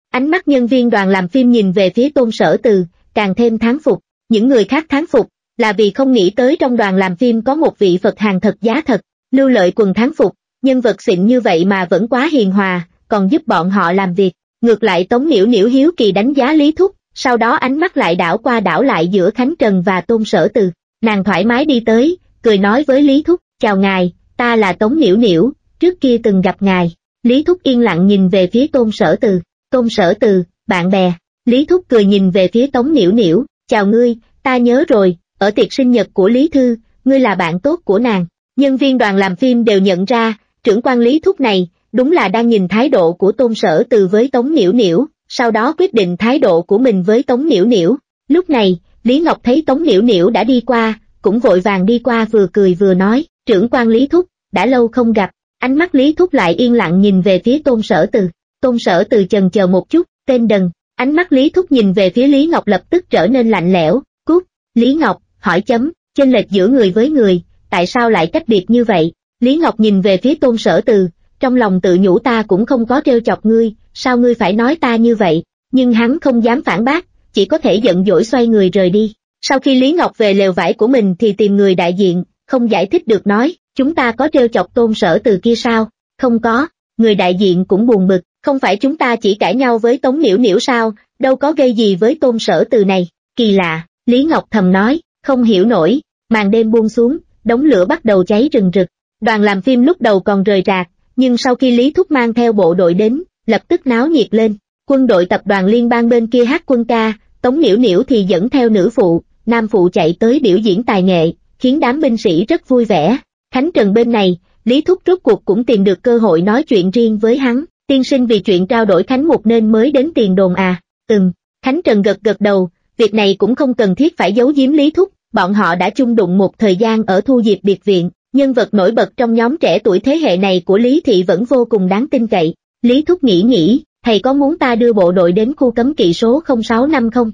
Ánh mắt nhân viên đoàn làm phim nhìn về phía Tôn Sở Từ, càng thêm thán phục. Những người khác thán phục, là vì không nghĩ tới trong đoàn làm phim có một vị Phật hàng thật giá thật. Lưu Lợi Quần thán phục, nhân vật xịn như vậy mà vẫn quá hiền hòa, còn giúp bọn họ làm việc. Ngược lại Tống Niểu Niểu hiếu kỳ đánh giá Lý Thúc, sau đó ánh mắt lại đảo qua đảo lại giữa Khánh Trần và Tôn Sở Từ. Nàng thoải mái đi tới, cười nói với Lý Thúc, chào ngài, ta là Tống Niểu Niểu, trước kia từng gặp ngài. Lý Thúc yên lặng nhìn về phía Tôn Sở Từ. Tôn Sở Từ, bạn bè. Lý Thúc cười nhìn về phía Tống Niểu Niểu, chào ngươi, ta nhớ rồi, ở tiệc sinh nhật của Lý Thư, ngươi là bạn tốt của nàng. Nhân viên đoàn làm phim đều nhận ra, trưởng quan Lý Thúc này, đúng là đang nhìn thái độ của Tôn Sở Từ với Tống Niểu Niểu, sau đó quyết định thái độ của mình với Tống Niểu Niểu. Lúc này, Lý Ngọc thấy Tống Niểu Niểu đã đi qua, cũng vội vàng đi qua vừa cười vừa nói, trưởng quan Lý Thúc, đã lâu không gặp. Ánh mắt Lý Thúc lại yên lặng nhìn về phía Tôn Sở Từ. Tôn Sở Từ chần chờ một chút, tên đần. Ánh mắt Lý Thúc nhìn về phía Lý Ngọc lập tức trở nên lạnh lẽo, cút. Lý Ngọc, hỏi chấm, chênh lệch giữa người với người, tại sao lại cách biệt như vậy? Lý Ngọc nhìn về phía Tôn Sở Từ, trong lòng tự nhủ ta cũng không có trêu chọc ngươi, sao ngươi phải nói ta như vậy? Nhưng hắn không dám phản bác, chỉ có thể giận dỗi xoay người rời đi. Sau khi Lý Ngọc về lều vải của mình thì tìm người đại diện, không giải thích được nói, chúng ta có trêu chọc Tôn Sở Từ kia sao? Không có. Người đại diện cũng buồn bực, không phải chúng ta chỉ cãi nhau với Tống Niểu Niểu sao, đâu có gây gì với Tôn Sở Từ này. Kỳ lạ, Lý Ngọc thầm nói, không hiểu nổi. Màn đêm buông xuống, đống lửa bắt đầu cháy rừng rực. Đoàn làm phim lúc đầu còn rời rạc, nhưng sau khi Lý Thúc mang theo bộ đội đến, lập tức náo nhiệt lên. Quân đội tập đoàn liên bang bên kia hát quân ca, Tống Niểu Niểu thì dẫn theo nữ phụ, nam phụ chạy tới biểu diễn tài nghệ, khiến đám binh sĩ rất vui vẻ. Khánh Trần bên này, Lý Thúc rốt cuộc cũng tìm được cơ hội nói chuyện riêng với hắn. Tiên sinh vì chuyện trao đổi Khánh Mục nên mới đến tiền đồn à? Ừm. Khánh Trần gật gật đầu, việc này cũng không cần thiết phải giấu giếm Lý Thúc, bọn họ đã chung đụng một thời gian ở Thu Diệp biệt viện, nhân vật nổi bật trong nhóm trẻ tuổi thế hệ này của Lý Thị vẫn vô cùng đáng tin cậy. Lý Thúc nghĩ nghĩ, thầy có muốn ta đưa bộ đội đến khu cấm kỵ số không sáu năm không?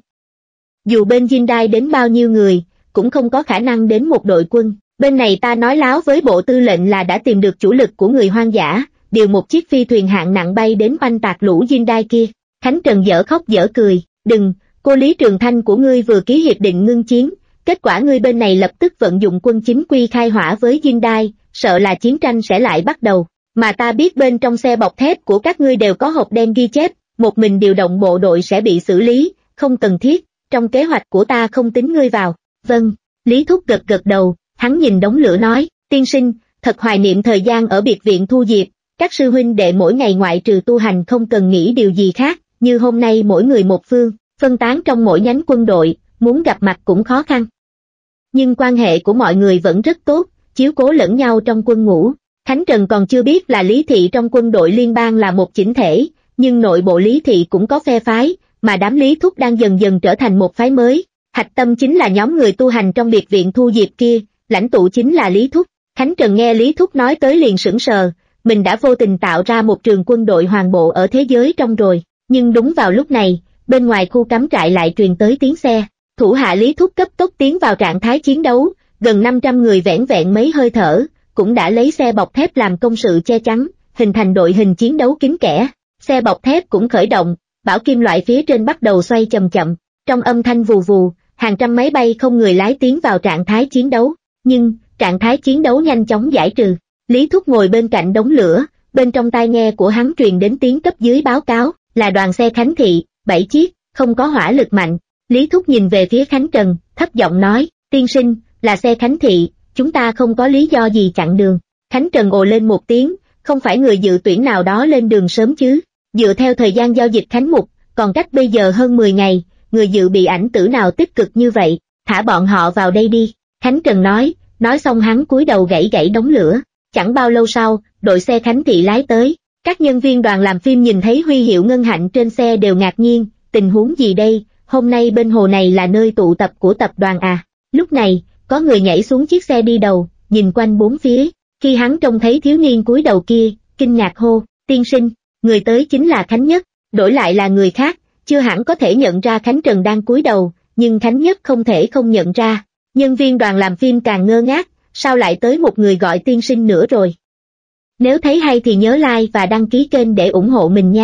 Dù bên Hyundai đến bao nhiêu người, cũng không có khả năng đến một đội quân. Bên này ta nói láo với bộ tư lệnh là đã tìm được chủ lực của người hoang dã, điều một chiếc phi thuyền hạng nặng bay đến oanh tạc lũ Hyundai kia. Khánh Trần dở khóc dở cười, đừng, cô Lý Trường Thanh của ngươi vừa ký hiệp định ngưng chiến, kết quả ngươi bên này lập tức vận dụng quân chính quy khai hỏa với Hyundai, sợ là chiến tranh sẽ lại bắt đầu. Mà ta biết bên trong xe bọc thép của các ngươi đều có hộp đen ghi chép, một mình điều động bộ đội sẽ bị xử lý, không cần thiết, trong kế hoạch của ta không tính ngươi vào. Vâng, Lý Thúc gật gật đầu, hắn nhìn đống lửa nói, tiên sinh, thật hoài niệm thời gian ở biệt viện Thu Diệp, các sư huynh đệ mỗi ngày ngoại trừ tu hành không cần nghĩ điều gì khác, như hôm nay mỗi người một phương, phân tán trong mỗi nhánh quân đội, muốn gặp mặt cũng khó khăn. Nhưng quan hệ của mọi người vẫn rất tốt, chiếu cố lẫn nhau trong quân ngũ. Khánh Trần còn chưa biết là Lý Thị trong quân đội liên bang là một chỉnh thể, nhưng nội bộ Lý Thị cũng có phe phái, mà đám Lý Thúc đang dần dần trở thành một phái mới. Hạch tâm chính là nhóm người tu hành trong biệt viện Thu Diệp kia, lãnh tụ chính là Lý Thúc. Khánh Trần nghe Lý Thúc nói tới liền sững sờ, mình đã vô tình tạo ra một trường quân đội hoàn bộ ở thế giới trong rồi. Nhưng đúng vào lúc này, bên ngoài khu cắm trại lại truyền tới tiếng xe. Thủ hạ Lý Thúc cấp tốc tiến vào trạng thái chiến đấu, gần năm trăm người vẻn vẹn mấy hơi thở, cũng đã lấy xe bọc thép làm công sự che chắn, hình thành đội hình chiến đấu kín kẽ. Xe bọc thép cũng khởi động, bảo kim loại phía trên bắt đầu xoay chậm chậm, trong âm thanh vù vù, hàng trăm máy bay không người lái tiến vào trạng thái chiến đấu. Nhưng, trạng thái chiến đấu nhanh chóng giải trừ. Lý Thúc ngồi bên cạnh đống lửa, bên trong tai nghe của hắn truyền đến tiếng cấp dưới báo cáo, là đoàn xe Khánh Thị, bảy chiếc, không có hỏa lực mạnh. Lý Thúc nhìn về phía Khánh Trần, thấp giọng nói, tiên sinh, là xe Khánh Thị, chúng ta không có lý do gì chặn đường. Khánh Trần ồ lên một tiếng, không phải người dự tuyển nào đó lên đường sớm chứ. Dựa theo thời gian giao dịch Khánh Mục, còn cách bây giờ hơn mười ngày, người dự bị ảnh tử nào tích cực như vậy, thả bọn họ vào đây đi. Khánh Trần nói, nói xong hắn cúi đầu gãy gãy đống lửa. Chẳng bao lâu sau, đội xe Khánh Thị lái tới. Các nhân viên đoàn làm phim nhìn thấy huy hiệu ngân hạnh trên xe đều ngạc nhiên, tình huống gì đây, hôm nay bên hồ này là nơi tụ tập của tập đoàn à. Lúc này, có người nhảy xuống chiếc xe đi đầu, nhìn quanh bốn phía, khi hắn trông thấy thiếu niên cúi đầu kia, kinh ngạc hô, tiên sinh, người tới chính là Khánh Nhất, đổi lại là người khác, chưa hẳn có thể nhận ra Khánh Trần đang cúi đầu, nhưng Khánh Nhất không thể không nhận ra. Nhân viên đoàn làm phim càng ngơ ngác, sao lại tới một người gọi tiên sinh nữa rồi. Nếu thấy hay thì nhớ like và đăng ký kênh để ủng hộ mình nha.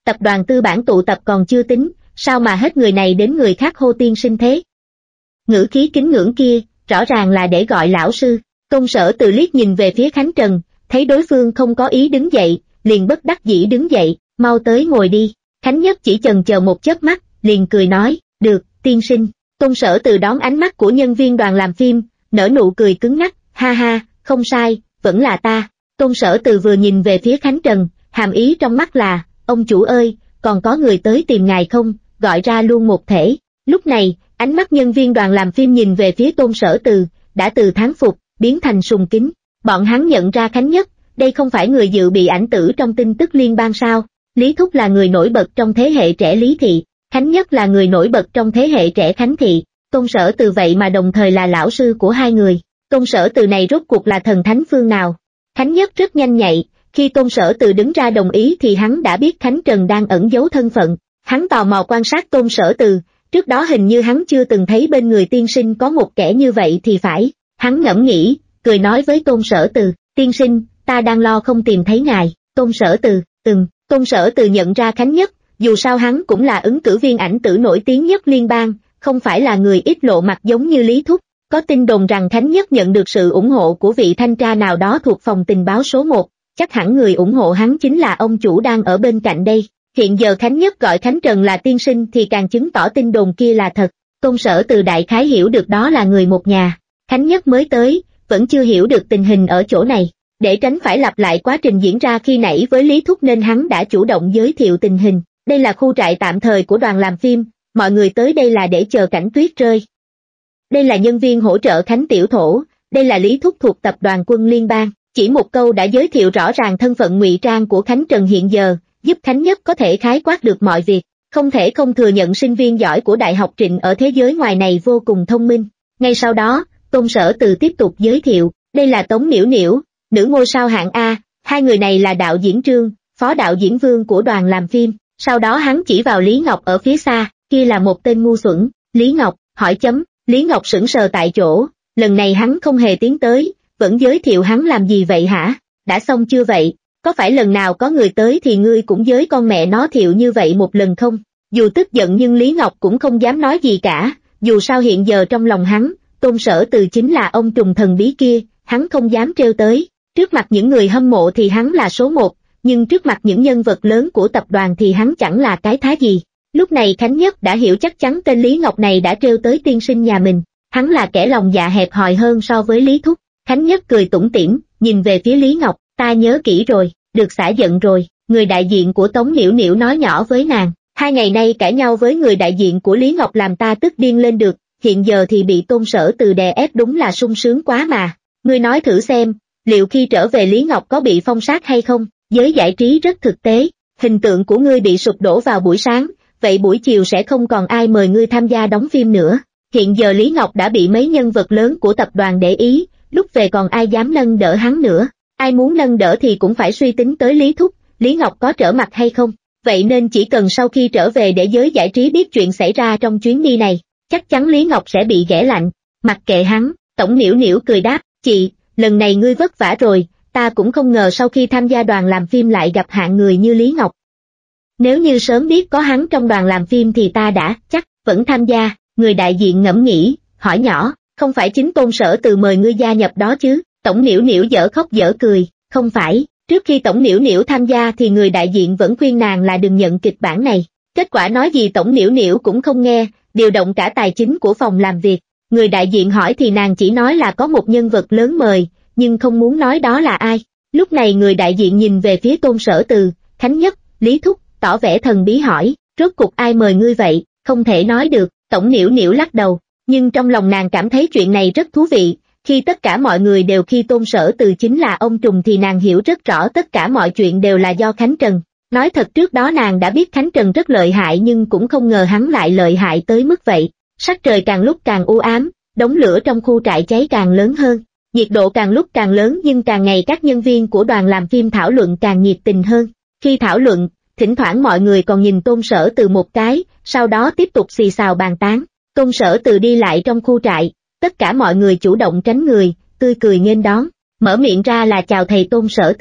tập đoàn tư bản tụ tập còn chưa tính, sao mà hết người này đến người khác hô tiên sinh thế? Ngữ khí kính ngưỡng kia, rõ ràng là để gọi lão sư. Tôn Sở Từ liếc nhìn về phía Khánh Trần, thấy đối phương không có ý đứng dậy, liền bất đắc dĩ đứng dậy, mau tới ngồi đi. Khánh Nhất chỉ chần chờ một chớp mắt, liền cười nói, được, tiên sinh. Tôn Sở Từ đón ánh mắt của nhân viên đoàn làm phim, nở nụ cười cứng ngắc, ha ha, không sai, vẫn là ta. Tôn Sở Từ vừa nhìn về phía Khánh Trần, hàm ý trong mắt là, ông chủ ơi, còn có người tới tìm ngài không, gọi ra luôn một thể. Lúc này, ánh mắt nhân viên đoàn làm phim nhìn về phía Tôn Sở Từ, đã từ thán phục, biến thành sùng kính. Bọn hắn nhận ra Khánh Nhất, đây không phải người dự bị ảnh tử trong tin tức liên bang sao? Lý Thúc là người nổi bật trong thế hệ trẻ Lý Thị, Khánh Nhất là người nổi bật trong thế hệ trẻ Khánh Thị. Tôn Sở Từ vậy mà đồng thời là lão sư của hai người. Tôn Sở Từ này rốt cuộc là thần thánh phương nào? Khánh Nhất rất nhanh nhạy, khi Tôn Sở Từ đứng ra đồng ý thì hắn đã biết Khánh Trần đang ẩn giấu thân phận. Hắn tò mò quan sát Tôn Sở Từ, trước đó hình như hắn chưa từng thấy bên người tiên sinh có một kẻ như vậy thì phải. Hắn ngẫm nghĩ, cười nói với Tôn Sở Từ, tiên sinh, ta đang lo không tìm thấy ngài. Tôn Sở Từ, từng, Tôn Sở Từ nhận ra Khánh Nhất, dù sao hắn cũng là ứng cử viên ảnh tử nổi tiếng nhất liên bang, không phải là người ít lộ mặt giống như Lý Thúc. Có tin đồn rằng Khánh Nhất nhận được sự ủng hộ của vị thanh tra nào đó thuộc phòng tình báo số một, chắc hẳn người ủng hộ hắn chính là ông chủ đang ở bên cạnh đây. Hiện giờ Khánh Nhất gọi Khánh Trần là tiên sinh thì càng chứng tỏ tin đồn kia là thật. Tôn Sở Từ đại khái hiểu được đó là người một nhà. Khánh Nhất mới tới, vẫn chưa hiểu được tình hình ở chỗ này. Để tránh phải lặp lại quá trình diễn ra khi nãy với Lý Thúc nên hắn đã chủ động giới thiệu tình hình. Đây là khu trại tạm thời của đoàn làm phim, mọi người tới đây là để chờ cảnh tuyết rơi. Đây là nhân viên hỗ trợ Khánh Tiểu Thổ, đây là Lý Thúc thuộc tập đoàn quân liên bang. Chỉ một câu đã giới thiệu rõ ràng thân phận ngụy trang của Khánh Trần hiện giờ, giúp Khánh Nhất có thể khái quát được mọi việc. Không thể không thừa nhận sinh viên giỏi của Đại học Trịnh ở thế giới ngoài này vô cùng thông minh. Ngay sau đó, Tôn Sở Từ tiếp tục giới thiệu, đây là Tống Niểu Niểu, nữ ngôi sao hạng A, hai người này là đạo diễn Trương, phó đạo diễn Vương của đoàn làm phim. Sau đó hắn chỉ vào Lý Ngọc ở phía xa, kia là một tên ngu xuẩn. Lý Ngọc, hỏi chấm, Lý Ngọc sững sờ tại chỗ, lần này hắn không hề tiến tới, vẫn giới thiệu hắn làm gì vậy hả? Đã xong chưa vậy? Có phải lần nào có người tới thì ngươi cũng giới con mẹ nó thiệu như vậy một lần không? Dù tức giận nhưng Lý Ngọc cũng không dám nói gì cả, dù sao hiện giờ trong lòng hắn, Tôn Sở Từ chính là ông trùm thần bí kia, hắn không dám trêu tới. Trước mặt những người hâm mộ thì hắn là số một, nhưng trước mặt những nhân vật lớn của tập đoàn thì hắn chẳng là cái thá gì. Lúc này Khánh Nhất đã hiểu chắc chắn tên Lý Ngọc này đã trêu tới tiên sinh nhà mình, hắn là kẻ lòng dạ hẹp hòi hơn so với Lý Thúc. Khánh Nhất cười tủm tỉm, nhìn về phía Lý Ngọc, ta nhớ kỹ rồi, được xả giận rồi, người đại diện của Tống Niểu Niểu nói nhỏ với nàng, hai ngày nay cãi nhau với người đại diện của Lý Ngọc làm ta tức điên lên được, hiện giờ thì bị Tôn Sở Từ đè ép đúng là sung sướng quá mà. Ngươi nói thử xem, liệu khi trở về Lý Ngọc có bị phong sát hay không? Giới giải trí rất thực tế, hình tượng của ngươi bị sụp đổ vào buổi sáng, vậy buổi chiều sẽ không còn ai mời ngươi tham gia đóng phim nữa. Hiện giờ Lý Ngọc đã bị mấy nhân vật lớn của tập đoàn để ý, lúc về còn ai dám nâng đỡ hắn nữa. Ai muốn nâng đỡ thì cũng phải suy tính tới Lý Thúc, Lý Ngọc có trở mặt hay không. Vậy nên chỉ cần sau khi trở về để giới giải trí biết chuyện xảy ra trong chuyến đi này, chắc chắn Lý Ngọc sẽ bị ghẻ lạnh. Mặc kệ hắn, Tổng Niểu Niểu cười đáp, chị, lần này ngươi vất vả rồi, ta cũng không ngờ sau khi tham gia đoàn làm phim lại gặp hạng người như Lý Ngọc. Nếu như sớm biết có hắn trong đoàn làm phim thì ta đã, chắc, vẫn tham gia. Người đại diện ngẫm nghĩ, hỏi nhỏ, không phải chính Tôn Sở Từ mời ngươi gia nhập đó chứ? Tổng Niểu Niểu dở khóc dở cười, không phải, trước khi Tổng Niểu Niểu tham gia thì người đại diện vẫn khuyên nàng là đừng nhận kịch bản này. Kết quả nói gì Tổng Niểu Niểu cũng không nghe, điều động cả tài chính của phòng làm việc. Người đại diện hỏi thì nàng chỉ nói là có một nhân vật lớn mời, nhưng không muốn nói đó là ai. Lúc này người đại diện nhìn về phía Tôn Sở Từ, Khánh Nhất, Lý Thúc, tỏ vẻ thần bí hỏi, rốt cuộc ai mời ngươi vậy? Không thể nói được. Tổng Niểu Niểu lắc đầu, nhưng trong lòng nàng cảm thấy chuyện này rất thú vị. Khi tất cả mọi người đều khi Tôn Sở Từ chính là ông trùm thì nàng hiểu rất rõ tất cả mọi chuyện đều là do Khánh Trần. Nói thật trước đó nàng đã biết Khánh Trần rất lợi hại nhưng cũng không ngờ hắn lại lợi hại tới mức vậy. Sắc trời càng lúc càng u ám, đống lửa trong khu trại cháy càng lớn hơn. Nhiệt độ càng lúc càng lớn nhưng càng ngày các nhân viên của đoàn làm phim thảo luận càng nhiệt tình hơn. Khi thảo luận, thỉnh thoảng mọi người còn nhìn Tôn Sở Từ một cái, sau đó tiếp tục xì xào bàn tán. Tôn Sở Từ đi lại trong khu trại, tất cả mọi người chủ động tránh người, tươi cười nghênh đón, mở miệng ra là chào thầy Tôn Sở Từ.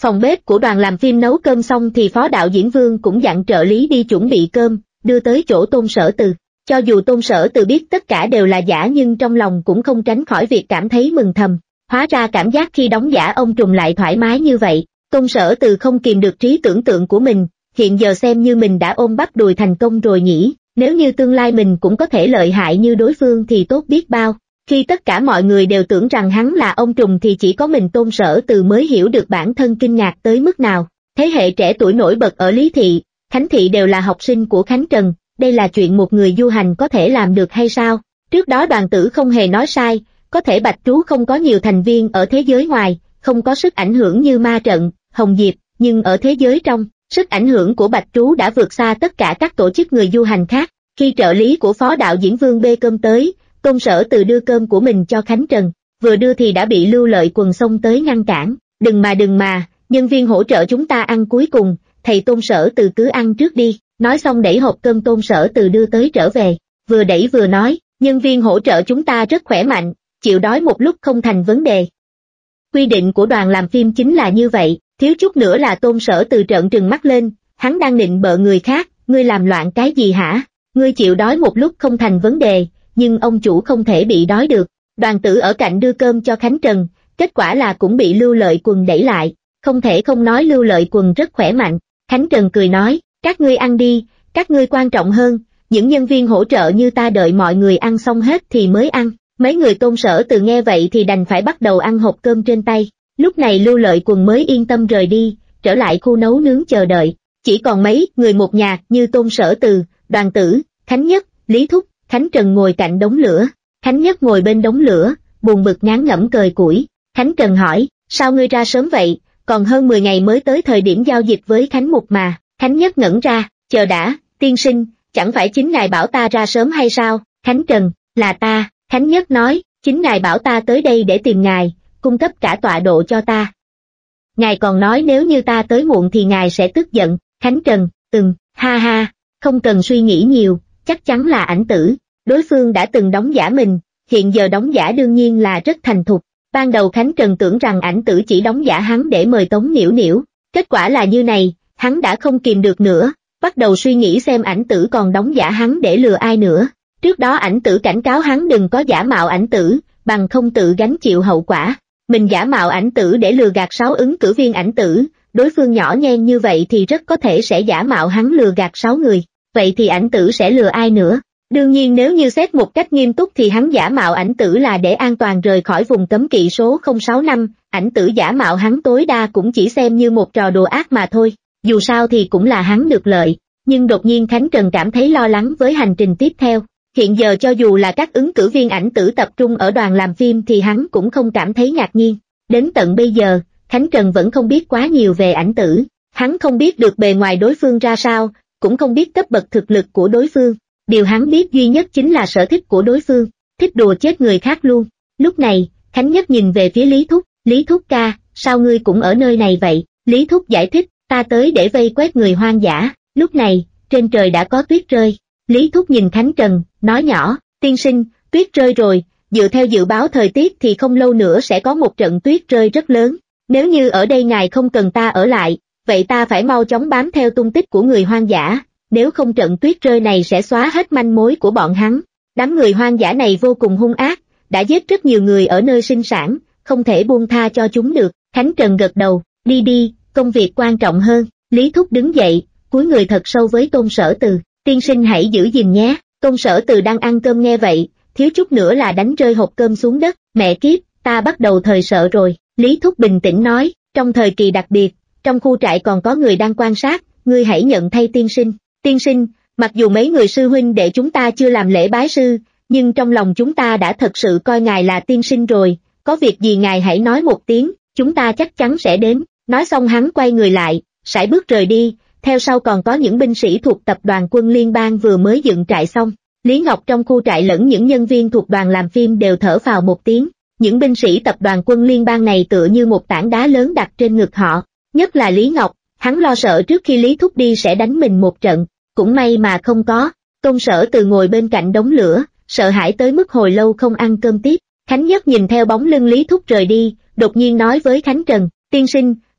Phòng bếp của đoàn làm phim nấu cơm xong thì phó đạo diễn Vương cũng dặn trợ lý đi chuẩn bị cơm, đưa tới chỗ Tôn Sở Từ. Cho dù Tôn Sở Từ biết tất cả đều là giả nhưng trong lòng cũng không tránh khỏi việc cảm thấy mừng thầm. Hóa ra cảm giác khi đóng giả ông trùm lại thoải mái như vậy. Tôn Sở Từ không kìm được trí tưởng tượng của mình, hiện giờ xem như mình đã ôm bắp đùi thành công rồi nhỉ, nếu như tương lai mình cũng có thể lợi hại như đối phương thì tốt biết bao. Khi tất cả mọi người đều tưởng rằng hắn là ông trùm thì chỉ có mình Tôn Sở Từ mới hiểu được bản thân kinh ngạc tới mức nào. Thế hệ trẻ tuổi nổi bật ở Lý Thị, Khánh Thị đều là học sinh của Khánh Trần, đây là chuyện một người du hành có thể làm được hay sao? Trước đó Đoàn Tử không hề nói sai, có thể Bạch Trú không có nhiều thành viên ở thế giới ngoài, không có sức ảnh hưởng như Ma Trận, Hồng Diệp, nhưng ở thế giới trong, sức ảnh hưởng của Bạch Trú đã vượt xa tất cả các tổ chức người du hành khác. Khi trợ lý của phó đạo diễn Vương bê cơm tới, Tôn Sở Từ đưa cơm của mình cho Khánh Trần, vừa đưa thì đã bị Lưu Lợi Quần xông tới ngăn cản. Đừng mà đừng mà, nhân viên hỗ trợ chúng ta ăn cuối cùng, thầy Tôn Sở Từ cứ ăn trước đi. Nói xong đẩy hộp cơm Tôn Sở Từ đưa tới trở về, vừa đẩy vừa nói, nhân viên hỗ trợ chúng ta rất khỏe mạnh, chịu đói một lúc không thành vấn đề. Quy định của đoàn làm phim chính là như vậy, thiếu chút nữa là Tôn Sở Từ trợn trừng mắt lên, hắn đang định bợ người khác, ngươi làm loạn cái gì hả? Ngươi chịu đói một lúc không thành vấn đề, nhưng ông chủ không thể bị đói được. Đoàn Tử ở cạnh đưa cơm cho Khánh Trần, kết quả là cũng bị Lưu Lợi Quần đẩy lại, không thể không nói Lưu Lợi Quần rất khỏe mạnh. Khánh Trần cười nói, các ngươi ăn đi, các ngươi quan trọng hơn, những nhân viên hỗ trợ như ta đợi mọi người ăn xong hết thì mới ăn. Mấy người Tôn Sở Từ nghe vậy thì đành phải bắt đầu ăn hộp cơm trên tay. Lúc này Lưu Lợi Quần mới yên tâm rời đi, trở lại khu nấu nướng chờ đợi. Chỉ còn mấy người một nhà như Tôn Sở Từ, Đoàn Tử, Khánh Nhất, Lý Thúc, Khánh Trần ngồi cạnh đống lửa. Khánh Nhất ngồi bên đống lửa, buồn bực ngán ngẩm cời củi. Khánh Trần hỏi, sao ngươi ra sớm vậy, còn hơn mười ngày mới tới thời điểm giao dịch với Khánh Mục mà. Khánh Nhất ngẩn ra, chờ đã, tiên sinh, chẳng phải chính ngài bảo ta ra sớm hay sao? Khánh Trần, là ta. Khánh Nhất nói, chính ngài bảo ta tới đây để tìm ngài, cung cấp cả tọa độ cho ta. Ngài còn nói nếu như ta tới muộn thì ngài sẽ tức giận. Khánh Trần, từng, ha ha, không cần suy nghĩ nhiều, chắc chắn là Ảnh Tử. Đối phương đã từng đóng giả mình, hiện giờ đóng giả đương nhiên là rất thành thục. Ban đầu Khánh Trần tưởng rằng Ảnh Tử chỉ đóng giả hắn để mời Tống Nhiễu Nhiễu, kết quả là như này, hắn đã không kìm được nữa, bắt đầu suy nghĩ xem Ảnh Tử còn đóng giả hắn để lừa ai nữa. Trước đó Ảnh Tử cảnh cáo hắn đừng có giả mạo Ảnh Tử, bằng không tự gánh chịu hậu quả. Mình giả mạo Ảnh Tử để lừa gạt sáu ứng cử viên Ảnh Tử, đối phương nhỏ nhen như vậy thì rất có thể sẽ giả mạo hắn lừa gạt sáu người. Vậy thì Ảnh Tử sẽ lừa ai nữa? Đương nhiên nếu như xét một cách nghiêm túc thì hắn giả mạo Ảnh Tử là để an toàn rời khỏi vùng cấm kỵ số không sáu năm, Ảnh Tử giả mạo hắn tối đa cũng chỉ xem như một trò đùa ác mà thôi, dù sao thì cũng là hắn được lợi. Nhưng đột nhiên Khánh Trần cảm thấy lo lắng với hành trình tiếp theo. Hiện giờ cho dù là các ứng cử viên Ảnh Tử tập trung ở đoàn làm phim thì hắn cũng không cảm thấy ngạc nhiên. Đến tận bây giờ, Khánh Trần vẫn không biết quá nhiều về Ảnh Tử. Hắn không biết được bề ngoài đối phương ra sao, cũng không biết cấp bậc thực lực của đối phương. Điều hắn biết duy nhất chính là sở thích của đối phương, thích đùa chết người khác luôn. Lúc này, Khánh Nhất nhìn về phía Lý Thúc, Lý Thúc ca, sao ngươi cũng ở nơi này vậy? Lý Thúc giải thích, ta tới để vây quét người hoang dã. Lúc này, trên trời đã có tuyết rơi. Lý Thúc nhìn Khánh Trần, nói nhỏ, tiên sinh, tuyết rơi rồi, dựa theo dự báo thời tiết thì không lâu nữa sẽ có một trận tuyết rơi rất lớn. Nếu như ở đây ngài không cần ta ở lại, vậy ta phải mau chóng bám theo tung tích của người hoang dã, nếu không trận tuyết rơi này sẽ xóa hết manh mối của bọn hắn. Đám người hoang dã này vô cùng hung ác, đã giết rất nhiều người ở nơi sinh sản, không thể buông tha cho chúng được. Khánh Trần gật đầu, đi đi, công việc quan trọng hơn. Lý Thúc đứng dậy, cúi người thật sâu với Tôn Sở Từ, tiên sinh hãy giữ gìn nhé. Tôn Sở Từ đang ăn cơm nghe vậy, thiếu chút nữa là đánh rơi hộp cơm xuống đất. Mẹ kiếp, ta bắt đầu thời sợ rồi. Lý Thúc bình tĩnh nói, trong thời kỳ đặc biệt, trong khu trại còn có người đang quan sát, ngươi hãy nhận thay tiên sinh. Tiên sinh, mặc dù mấy người sư huynh đệ chúng ta chưa làm lễ bái sư, nhưng trong lòng chúng ta đã thật sự coi ngài là tiên sinh rồi, có việc gì ngài hãy nói một tiếng, chúng ta chắc chắn sẽ đến. Nói xong hắn quay người lại, sải bước rời đi, theo sau còn có những binh sĩ thuộc tập đoàn quân liên bang vừa mới dựng trại xong. Lý Ngọc trong khu trại lẫn những nhân viên thuộc đoàn làm phim đều thở phào một tiếng, những binh sĩ tập đoàn quân liên bang này tựa như một tảng đá lớn đặt trên ngực họ, nhất là Lý Ngọc, hắn lo sợ trước khi Lý Thúc đi sẽ đánh mình một trận, cũng may mà không có. Tôn Sở Từ ngồi bên cạnh đống lửa, sợ hãi tới mức hồi lâu không ăn cơm tiếp. Khánh Nhất nhìn theo bóng lưng Lý Thúc rời đi, đột nhiên nói với Khánh Trần, tiên sinh,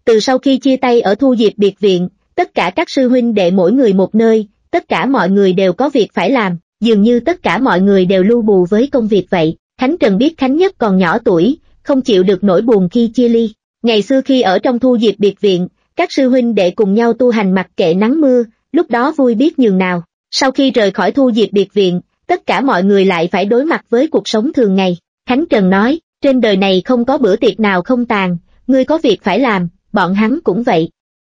Từ sau khi chia tay ở Thu Diệp biệt viện, tất cả các sư huynh đệ mỗi người một nơi, tất cả mọi người đều có việc phải làm, dường như tất cả mọi người đều lu bù với công việc vậy. Khánh Trần biết Khánh Nhất còn nhỏ tuổi, không chịu được nỗi buồn khi chia ly. Ngày xưa khi ở trong Thu Diệp biệt viện, các sư huynh đệ cùng nhau tu hành mặc kệ nắng mưa, lúc đó vui biết nhường nào. Sau khi rời khỏi Thu Diệp biệt viện, tất cả mọi người lại phải đối mặt với cuộc sống thường ngày. Khánh Trần nói, trên đời này không có bữa tiệc nào không tàn, ngươi có việc phải làm, bọn hắn cũng vậy.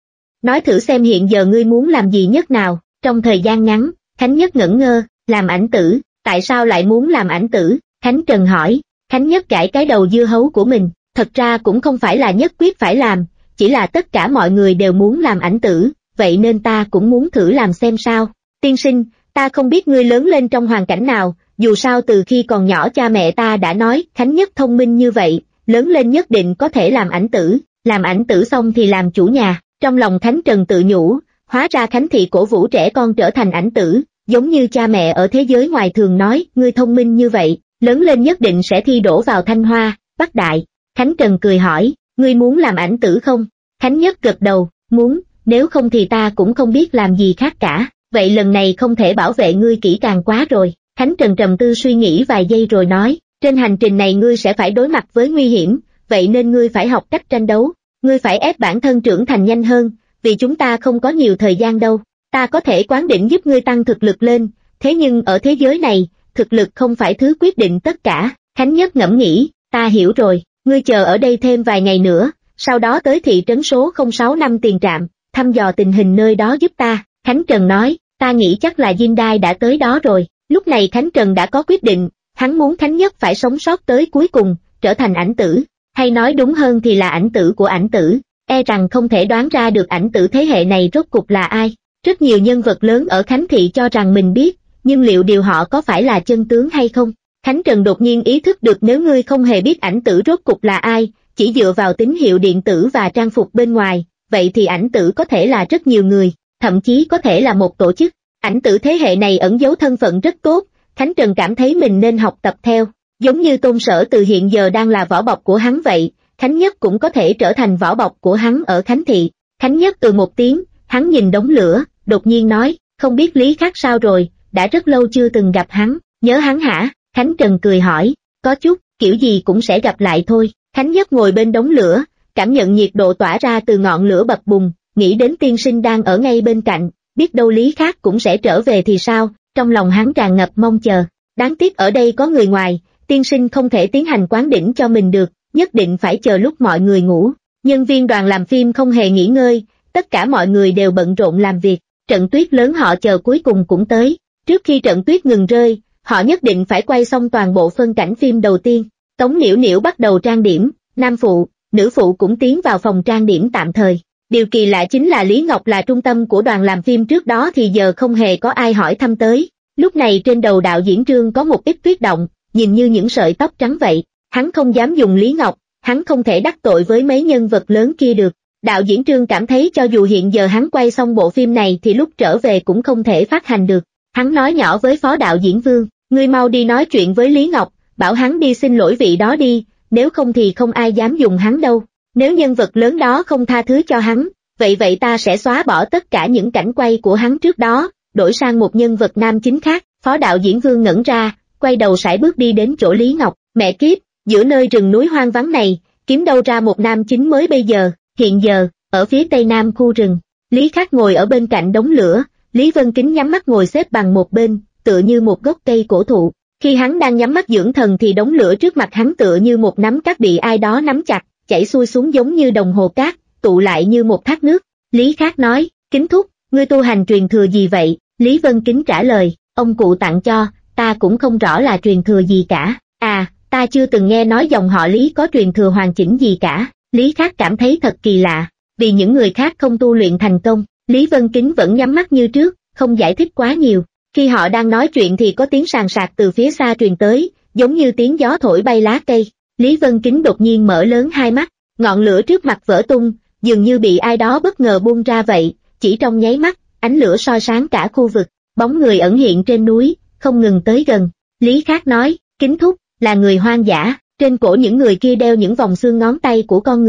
Nói thử xem hiện giờ ngươi muốn làm gì nhất nào. Trong thời gian ngắn, Khánh Nhất ngẩn ngơ, làm ảnh tử, tại sao lại muốn làm ảnh tử? Khánh Trần hỏi. Khánh Nhất gãi cái đầu dưa hấu của mình, thật ra cũng không phải là nhất quyết phải làm, chỉ là tất cả mọi người đều muốn làm ảnh tử, vậy nên ta cũng muốn thử làm xem sao. Tiên sinh, ta không biết ngươi lớn lên trong hoàn cảnh nào, dù sao từ khi còn nhỏ cha mẹ ta đã nói Khánh Nhất thông minh như vậy, lớn lên nhất định có thể làm ảnh tử, làm ảnh tử xong thì làm chủ nhà. Trong lòng Khánh Trần tự nhủ, hóa ra Khánh thị cổ vũ trẻ con trở thành ảnh tử, giống như cha mẹ ở thế giới ngoài thường nói, ngươi thông minh như vậy, lớn lên nhất định sẽ thi đỗ vào Thanh Hoa, Bắc Đại. Khánh Trần cười hỏi, ngươi muốn làm ảnh tử không? Khánh Nhất gật đầu, muốn, nếu không thì ta cũng không biết làm gì khác cả, vậy lần này không thể bảo vệ ngươi kỹ càng quá rồi. Khánh Trần trầm tư suy nghĩ vài giây rồi nói, trên hành trình này ngươi sẽ phải đối mặt với nguy hiểm, vậy nên ngươi phải học cách tranh đấu, ngươi phải ép bản thân trưởng thành nhanh hơn, vì chúng ta không có nhiều thời gian đâu. Ta có thể quán đỉnh giúp ngươi tăng thực lực lên, thế nhưng ở thế giới này, thực lực không phải thứ quyết định tất cả. Khánh Nhất ngẫm nghĩ, ta hiểu rồi, ngươi chờ ở đây thêm vài ngày nữa, sau đó tới thị trấn số không sáu năm Tiền Trạm, thăm dò tình hình nơi đó giúp ta. Khánh Trần nói, ta nghĩ chắc là Diêm Đai đã tới đó rồi. Lúc này Khánh Trần đã có quyết định, hắn muốn Khánh Nhất phải sống sót tới cuối cùng, trở thành ảnh tử, hay nói đúng hơn thì là ảnh tử của ảnh tử, e rằng không thể đoán ra được ảnh tử thế hệ này rốt cục là ai. Rất nhiều nhân vật lớn ở Khánh thị cho rằng mình biết, nhưng liệu điều họ có phải là chân tướng hay không? Khánh Trần đột nhiên ý thức được nếu ngươi không hề biết ảnh tử rốt cục là ai, chỉ dựa vào tín hiệu điện tử và trang phục bên ngoài, vậy thì ảnh tử có thể là rất nhiều người, thậm chí có thể là một tổ chức. Ảnh tử thế hệ này ẩn giấu thân phận rất tốt, Khánh Trần cảm thấy mình nên học tập theo, giống như Tôn Sở Từ hiện giờ đang là vỏ bọc của hắn vậy, Khánh Nhất cũng có thể trở thành vỏ bọc của hắn ở Khánh thị. Khánh Nhất từ một tiếng, hắn nhìn đống lửa, đột nhiên nói, không biết Lý Khắc sao rồi, đã rất lâu chưa từng gặp hắn, nhớ hắn hả? Khánh Trần cười hỏi, có chút, kiểu gì cũng sẽ gặp lại thôi. Khánh Nhất ngồi bên đống lửa, cảm nhận nhiệt độ tỏa ra từ ngọn lửa bập bùng, nghĩ đến tiên sinh đang ở ngay bên cạnh, biết đâu Lý Khắc cũng sẽ trở về thì sao, trong lòng hắn tràn ngập mong chờ. Đáng tiếc ở đây có người ngoài, tiên sinh không thể tiến hành quán đỉnh cho mình được, nhất định phải chờ lúc mọi người ngủ. Nhân viên đoàn làm phim không hề nghỉ ngơi, tất cả mọi người đều bận rộn làm việc. Trận tuyết lớn họ chờ cuối cùng cũng tới, trước khi trận tuyết ngừng rơi, họ nhất định phải quay xong toàn bộ phân cảnh phim đầu tiên. Tống Niễu Niễu bắt đầu trang điểm, nam phụ, nữ phụ cũng tiến vào phòng trang điểm tạm thời. Điều kỳ lạ chính là Lý Ngọc là trung tâm của đoàn làm phim trước đó thì giờ không hề có ai hỏi thăm tới. Lúc này trên đầu đạo diễn Trương có một ít tuyết động, nhìn như những sợi tóc trắng vậy. Hắn không dám dùng Lý Ngọc, hắn không thể đắc tội với mấy nhân vật lớn kia được. Đạo diễn Trương cảm thấy cho dù hiện giờ hắn quay xong bộ phim này thì lúc trở về cũng không thể phát hành được. Hắn nói nhỏ với phó đạo diễn Vương, ngươi mau đi nói chuyện với Lý Ngọc, bảo hắn đi xin lỗi vị đó đi, nếu không thì không ai dám dùng hắn đâu. Nếu nhân vật lớn đó không tha thứ cho hắn, vậy vậy ta sẽ xóa bỏ tất cả những cảnh quay của hắn trước đó, đổi sang một nhân vật nam chính khác. Phó đạo diễn Vương ngẩn ra, quay đầu sải bước đi đến chỗ Lý Ngọc. Mẹ kiếp, giữa nơi rừng núi hoang vắng này, kiếm đâu ra một nam chính mới bây giờ? Hiện giờ, ở phía tây nam khu rừng, Lý Khắc ngồi ở bên cạnh đống lửa, Lý Vân Kính nhắm mắt ngồi xếp bằng một bên, tựa như một gốc cây cổ thụ. Khi hắn đang nhắm mắt dưỡng thần thì đống lửa trước mặt hắn tựa như một nắm cát bị ai đó nắm chặt, chảy xuôi xuống giống như đồng hồ cát, tụ lại như một thác nước. Lý Khắc nói, Kính thúc, ngươi tu hành truyền thừa gì vậy? Lý Vân Kính trả lời, ông cụ tặng cho, ta cũng không rõ là truyền thừa gì cả. À, ta chưa từng nghe nói dòng họ Lý có truyền thừa hoàn chỉnh gì cả. Lý Khắc cảm thấy thật kỳ lạ, vì những người khác không tu luyện thành công, Lý Vân Kính vẫn nhắm mắt như trước, không giải thích quá nhiều. Khi họ đang nói chuyện thì có tiếng sàn sạc từ phía xa truyền tới, giống như tiếng gió thổi bay lá cây. Lý Vân Kính đột nhiên mở lớn hai mắt, ngọn lửa trước mặt vỡ tung, dường như bị ai đó bất ngờ buông ra vậy, chỉ trong nháy mắt, ánh lửa soi sáng cả khu vực, bóng người ẩn hiện trên núi, không ngừng tới gần. Lý Khắc nói, Kính thúc, là người hoang dã, trên cổ những người kia đeo những vòng xương ngón tay của con người,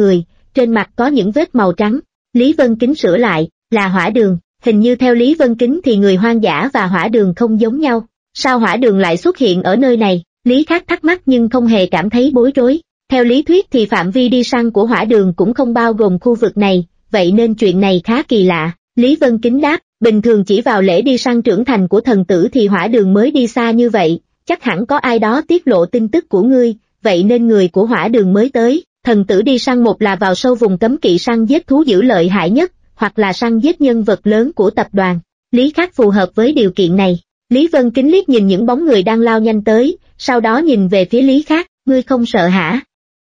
trên mặt có những vết màu trắng. Lý Vân Kính sửa lại, là hỏa đường, hình như theo Lý Vân Kính thì người hoang dã và hỏa đường không giống nhau. Sao hỏa đường lại xuất hiện ở nơi này? Lý Khắc thắc mắc nhưng không hề cảm thấy bối rối. Theo lý thuyết thì phạm vi đi săn của hỏa đường cũng không bao gồm khu vực này, vậy nên chuyện này khá kỳ lạ. Lý Vân Kính đáp, bình thường chỉ vào lễ đi săn trưởng thành của thần tử thì hỏa đường mới đi xa như vậy, chắc hẳn có ai đó tiết lộ tin tức của ngươi, vậy nên người của hỏa đường mới tới. Thần tử đi săn một là vào sâu vùng cấm kỵ săn giết thú dữ lợi hại nhất, hoặc là săn giết nhân vật lớn của tập đoàn. Lý Khắc phù hợp với điều kiện này. Lý Vân Kính liếc nhìn những bóng người đang lao nhanh tới, sau đó nhìn về phía Lý Khắc, ngươi không sợ hả?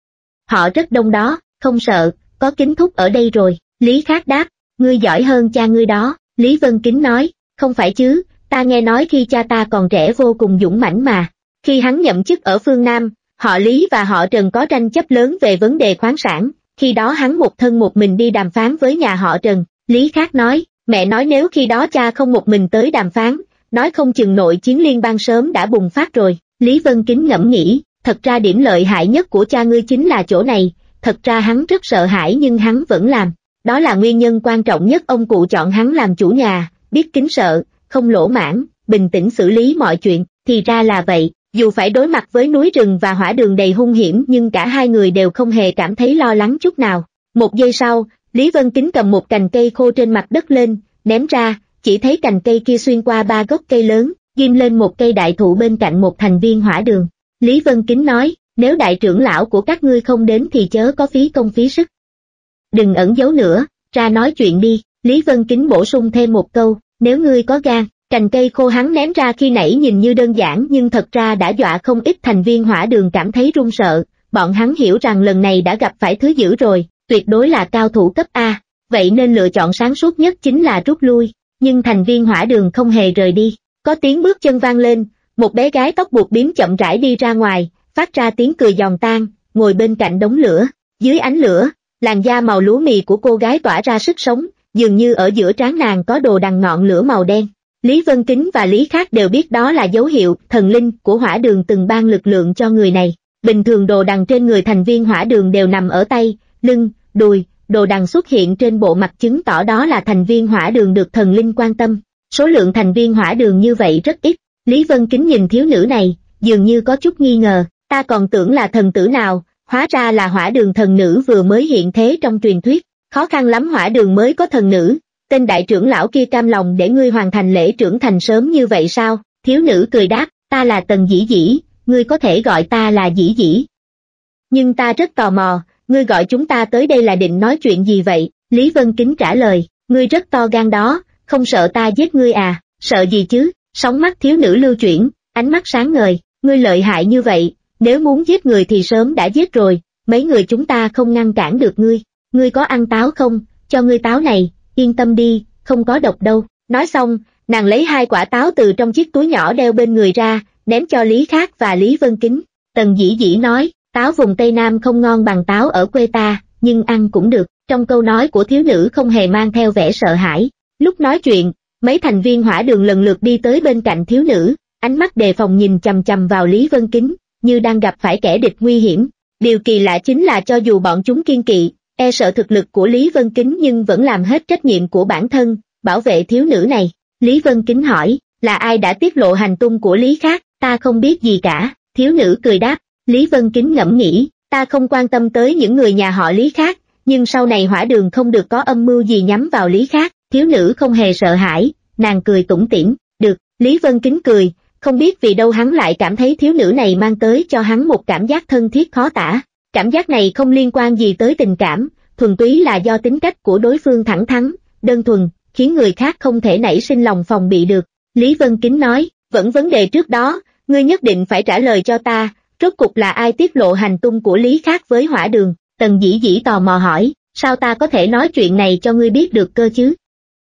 Họ rất đông đó, không sợ, có Kính thúc ở đây rồi. Lý Khắc đáp, ngươi giỏi hơn cha ngươi đó. Lý Vân Kính nói, không phải chứ, ta nghe nói khi cha ta còn trẻ vô cùng dũng mãnh mà. Khi hắn nhậm chức ở phương Nam, họ Lý và họ Trần có tranh chấp lớn về vấn đề khoáng sản, khi đó hắn một thân một mình đi đàm phán với nhà họ Trần. Lý Khắc nói, mẹ nói nếu khi đó cha không một mình tới đàm phán, nói không chừng nội chiến liên bang sớm đã bùng phát rồi. Lý Vân Kính ngẫm nghĩ, thật ra điểm lợi hại nhất của cha ngươi chính là chỗ này, thật ra hắn rất sợ hãi nhưng hắn vẫn làm. Đó là nguyên nhân quan trọng nhất ông cụ chọn hắn làm chủ nhà, biết kính sợ, không lỗ mãn, bình tĩnh xử lý mọi chuyện. Thì ra là vậy, dù phải đối mặt với núi rừng và hỏa đường đầy hung hiểm nhưng cả hai người đều không hề cảm thấy lo lắng chút nào. Một giây sau, Lý Vân Kính cầm một cành cây khô trên mặt đất lên, ném ra, chỉ thấy cành cây kia xuyên qua ba gốc cây lớn, ghim lên một cây đại thụ bên cạnh một thành viên hỏa đường. Lý Vân Kính nói, nếu đại trưởng lão của các ngươi không đến thì chớ có phí công phí sức. Đừng ẩn giấu nữa, ra nói chuyện đi. Lý Vân Kính bổ sung thêm một câu, nếu ngươi có gan. Cành cây khô hắn ném ra khi nãy nhìn như đơn giản nhưng thật ra đã dọa không ít thành viên hỏa đường cảm thấy run sợ, bọn hắn hiểu rằng lần này đã gặp phải thứ dữ rồi, tuyệt đối là cao thủ cấp A, vậy nên lựa chọn sáng suốt nhất chính là rút lui, nhưng thành viên hỏa đường không hề rời đi. Có tiếng bước chân vang lên, một bé gái tóc buộc bím chậm rãi đi ra ngoài, phát ra tiếng cười giòn tan, ngồi bên cạnh đống lửa. Dưới ánh lửa, làn da màu lúa mì của cô gái tỏa ra sức sống, dường như ở giữa trán nàng có đồ đằng ngọn lửa màu đen. Lý Vân Kính và Lý Khắc đều biết đó là dấu hiệu thần linh của hỏa đường từng ban lực lượng cho người này. Bình thường đồ đằng trên người thành viên hỏa đường đều nằm ở tay, lưng, đùi, đồ đằng xuất hiện trên bộ mặt chứng tỏ đó là thành viên hỏa đường được thần linh quan tâm. Số lượng thành viên hỏa đường như vậy rất ít. Lý Vân Kính nhìn thiếu nữ này, dường như có chút nghi ngờ, ta còn tưởng là thần tử nào, hóa ra là hỏa đường thần nữ vừa mới hiện thế trong truyền thuyết. Khó khăn lắm hỏa đường mới có thần nữ. Tên đại trưởng lão kia cam lòng để ngươi hoàn thành lễ trưởng thành sớm như vậy sao? Thiếu nữ cười đáp, ta là Tần Dĩ Dĩ, ngươi có thể gọi ta là Dĩ Dĩ. Nhưng ta rất tò mò, ngươi gọi chúng ta tới đây là định nói chuyện gì vậy? Lý Vân Kính trả lời, ngươi rất to gan đó, không sợ ta giết ngươi à? Sợ gì chứ? Sóng mắt thiếu nữ lưu chuyển, ánh mắt sáng ngời, ngươi lợi hại như vậy, nếu muốn giết người thì sớm đã giết rồi, mấy người chúng ta không ngăn cản được ngươi. Ngươi có ăn táo không? Cho ngươi táo này. Yên tâm đi, không có độc đâu. Nói xong, nàng lấy hai quả táo từ trong chiếc túi nhỏ đeo bên người ra, ném cho Lý Khắc và Lý Vân Kính. Tần Dĩ Dĩ nói, táo vùng Tây Nam không ngon bằng táo ở quê ta, nhưng ăn cũng được. Trong câu nói của thiếu nữ không hề mang theo vẻ sợ hãi. Lúc nói chuyện, mấy thành viên hỏa đường lần lượt đi tới bên cạnh thiếu nữ, ánh mắt đề phòng nhìn chằm chằm vào Lý Vân Kính, như đang gặp phải kẻ địch nguy hiểm. Điều kỳ lạ chính là cho dù bọn chúng kiêng kỵ, e sợ thực lực của Lý Vân Kính nhưng vẫn làm hết trách nhiệm của bản thân, bảo vệ thiếu nữ này. Lý Vân Kính hỏi, là ai đã tiết lộ hành tung của Lý Khắc? Ta không biết gì cả. Thiếu nữ cười đáp. Lý Vân Kính ngẫm nghĩ, ta không quan tâm tới những người nhà họ Lý khác, nhưng sau này hỏa đường không được có âm mưu gì nhắm vào Lý Khắc. Thiếu nữ không hề sợ hãi, nàng cười tủm tỉm. Được. Lý Vân Kính cười, không biết vì đâu hắn lại cảm thấy thiếu nữ này mang tới cho hắn một cảm giác thân thiết khó tả. Cảm giác này không liên quan gì tới tình cảm, thuần túy là do tính cách của đối phương thẳng thắn, đơn thuần, khiến người khác không thể nảy sinh lòng phòng bị được. Lý Vân Kính nói, vẫn vấn đề trước đó, ngươi nhất định phải trả lời cho ta, rốt cục là ai tiết lộ hành tung của Lý Khắc với hỏa đường? Tần Dĩ Dĩ tò mò hỏi, sao ta có thể nói chuyện này cho ngươi biết được cơ chứ?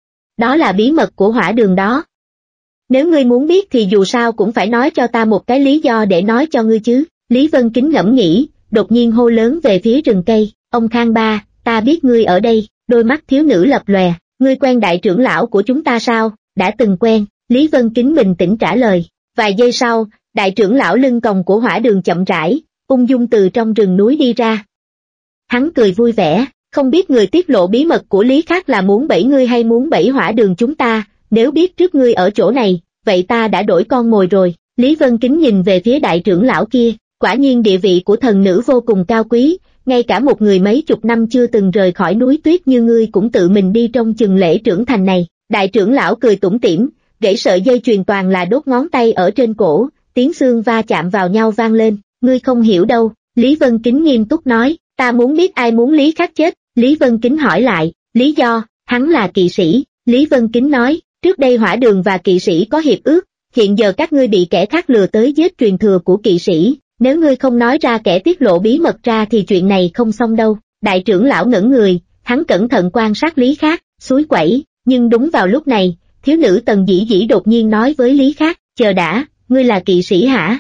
Đó là bí mật của hỏa đường đó. Nếu ngươi muốn biết thì dù sao cũng phải nói cho ta một cái lý do để nói cho ngươi chứ. Lý Vân Kính ngẫm nghĩ, đột nhiên hô lớn về phía rừng cây, ông Khang Ba, ta biết ngươi ở đây. Đôi mắt thiếu nữ lập lòe, ngươi quen đại trưởng lão của chúng ta sao? Đã từng quen. Lý Vân Kính bình tĩnh trả lời. Vài giây sau, đại trưởng lão lưng còng của hỏa đường chậm rãi, ung dung từ trong rừng núi đi ra. Hắn cười vui vẻ, không biết người tiết lộ bí mật của Lý Khắc là muốn bẫy ngươi hay muốn bẫy Hỏa Đường chúng ta, nếu biết trước ngươi ở chỗ này, vậy ta đã đổi con mồi rồi. Lý Vân Kính nhìn về phía đại trưởng lão kia, quả nhiên địa vị của thần nữ vô cùng cao quý, ngay cả một người mấy chục năm chưa từng rời khỏi núi tuyết như ngươi cũng tự mình đi trong chừng lễ trưởng thành này. Đại trưởng lão cười tủm tỉm, gãy sợi dây chuyền toàn là đốt ngón tay ở trên cổ, tiếng xương va chạm vào nhau vang lên, ngươi không hiểu đâu, Lý Vân Kính nghiêm túc nói, ta muốn biết ai muốn Lý Khắc chết. Lý Vân Kính hỏi lại, lý do, hắn là kỵ sĩ. Lý Vân Kính nói, trước đây Hỏa Đường và kỵ sĩ có hiệp ước, hiện giờ các ngươi bị kẻ khác lừa tới giết truyền thừa của kỵ sĩ, nếu ngươi không nói ra kẻ tiết lộ bí mật ra thì chuyện này không xong đâu. Đại trưởng lão ngẩn người, hắn cẩn thận quan sát Lý Khắc, suối quẩy, nhưng đúng vào lúc này, thiếu nữ Tần Dĩ Dĩ đột nhiên nói với Lý Khắc, chờ đã, ngươi là kỵ sĩ hả?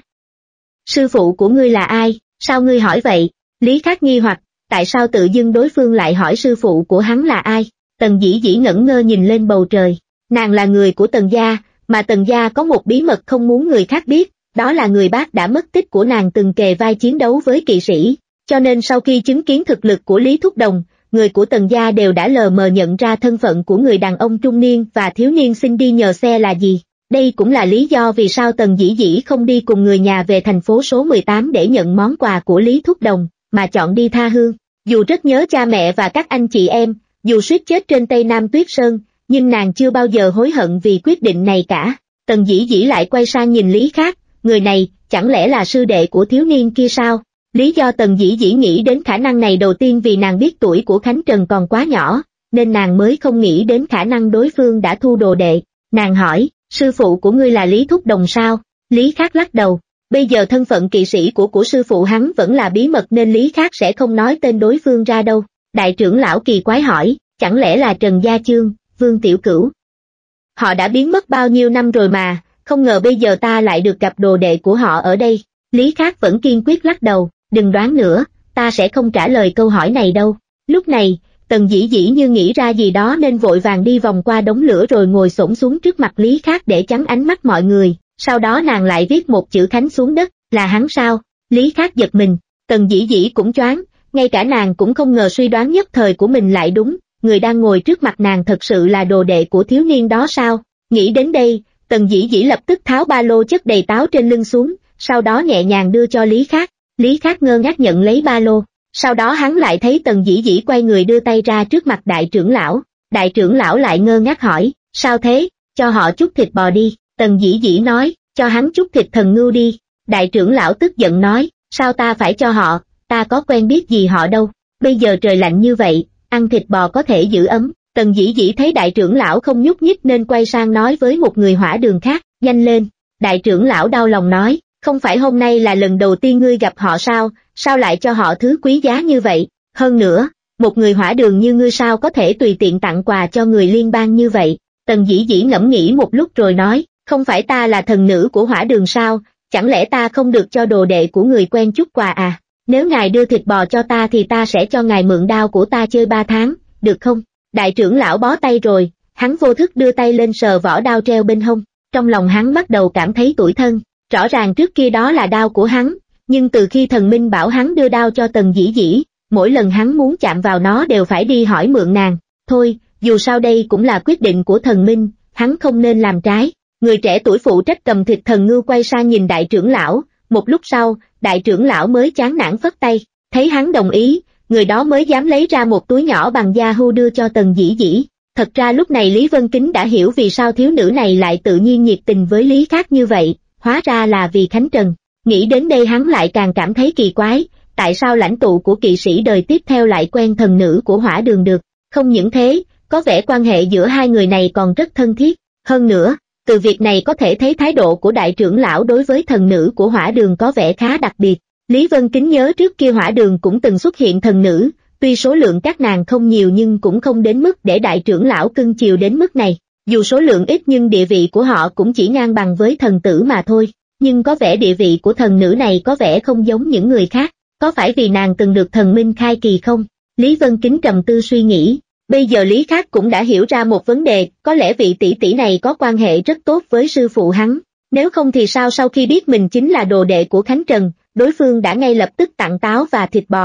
Sư phụ của ngươi là ai, sao ngươi hỏi vậy? Lý Khắc nghi hoặc, tại sao tự dưng đối phương lại hỏi sư phụ của hắn là ai? Tần Dĩ Dĩ ngẩn ngơ nhìn lên bầu trời, nàng là người của Tần gia, mà Tần gia có một bí mật không muốn người khác biết, đó là người bác đã mất tích của nàng từng kề vai chiến đấu với kỵ sĩ, cho nên sau khi chứng kiến thực lực của Lý Thúc Đồng, người của Tần gia đều đã lờ mờ nhận ra thân phận của người đàn ông trung niên và thiếu niên xin đi nhờ xe là gì. Đây cũng là lý do vì sao Tần Dĩ Dĩ không đi cùng người nhà về thành phố số mười tám để nhận món quà của Lý Thúc Đồng, mà chọn đi tha hương. Dù rất nhớ cha mẹ và các anh chị em, dù suýt chết trên Tây Nam Tuyết Sơn, nhưng nàng chưa bao giờ hối hận vì quyết định này cả. Tần Dĩ Dĩ lại quay sang nhìn Lý Khắc, người này, chẳng lẽ là sư đệ của thiếu niên kia sao? Lý do Tần Dĩ Dĩ nghĩ đến khả năng này đầu tiên vì nàng biết tuổi của Khánh Trần còn quá nhỏ, nên nàng mới không nghĩ đến khả năng đối phương đã thu đồ đệ. Nàng hỏi, sư phụ của ngươi là Lý Thúc Đồng sao? Lý Khắc lắc đầu, bây giờ thân phận kỵ sĩ của của sư phụ hắn vẫn là bí mật nên Lý Khắc sẽ không nói tên đối phương ra đâu. Đại trưởng lão kỳ quái hỏi, chẳng lẽ là Trần Gia Chương, Vương Tiểu Cửu? Họ đã biến mất bao nhiêu năm rồi mà, không ngờ bây giờ ta lại được gặp đồ đệ của họ ở đây. Lý Khắc vẫn kiên quyết lắc đầu, đừng đoán nữa, ta sẽ không trả lời câu hỏi này đâu. Lúc này, Tần Dĩ Dĩ như nghĩ ra gì đó nên vội vàng đi vòng qua đống lửa rồi ngồi xổm xuống trước mặt Lý Khắc để chắn ánh mắt mọi người, sau đó nàng lại viết một chữ Khánh xuống đất, là hắn sao? Lý Khắc giật mình, Tần Dĩ Dĩ cũng choáng, ngay cả nàng cũng không ngờ suy đoán nhất thời của mình lại đúng, người đang ngồi trước mặt nàng thật sự là đồ đệ của thiếu niên đó sao? Nghĩ đến đây, Tần Dĩ Dĩ lập tức tháo ba lô chất đầy táo trên lưng xuống, sau đó nhẹ nhàng đưa cho Lý Khắc. Lý Khắc ngơ ngác nhận lấy ba lô, sau đó hắn lại thấy Tần Dĩ Dĩ quay người đưa tay ra trước mặt đại trưởng lão. Đại trưởng lão lại ngơ ngác hỏi, sao thế, cho họ chút thịt bò đi. Tần Dĩ Dĩ nói, cho hắn chút thịt thần ngưu đi. Đại trưởng lão tức giận nói, sao ta phải cho họ, ta có quen biết gì họ đâu, bây giờ trời lạnh như vậy, ăn thịt bò có thể giữ ấm. Tần Dĩ Dĩ thấy đại trưởng lão không nhúc nhích nên quay sang nói với một người Hỏa Đường khác, nhanh lên. Đại trưởng lão đau lòng nói, không phải hôm nay là lần đầu tiên ngươi gặp họ sao, sao lại cho họ thứ quý giá như vậy, hơn nữa, một người Hỏa Đường như ngươi sao có thể tùy tiện tặng quà cho người liên bang như vậy. Tần Dĩ Dĩ ngẫm nghĩ một lúc rồi nói, không phải ta là thần nữ của Hỏa Đường sao, chẳng lẽ ta không được cho đồ đệ của người quen chút quà à, nếu ngài đưa thịt bò cho ta thì ta sẽ cho ngài mượn đao của ta chơi ba tháng, được không? Đại trưởng lão bó tay rồi, hắn vô thức đưa tay lên sờ vỏ đao treo bên hông, trong lòng hắn bắt đầu cảm thấy tủi thân, rõ ràng trước kia đó là đao của hắn, nhưng từ khi thần minh bảo hắn đưa đao cho Tần Dĩ Dĩ, mỗi lần hắn muốn chạm vào nó đều phải đi hỏi mượn nàng, thôi, dù sao đây cũng là quyết định của thần minh, hắn không nên làm trái. Người trẻ tuổi phụ trách cầm thịt thần ngưu quay sang nhìn đại trưởng lão, một lúc sau, đại trưởng lão mới chán nản phất tay, thấy hắn đồng ý, người đó mới dám lấy ra một túi nhỏ bằng da hưu đưa cho Tần Dĩ Dĩ. Thật ra lúc này Lý Vân Kính đã hiểu vì sao thiếu nữ này lại tự nhiên nhiệt tình với Lý Khắc như vậy, hóa ra là vì Khánh Trần. Nghĩ đến đây hắn lại càng cảm thấy kỳ quái, tại sao lãnh tụ của kỵ sĩ đời tiếp theo lại quen thần nữ của Hỏa Đường được, không những thế, có vẻ quan hệ giữa hai người này còn rất thân thiết, hơn nữa, từ việc này có thể thấy thái độ của đại trưởng lão đối với thần nữ của Hỏa Đường có vẻ khá đặc biệt. Lý Vân Kính nhớ trước kia Hỏa Đường cũng từng xuất hiện thần nữ, tuy số lượng các nàng không nhiều nhưng cũng không đến mức để đại trưởng lão cưng chiều đến mức này, dù số lượng ít nhưng địa vị của họ cũng chỉ ngang bằng với thần tử mà thôi, nhưng có vẻ địa vị của thần nữ này có vẻ không giống những người khác, có phải vì nàng từng được thần minh khai kỳ không? Lý Vân Kính trầm tư suy nghĩ, bây giờ Lý Khắc cũng đã hiểu ra một vấn đề, có lẽ vị tỷ tỷ này có quan hệ rất tốt với sư phụ hắn, nếu không thì sao sau khi biết mình chính là đồ đệ của Khánh Trần, đối phương đã ngay lập tức tặng táo và thịt bò.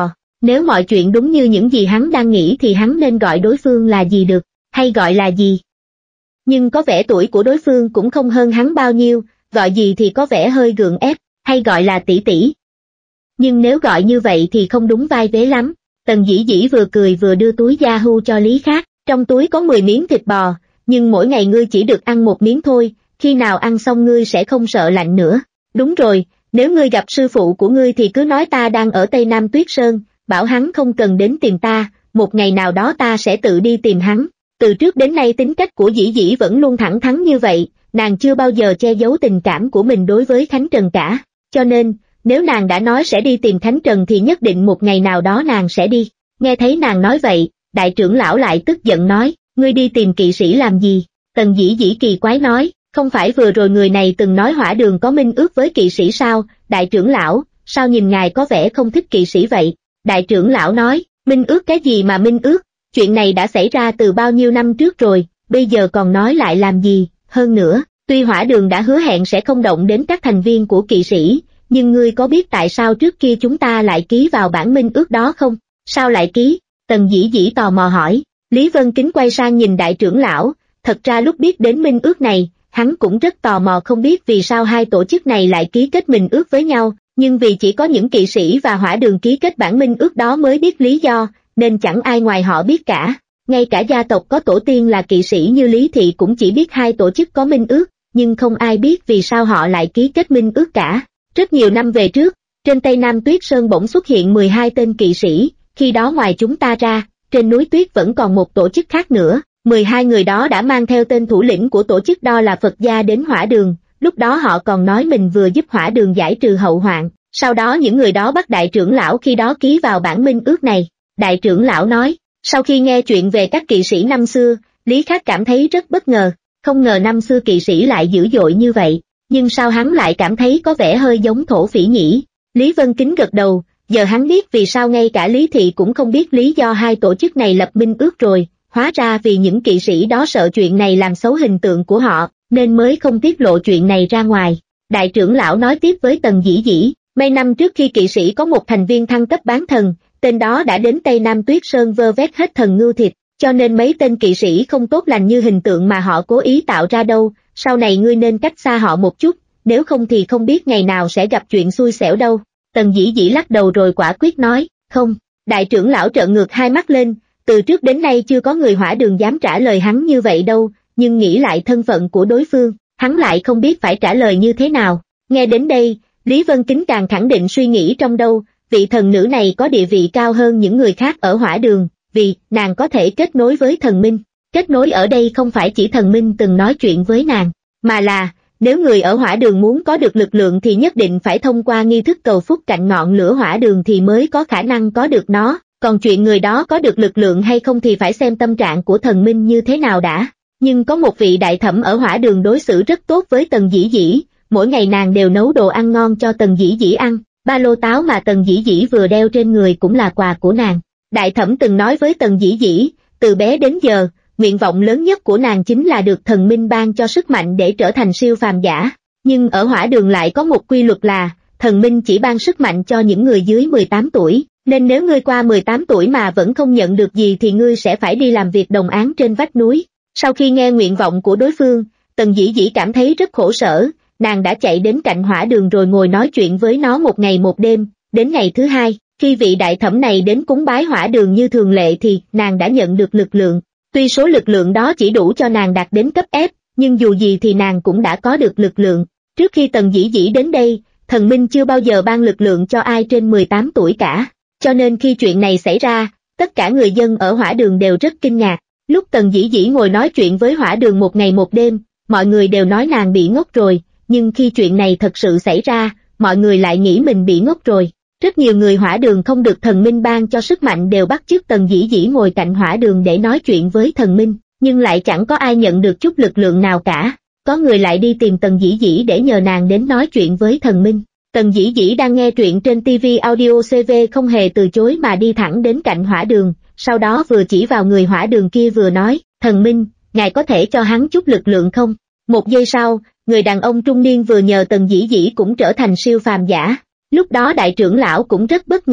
Nếu mọi chuyện đúng như những gì hắn đang nghĩ thì hắn nên gọi đối phương là gì được, hay gọi là gì? Nhưng có vẻ tuổi của đối phương cũng không hơn hắn bao nhiêu, gọi gì thì có vẻ hơi gượng ép, hay gọi là tỷ tỷ. Nhưng nếu gọi như vậy thì không đúng vai vế lắm. Tần Dĩ Dĩ vừa cười vừa đưa túi Yahoo cho Lý Khắc, trong túi có mười miếng thịt bò, nhưng mỗi ngày ngươi chỉ được ăn một miếng thôi, khi nào ăn xong ngươi sẽ không sợ lạnh nữa. Đúng rồi, nếu ngươi gặp sư phụ của ngươi thì cứ nói ta đang ở Tây Nam Tuyết Sơn, bảo hắn không cần đến tìm ta, một ngày nào đó ta sẽ tự đi tìm hắn. Từ trước đến nay tính cách của Dĩ Dĩ vẫn luôn thẳng thắn như vậy, nàng chưa bao giờ che giấu tình cảm của mình đối với Khánh Trần cả, cho nên, nếu nàng đã nói sẽ đi tìm Khánh Trần thì nhất định một ngày nào đó nàng sẽ đi. Nghe thấy nàng nói vậy, đại trưởng lão lại tức giận nói, ngươi đi tìm kỵ sĩ làm gì? Tần Dĩ Dĩ kỳ quái nói, không phải vừa rồi người này từng nói Hỏa Đường có minh ước với kỵ sĩ sao? Đại trưởng lão, sao nhìn ngài có vẻ không thích kỵ sĩ vậy? Đại trưởng lão nói, minh ước cái gì mà minh ước? Chuyện này đã xảy ra từ bao nhiêu năm trước rồi, bây giờ còn nói lại làm gì? Hơn nữa, tuy Hỏa Đường đã hứa hẹn sẽ không động đến các thành viên của kỵ sĩ, nhưng ngươi có biết tại sao trước kia chúng ta lại ký vào bản minh ước đó không? Sao lại ký? Tần Dĩ Dĩ tò mò hỏi. Lý Vân Kính quay sang nhìn đại trưởng lão, thật ra lúc biết đến minh ước này, hắn cũng rất tò mò không biết vì sao hai tổ chức này lại ký kết minh ước với nhau, nhưng vì chỉ có những kỵ sĩ và Hỏa Đường ký kết bản minh ước đó mới biết lý do, nên chẳng ai ngoài họ biết cả. Ngay cả gia tộc có tổ tiên là kỵ sĩ như Lý Thị cũng chỉ biết hai tổ chức có minh ước, nhưng không ai biết vì sao họ lại ký kết minh ước cả. Rất nhiều năm về trước, trên Tây Nam Tuyết Sơn bỗng xuất hiện mười hai tên kỵ sĩ, khi đó ngoài chúng ta ra, trên núi tuyết vẫn còn một tổ chức khác nữa, mười hai người đó đã mang theo tên thủ lĩnh của tổ chức đó là Phật Gia đến Hỏa Đường, lúc đó họ còn nói mình vừa giúp Hỏa Đường giải trừ hậu hoạn, sau đó những người đó bắt đại trưởng lão khi đó ký vào bản minh ước này. Đại trưởng lão nói, sau khi nghe chuyện về các kỵ sĩ năm xưa, Lý Khắc cảm thấy rất bất ngờ, không ngờ năm xưa kỵ sĩ lại dữ dội như vậy. Nhưng sao hắn lại cảm thấy có vẻ hơi giống thổ phỉ nhỉ? Lý Vân Kính gật đầu, giờ hắn biết vì sao ngay cả Lý Thị cũng không biết lý do hai tổ chức này lập minh ước rồi, hóa ra vì những kỵ sĩ đó sợ chuyện này làm xấu hình tượng của họ, nên mới không tiết lộ chuyện này ra ngoài. Đại trưởng lão nói tiếp với Tần Dĩ Dĩ, mấy năm trước khi kỵ sĩ có một thành viên thăng cấp bán thần, tên đó đã đến Tây Nam Tuyết Sơn vơ vét hết thần ngưu thịt, cho nên mấy tên kỵ sĩ không tốt lành như hình tượng mà họ cố ý tạo ra đâu. Sau này ngươi nên cách xa họ một chút, nếu không thì không biết ngày nào sẽ gặp chuyện xui xẻo đâu. Tần Dĩ Dĩ lắc đầu rồi quả quyết nói, không. Đại trưởng lão trợn ngược hai mắt lên, từ trước đến nay chưa có người Hỏa Đường dám trả lời hắn như vậy đâu, nhưng nghĩ lại thân phận của đối phương, hắn lại không biết phải trả lời như thế nào. Nghe đến đây, Lý Vân Kính càng khẳng định suy nghĩ trong đâu, vị thần nữ này có địa vị cao hơn những người khác ở Hỏa Đường, vì nàng có thể kết nối với thần minh. Kết nối ở đây không phải chỉ thần minh từng nói chuyện với nàng, mà là, nếu người ở Hỏa Đường muốn có được lực lượng thì nhất định phải thông qua nghi thức cầu phúc cạnh ngọn lửa Hỏa Đường thì mới có khả năng có được nó, còn chuyện người đó có được lực lượng hay không thì phải xem tâm trạng của thần minh như thế nào đã. Nhưng có một vị đại thẩm ở Hỏa Đường đối xử rất tốt với Tần Dĩ Dĩ, mỗi ngày nàng đều nấu đồ ăn ngon cho Tần Dĩ Dĩ ăn, ba lô táo mà Tần Dĩ Dĩ vừa đeo trên người cũng là quà của nàng. Đại thẩm từng nói với Tần Dĩ Dĩ, từ bé đến giờ, nguyện vọng lớn nhất của nàng chính là được thần minh ban cho sức mạnh để trở thành siêu phàm giả. Nhưng ở Hỏa Đường lại có một quy luật là, thần minh chỉ ban sức mạnh cho những người dưới mười tám tuổi, nên nếu ngươi qua mười tám tuổi mà vẫn không nhận được gì thì ngươi sẽ phải đi làm việc đồng áng trên vách núi. Sau khi nghe nguyện vọng của đối phương, Tần Dĩ Dĩ cảm thấy rất khổ sở, nàng đã chạy đến cạnh Hỏa Đường rồi ngồi nói chuyện với nó một ngày một đêm, đến ngày thứ hai, khi vị đại thẩm này đến cúng bái Hỏa Đường như thường lệ thì nàng đã nhận được lực lượng. Tuy số lực lượng đó chỉ đủ cho nàng đạt đến cấp ép, nhưng dù gì thì nàng cũng đã có được lực lượng. Trước khi Tần Dĩ Dĩ đến đây, thần minh chưa bao giờ ban lực lượng cho ai trên mười tám tuổi cả, cho nên khi chuyện này xảy ra, tất cả người dân ở Hỏa Đường đều rất kinh ngạc. Lúc Tần Dĩ Dĩ ngồi nói chuyện với Hỏa Đường một ngày một đêm, mọi người đều nói nàng bị ngốc rồi, nhưng khi chuyện này thật sự xảy ra, mọi người lại nghĩ mình bị ngốc rồi. Rất nhiều người Hỏa Đường không được thần minh ban cho sức mạnh đều bắt chước Tần Dĩ Dĩ ngồi cạnh Hỏa Đường để nói chuyện với thần minh, nhưng lại chẳng có ai nhận được chút lực lượng nào cả. Có người lại đi tìm Tần Dĩ Dĩ để nhờ nàng đến nói chuyện với thần minh. Tần Dĩ Dĩ đang nghe truyện trên ti vi Audio xê vê không hề từ chối mà đi thẳng đến cạnh Hỏa Đường, sau đó vừa chỉ vào người Hỏa Đường kia vừa nói, thần minh, ngài có thể cho hắn chút lực lượng không? Một giây sau, người đàn ông trung niên vừa nhờ Tần Dĩ Dĩ cũng trở thành siêu phàm giả. Lúc đó đại trưởng lão cũng rất bất ngờ,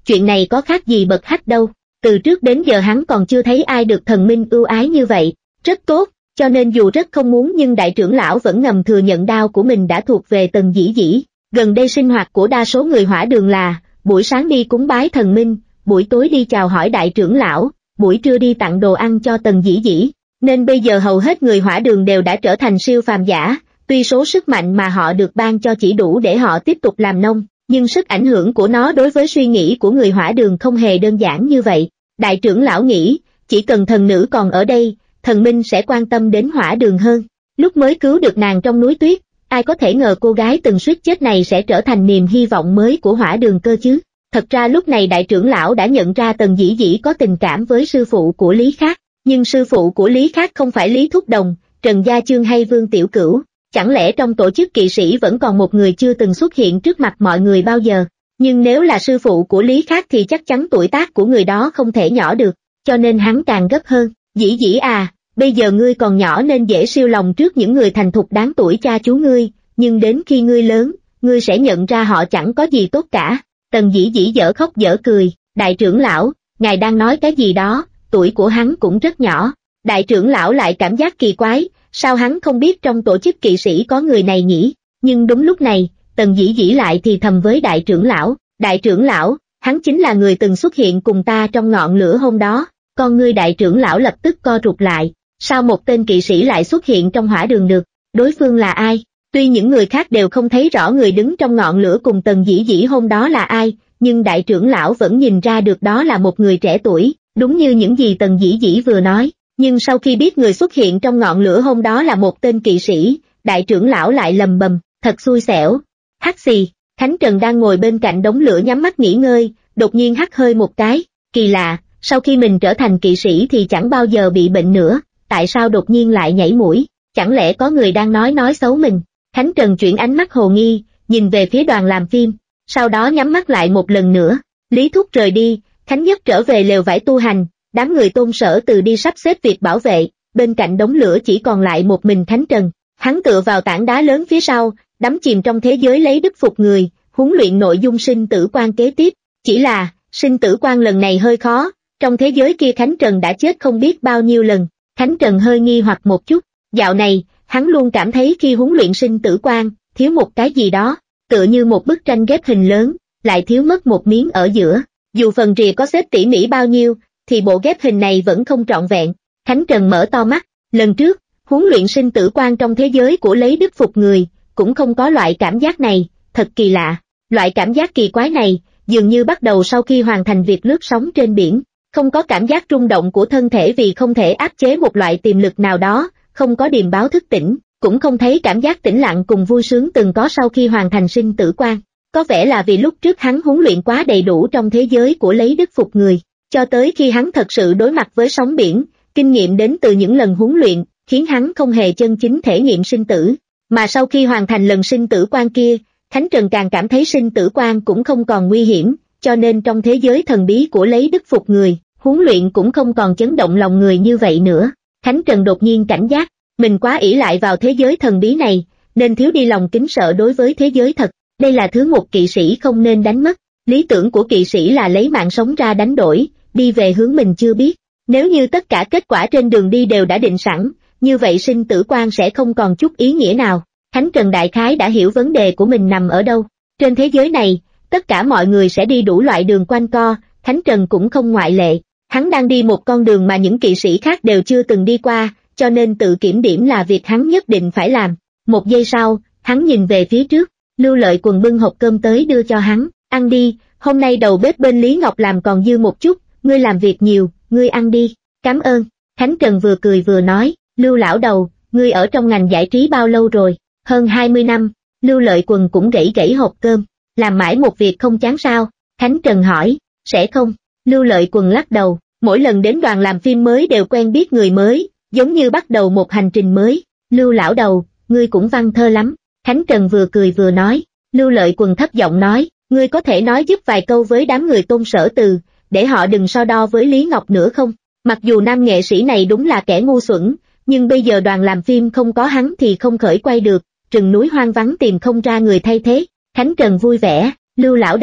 chuyện này có khác gì bậc hách đâu, từ trước đến giờ hắn còn chưa thấy ai được thần minh ưu ái như vậy, rất tốt, cho nên dù rất không muốn nhưng đại trưởng lão vẫn ngầm thừa nhận đao của mình đã thuộc về Tần Dĩ Dĩ. Gần đây sinh hoạt của đa số người hỏa đường là, buổi sáng đi cúng bái thần minh, buổi tối đi chào hỏi đại trưởng lão, buổi trưa đi tặng đồ ăn cho Tần Dĩ Dĩ, nên bây giờ hầu hết người hỏa đường đều đã trở thành siêu phàm giả, tuy số sức mạnh mà họ được ban cho chỉ đủ để họ tiếp tục làm nông, nhưng sức ảnh hưởng của nó đối với suy nghĩ của người hỏa đường không hề đơn giản như vậy. Đại trưởng lão nghĩ, chỉ cần thần nữ còn ở đây, thần minh sẽ quan tâm đến hỏa đường hơn. Lúc mới cứu được nàng trong núi tuyết, ai có thể ngờ cô gái từng suýt chết này sẽ trở thành niềm hy vọng mới của hỏa đường cơ chứ. Thật ra lúc này đại trưởng lão đã nhận ra Tần Dĩ Dĩ có tình cảm với sư phụ của Lý Khác, nhưng sư phụ của Lý Khác không phải Lý Thúc Đồng, Trần Gia Chương hay Vương Tiểu Cửu. Chẳng lẽ trong tổ chức kỵ sĩ vẫn còn một người chưa từng xuất hiện trước mặt mọi người bao giờ? Nhưng nếu là sư phụ của Lý Khác thì chắc chắn tuổi tác của người đó không thể nhỏ được, cho nên hắn càng gấp hơn. Dĩ Dĩ à, bây giờ ngươi còn nhỏ nên dễ siêu lòng trước những người thành thục đáng tuổi cha chú ngươi, nhưng đến khi ngươi lớn, ngươi sẽ nhận ra họ chẳng có gì tốt cả. Tần Dĩ Dĩ dở khóc dở cười, đại trưởng lão, ngài đang nói cái gì đó, tuổi của hắn cũng rất nhỏ. Đại trưởng lão lại cảm giác kỳ quái, sao hắn không biết trong tổ chức kỵ sĩ có người này nhỉ? Nhưng đúng lúc này, Tần Dĩ Dĩ lại thì thầm với đại trưởng lão, đại trưởng lão, hắn chính là người từng xuất hiện cùng ta trong ngọn lửa hôm đó. Con ngươi đại trưởng lão lập tức co rụt lại, sao một tên kỵ sĩ lại xuất hiện trong hỏa đường được, đối phương là ai? Tuy những người khác đều không thấy rõ người đứng trong ngọn lửa cùng Tần Dĩ Dĩ hôm đó là ai, nhưng đại trưởng lão vẫn nhìn ra được đó là một người trẻ tuổi, đúng như những gì Tần Dĩ Dĩ vừa nói. Nhưng sau khi biết người xuất hiện trong ngọn lửa hôm đó là một tên kỵ sĩ, đại trưởng lão lại lầm bầm, thật xui xẻo. Hắt xì, Khánh Trần đang ngồi bên cạnh đống lửa nhắm mắt nghỉ ngơi, đột nhiên hắt hơi một cái, kỳ lạ, sau khi mình trở thành kỵ sĩ thì chẳng bao giờ bị bệnh nữa, tại sao đột nhiên lại nhảy mũi, chẳng lẽ có người đang nói nói xấu mình? Khánh Trần chuyển ánh mắt hồ nghi, nhìn về phía đoàn làm phim, sau đó nhắm mắt lại một lần nữa. Lý Thúc rời đi, Khánh Nhất trở về lều vải tu hành, đám người Tôn Sở Từ đi sắp xếp việc bảo vệ, bên cạnh đống lửa chỉ còn lại một mình Khánh Trần. Hắn tựa vào tảng đá lớn phía sau, đắm chìm trong thế giới lấy đức phục người, huấn luyện nội dung sinh tử quan kế tiếp. Chỉ là, sinh tử quan lần này hơi khó, trong thế giới kia Khánh Trần đã chết không biết bao nhiêu lần. Khánh Trần hơi nghi hoặc một chút, dạo này, hắn luôn cảm thấy khi huấn luyện sinh tử quan, thiếu một cái gì đó, tựa như một bức tranh ghép hình lớn, lại thiếu mất một miếng ở giữa. Dù phần rìa có xếp tỉ mỉ bao nhiêu, thì bộ ghép hình này vẫn không trọn vẹn. Khánh Trần mở to mắt, lần trước, huấn luyện sinh tử quan trong thế giới của lấy đức phục người, cũng không có loại cảm giác này, thật kỳ lạ. Loại cảm giác kỳ quái này, dường như bắt đầu sau khi hoàn thành việc lướt sóng trên biển, không có cảm giác rung động của thân thể vì không thể áp chế một loại tiềm lực nào đó, không có điềm báo thức tỉnh, cũng không thấy cảm giác tĩnh lặng cùng vui sướng từng có sau khi hoàn thành sinh tử quan. Có vẻ là vì lúc trước hắn huấn luyện quá đầy đủ trong thế giới của lấy đức phục người, cho tới khi hắn thật sự đối mặt với sóng biển, kinh nghiệm đến từ những lần huấn luyện, khiến hắn không hề chân chính thể nghiệm sinh tử. Mà sau khi hoàn thành lần sinh tử quan kia, Khánh Trần càng cảm thấy sinh tử quan cũng không còn nguy hiểm, cho nên trong thế giới thần bí của lấy đức phục người, huấn luyện cũng không còn chấn động lòng người như vậy nữa. Khánh Trần đột nhiên cảnh giác, mình quá ỷ lại vào thế giới thần bí này, nên thiếu đi lòng kính sợ đối với thế giới thật. Đây là thứ một kỵ sĩ không nên đánh mất. Lý tưởng của kỵ sĩ là lấy mạng sống ra đánh đổi, đi về hướng mình chưa biết. Nếu như tất cả kết quả trên đường đi đều đã định sẵn, như vậy sinh tử quan sẽ không còn chút ý nghĩa nào. Khánh Trần đại khái đã hiểu vấn đề của mình nằm ở đâu. Trên thế giới này, tất cả mọi người sẽ đi đủ loại đường quanh co, Khánh Trần cũng không ngoại lệ. Hắn đang đi một con đường mà những kỵ sĩ khác đều chưa từng đi qua, cho nên tự kiểm điểm là việc hắn nhất định phải làm. Một giây sau, hắn nhìn về phía trước, Lưu Lợi Quần bưng hộp cơm tới đưa cho hắn, ăn đi, hôm nay đầu bếp bên Lý Ngọc làm còn dư một chút, ngươi làm việc nhiều, ngươi ăn đi, cảm ơn. Khánh Trần vừa cười vừa nói, Lưu lão đầu, ngươi ở trong ngành giải trí bao lâu rồi? Hơn hai mươi năm, Lưu Lợi Quần cũng gãy gãy hộp cơm, làm mãi một việc không chán sao? Khánh Trần hỏi, sẽ không? Lưu Lợi Quần lắc đầu, mỗi lần đến đoàn làm phim mới đều quen biết người mới, giống như bắt đầu một hành trình mới. Lưu lão đầu, ngươi cũng văn thơ lắm. Khánh Trần vừa cười vừa nói, Lưu Lợi Quần thấp giọng nói, ngươi có thể nói giúp vài câu với đám người Tôn Sở Từ, để họ đừng so đo với Lý Ngọc nữa không? Mặc dù nam nghệ sĩ này đúng là kẻ ngu xuẩn, nhưng bây giờ đoàn làm phim không có hắn thì không khởi quay được, rừng núi hoang vắng tìm không ra người thay thế. Khánh Trần vui vẻ, Lưu lão đầu,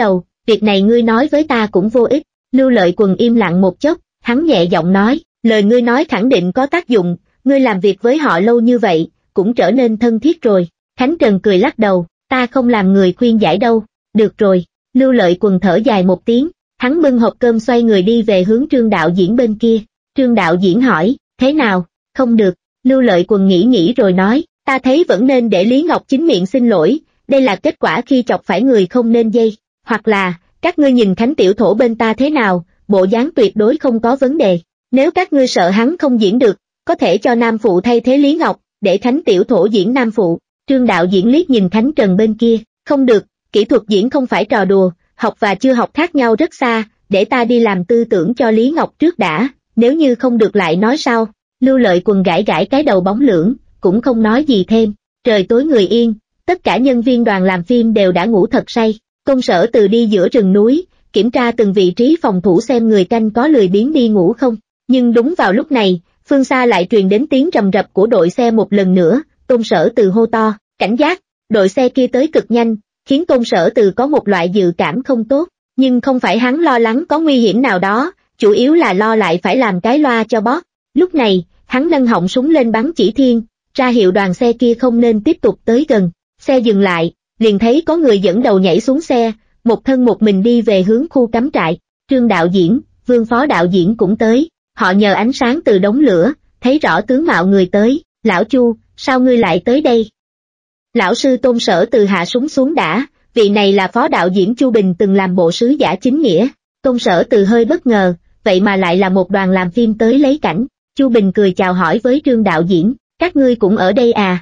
việc này ngươi nói với ta cũng vô ích. Lưu Lợi Quần im lặng một chốc, hắn nhẹ giọng nói, lời ngươi nói khẳng định có tác dụng, ngươi làm việc với họ lâu như vậy, cũng trở nên thân thiết rồi. Khánh Trần cười lắc đầu, ta không làm người khuyên giải đâu. Được rồi. Lưu Lợi Quần thở dài một tiếng, hắn bưng hộp cơm xoay người đi về hướng Trương đạo diễn bên kia. Trương đạo diễn hỏi, thế nào? Không được. Lưu Lợi Quần nghĩ nghĩ rồi nói, ta thấy vẫn nên để Lý Ngọc chính miệng xin lỗi, đây là kết quả khi chọc phải người không nên dây. Hoặc là, các ngươi nhìn Khánh tiểu thổ bên ta thế nào, bộ dáng tuyệt đối không có vấn đề. Nếu các ngươi sợ hắn không diễn được, có thể cho nam phụ thay thế Lý Ngọc, để Khánh tiểu thổ diễn nam phụ. Trương đạo diễn liếc nhìn Khánh Trần bên kia, không được, kỹ thuật diễn không phải trò đùa, học và chưa học khác nhau rất xa, để ta đi làm tư tưởng cho Lý Ngọc trước đã, nếu như không được lại nói sau. Lưu Lợi Quần gãi gãi cái đầu bóng lưỡng, cũng không nói gì thêm. Trời tối người yên, tất cả nhân viên đoàn làm phim đều đã ngủ thật say. Công Sở Từ đi giữa rừng núi, kiểm tra từng vị trí phòng thủ xem người canh có lười biếng đi ngủ không. Nhưng đúng vào lúc này, phương xa lại truyền đến tiếng rầm rập của đội xe một lần nữa. Công Sở Từ hô to, cảnh giác, đội xe kia tới cực nhanh, khiến Công Sở Từ có một loại dự cảm không tốt. Nhưng không phải hắn lo lắng có nguy hiểm nào đó, chủ yếu là lo lại phải làm cái loa cho boss. Lúc này, hắn nâng họng súng lên bắn chỉ thiên, ra hiệu đoàn xe kia không nên tiếp tục tới gần. Xe dừng lại, liền thấy có người dẫn đầu nhảy xuống xe, một thân một mình đi về hướng khu cắm trại. Trương đạo diễn, Vương phó đạo diễn cũng tới, họ nhờ ánh sáng từ đống lửa, thấy rõ tướng mạo người tới. Lão Chu, sao ngươi lại tới đây? Lão sư Tôn Sở Từ hạ súng xuống đã, vị này là phó đạo diễn Chu Bình từng làm bộ sứ giả chính nghĩa. Tôn Sở Từ hơi bất ngờ, vậy mà lại là một đoàn làm phim tới lấy cảnh. Chu Bình cười chào hỏi với Trương đạo diễn, các ngươi cũng ở đây à?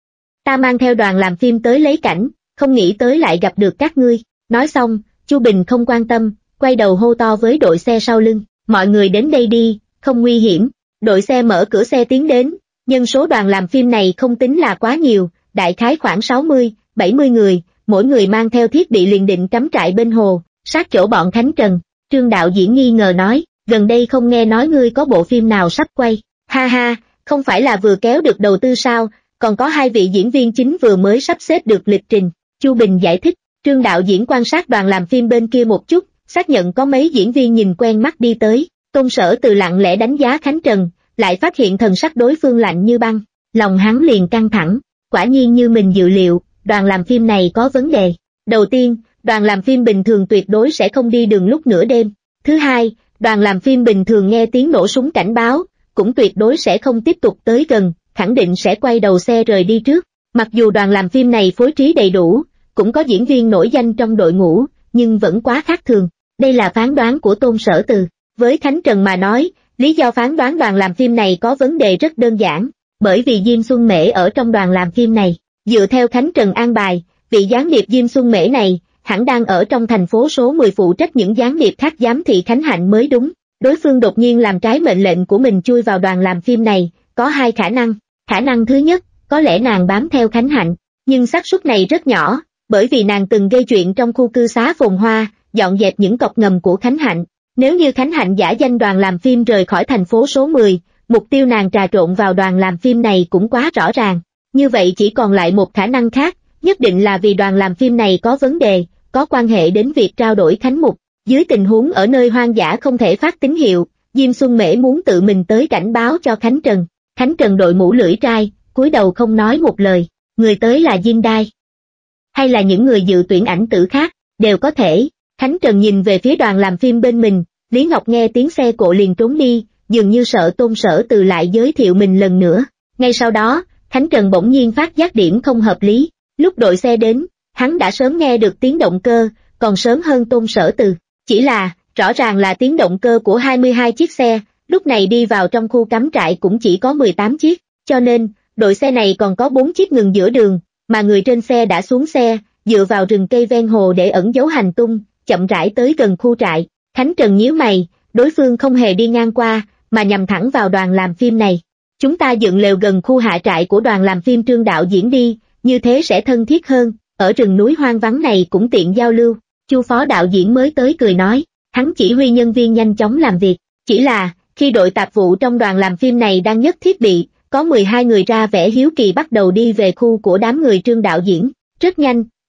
Ta mang theo đoàn làm phim tới lấy cảnh, không nghĩ tới lại gặp được các ngươi. Nói xong, Chu Bình không quan tâm, quay đầu hô to với đội xe sau lưng, mọi người đến đây đi, không nguy hiểm. Đội xe mở cửa xe tiến đến, nhân số đoàn làm phim này không tính là quá nhiều, đại khái khoảng sáu mươi, bảy mươi người, mỗi người mang theo thiết bị liền định cắm trại bên hồ, sát chỗ bọn Khánh Trần. Trương đạo diễn nghi ngờ nói, gần đây không nghe nói ngươi có bộ phim nào sắp quay. Ha ha, không phải là vừa kéo được đầu tư sao, còn có hai vị diễn viên chính vừa mới sắp xếp được lịch trình. Chu Bình giải thích. Trương đạo diễn quan sát đoàn làm phim bên kia một chút, xác nhận có mấy diễn viên nhìn quen mắt đi tới. Tôn Sở Từ lặng lẽ đánh giá Khánh Trần, lại phát hiện thần sắc đối phương lạnh như băng, lòng hắn liền căng thẳng. Quả nhiên như mình dự liệu, đoàn làm phim này có vấn đề. Đầu tiên, đoàn làm phim bình thường tuyệt đối sẽ không đi đường lúc nửa đêm. Thứ hai, đoàn làm phim bình thường nghe tiếng nổ súng cảnh báo, cũng tuyệt đối sẽ không tiếp tục tới gần, khẳng định sẽ quay đầu xe rời đi trước. Mặc dù đoàn làm phim này phối trí đầy đủ, cũng có diễn viên nổi danh trong đội ngũ, nhưng vẫn quá khác thường. Đây là phán đoán của Tôn Sở Từ. Với Khánh Trần mà nói, lý do phán đoán đoàn làm phim này có vấn đề rất đơn giản, bởi vì Diêm Xuân Mễ ở trong đoàn làm phim này. Dựa theo Khánh Trần an bài, vị gián điệp Diêm Xuân Mễ này, hẳn đang ở trong thành phố số mười phụ trách những gián điệp khác giám thị Khánh Hạnh mới đúng. Đối phương đột nhiên làm trái mệnh lệnh của mình chui vào đoàn làm phim này, có hai khả năng. Khả năng thứ nhất, có lẽ nàng bám theo Khánh Hạnh, nhưng xác suất này rất nhỏ, bởi vì nàng từng gây chuyện trong khu cư xá phồn hoa, dọn dẹp những cọc ngầm của Khánh Hạnh. Nếu như Khánh Hạnh giả danh đoàn làm phim rời khỏi thành phố số mười, mục tiêu nàng trà trộn vào đoàn làm phim này cũng quá rõ ràng. Như vậy chỉ còn lại một khả năng khác, nhất định là vì đoàn làm phim này có vấn đề, có quan hệ đến việc trao đổi khánh mục. Dưới tình huống ở nơi hoang dã không thể phát tín hiệu, Diêm Xuân Mễ muốn tự mình tới cảnh báo cho Khánh Trần. Khánh Trần đội mũ lưỡi trai, cúi đầu không nói một lời. Người tới là Diêm Đai, hay là những người dự tuyển ảnh tử khác, đều có thể. Khánh Trần nhìn về phía đoàn làm phim bên mình, Lý Ngọc nghe tiếng xe cộ liền trốn đi, dường như sợ Tôn Sở Từ lại giới thiệu mình lần nữa. Ngay sau đó, Khánh Trần bỗng nhiên phát giác điểm không hợp lý. Lúc đội xe đến, hắn đã sớm nghe được tiếng động cơ, còn sớm hơn Tôn Sở Từ. Chỉ là, rõ ràng là tiếng động cơ của hai mươi hai chiếc xe, lúc này đi vào trong khu cắm trại cũng chỉ có mười tám chiếc, cho nên, đội xe này còn có bốn chiếc ngừng giữa đường, mà người trên xe đã xuống xe, dựa vào rừng cây ven hồ để ẩn giấu hành tung, chậm rãi tới gần khu trại. Khánh Trần nhíu mày, đối phương không hề đi ngang qua, mà nhằm thẳng vào đoàn làm phim này. Chúng ta dựng lều gần khu hạ trại của đoàn làm phim Trương đạo diễn đi, như thế sẽ thân thiết hơn, ở rừng núi hoang vắng này cũng tiện giao lưu. Chu phó đạo diễn mới tới cười nói, hắn chỉ huy nhân viên nhanh chóng làm việc, chỉ là, khi đội tạp vụ trong đoàn làm phim này đang nhấc thiết bị, có mười hai người ra vẻ hiếu kỳ bắt đầu đi về khu của đám người Trương đạo diễn. Rất nhanh,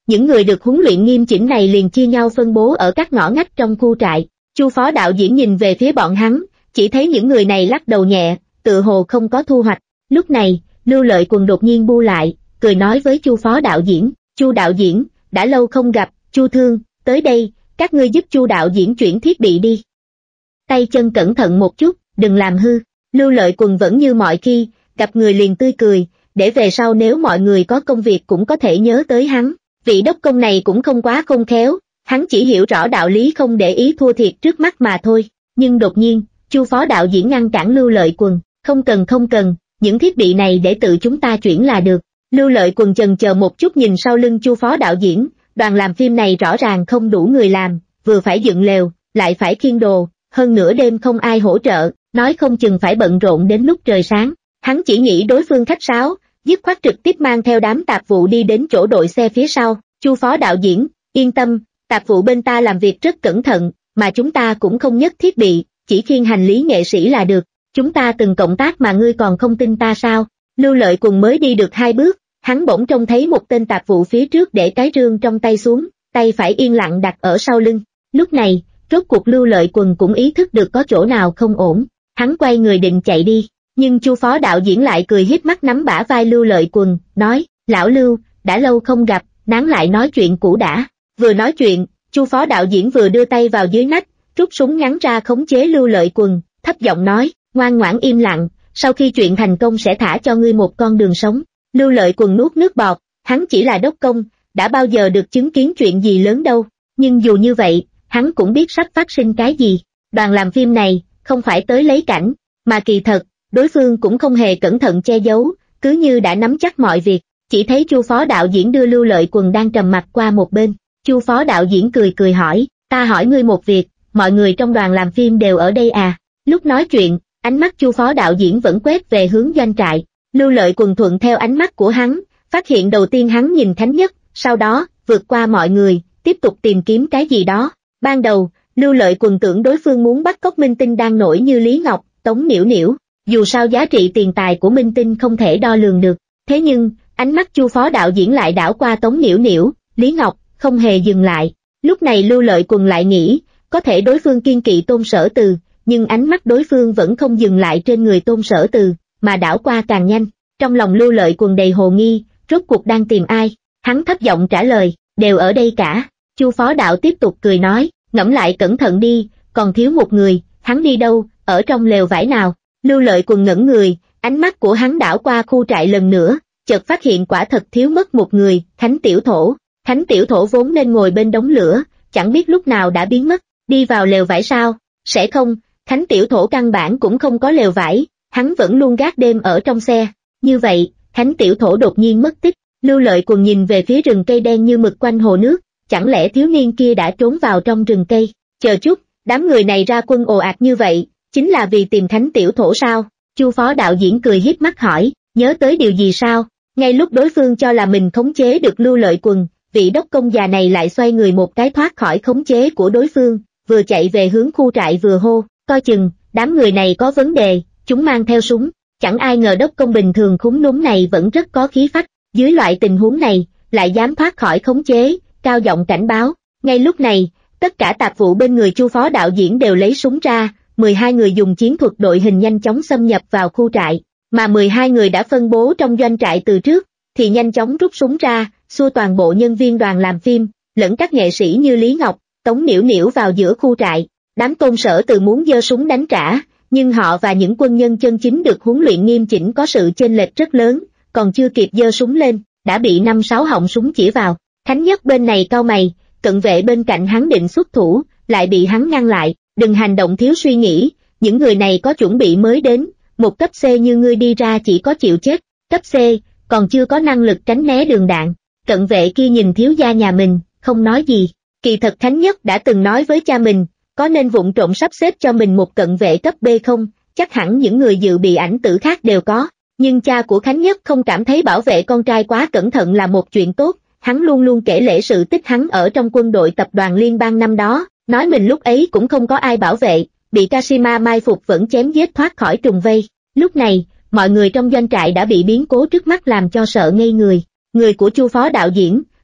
những người được huấn luyện nghiêm chỉnh này liền chia nhau phân bố ở các ngõ ngách trong khu trại. Chu phó đạo diễn nhìn về phía bọn hắn, chỉ thấy những người này lắc đầu nhẹ, tự hồ không có thu hoạch. Lúc này, Lưu Lợi Quần đột nhiên bu lại, cười nói với Chu phó đạo diễn, Chu đạo diễn, đã lâu không gặp, Chu Thương, tới đây, các ngươi giúp Chu đạo diễn chuyển thiết bị đi. Tay chân cẩn thận một chút, đừng làm hư. Lưu Lợi Quần vẫn như mọi khi, gặp người liền tươi cười, để về sau nếu mọi người có công việc cũng có thể nhớ tới hắn. Vị đốc công này cũng không quá khôn khéo, hắn chỉ hiểu rõ đạo lý không để ý thua thiệt trước mắt mà thôi. Nhưng đột nhiên, Chu phó đạo diễn ngăn cản Lưu Lợi Quần, không cần không cần, những thiết bị này để tự chúng ta chuyển là được. Lưu Lợi Quần chần chờ một chút nhìn sau lưng Chu phó đạo diễn, đoàn làm phim này rõ ràng không đủ người làm, vừa phải dựng lều, lại phải khiêng đồ, hơn nửa đêm không ai hỗ trợ, nói không chừng phải bận rộn đến lúc trời sáng. Hắn chỉ nghĩ đối phương khách sáo, dứt khoát trực tiếp mang theo đám tạp vụ đi đến chỗ đội xe phía sau. Chu phó đạo diễn, yên tâm, tạp vụ bên ta làm việc rất cẩn thận, mà chúng ta cũng không nhất thiết bị, chỉ khiêng hành lý nghệ sĩ là được. Chúng ta từng cộng tác mà ngươi còn không tin ta sao? Lưu Lợi Quần mới đi được hai bước, hắn bỗng trông thấy một tên tạp vụ phía trước để cái rương trong tay xuống, tay phải yên lặng đặt ở sau lưng. Lúc này, rốt cuộc Lưu Lợi Quần cũng ý thức được có chỗ nào không ổn, hắn quay người định chạy đi, nhưng Chu phó đạo diễn lại cười híp mắt nắm bả vai Lưu Lợi Quần, nói, lão Lưu, đã lâu không gặp, nán lại nói chuyện cũ đã. Vừa nói chuyện, Chu phó đạo diễn vừa đưa tay vào dưới nách, rút súng ngắn ra khống chế Lưu Lợi Quần, thấp giọng nói, ngoan ngoãn im lặng, sau khi chuyện thành công sẽ thả cho ngươi một con đường sống. Lưu Lợi Quần nuốt nước bọt, hắn chỉ là đốc công, đã bao giờ được chứng kiến chuyện gì lớn đâu, nhưng dù như vậy, hắn cũng biết sắp phát sinh cái gì. Đoàn làm phim này, không phải tới lấy cảnh, mà kỳ thật, đối phương cũng không hề cẩn thận che giấu, cứ như đã nắm chắc mọi việc. Chỉ thấy Chu phó đạo diễn đưa Lưu Lợi Quần đang trầm mặt qua một bên. Chu phó đạo diễn cười cười hỏi, ta hỏi ngươi một việc, mọi người trong đoàn làm phim đều ở đây à? Lúc nói chuyện, ánh mắt Chu phó đạo diễn vẫn quét về hướng doanh trại. Lưu Lợi Quần thuận theo ánh mắt của hắn, phát hiện đầu tiên hắn nhìn Thánh Nhất, sau đó, vượt qua mọi người, tiếp tục tìm kiếm cái gì đó. Ban đầu, Lưu Lợi Quần tưởng đối phương muốn bắt cóc minh tinh đang nổi như Lý Ngọc, Tống Niểu Niểu, dù sao giá trị tiền tài của minh tinh không thể đo lường được. Thế nhưng, ánh mắt Chu phó đạo diễn lại đảo qua Tống Niểu Niểu, Lý Ngọc, không hề dừng lại. Lúc này Lưu Lợi Quần lại nghĩ, có thể đối phương kiên kỵ Tôn Sở Từ, nhưng ánh mắt đối phương vẫn không dừng lại trên người Tôn Sở Từ, mà đảo qua càng nhanh. Trong lòng Lưu Lợi Quần đầy hồ nghi, rốt cuộc đang tìm ai? Hắn thấp giọng trả lời, đều ở đây cả. Chu phó đạo tiếp tục cười nói, ngẫm lại cẩn thận đi, còn thiếu một người, hắn đi đâu, ở trong lều vải nào? Lưu Lợi Quần ngẩn người, ánh mắt của hắn đảo qua khu trại lần nữa, chợt phát hiện quả thật thiếu mất một người, Thánh Tiểu Thổ. Thánh Tiểu Thổ vốn nên ngồi bên đống lửa, chẳng biết lúc nào đã biến mất, đi vào lều vải sao? Sẽ không, Thánh Tiểu Thổ căn bản cũng không có lều vải, hắn vẫn luôn gác đêm ở trong xe. Như vậy, Thánh Tiểu Thổ đột nhiên mất tích. Lưu Lợi Quần nhìn về phía rừng cây đen như mực quanh hồ nước, chẳng lẽ thiếu niên kia đã trốn vào trong rừng cây? Chờ chút, đám người này ra quân ồ ạt như vậy, chính là vì tìm Thánh Tiểu Thổ sao? Chu phó đạo diễn cười híp mắt hỏi, nhớ tới điều gì sao? Ngay lúc đối phương cho là mình khống chế được Lưu Lợi Quần, vị đốc công già này lại xoay người một cái thoát khỏi khống chế của đối phương, vừa chạy về hướng khu trại vừa hô, coi chừng, đám người này có vấn đề, chúng mang theo súng. Chẳng ai ngờ đốc công bình thường khúm núm này vẫn rất có khí phách, dưới loại tình huống này, lại dám thoát khỏi khống chế, cao giọng cảnh báo. Ngay lúc này, tất cả tạp vụ bên người Chu phó đạo diễn đều lấy súng ra, mười hai người dùng chiến thuật đội hình nhanh chóng xâm nhập vào khu trại, mà mười hai người đã phân bố trong doanh trại từ trước, thì nhanh chóng rút súng ra, xua toàn bộ nhân viên đoàn làm phim, lẫn các nghệ sĩ như Lý Ngọc, Tống Niểu Niểu vào giữa khu trại. Đám Tôn Sở Từ muốn giơ súng đánh trả, nhưng họ và những quân nhân chân chính được huấn luyện nghiêm chỉnh có sự chênh lệch rất lớn, còn chưa kịp giơ súng lên, đã bị năm sáu họng súng chỉ vào. Thánh Nhất bên này cau mày, cận vệ bên cạnh hắn định xuất thủ, lại bị hắn ngăn lại, đừng hành động thiếu suy nghĩ, những người này có chuẩn bị mới đến, một cấp C như ngươi đi ra chỉ có chịu chết, cấp C, còn chưa có năng lực tránh né đường đạn. Cận vệ kia nhìn thiếu gia nhà mình, không nói gì, kỳ thật Thánh Nhất đã từng nói với cha mình, có nên vụng trộm sắp xếp cho mình một cận vệ cấp B không, chắc hẳn những người dự bị ảnh tử khác đều có, nhưng cha của Khánh Nhất không cảm thấy bảo vệ con trai quá cẩn thận là một chuyện tốt, hắn luôn luôn kể lể sự tích hắn ở trong quân đội tập đoàn liên bang năm đó, nói mình lúc ấy cũng không có ai bảo vệ, bị Kashima mai phục vẫn chém giết thoát khỏi trùng vây. Lúc này, mọi người trong doanh trại đã bị biến cố trước mắt làm cho sợ ngây người, người của Chu phó đạo diễn,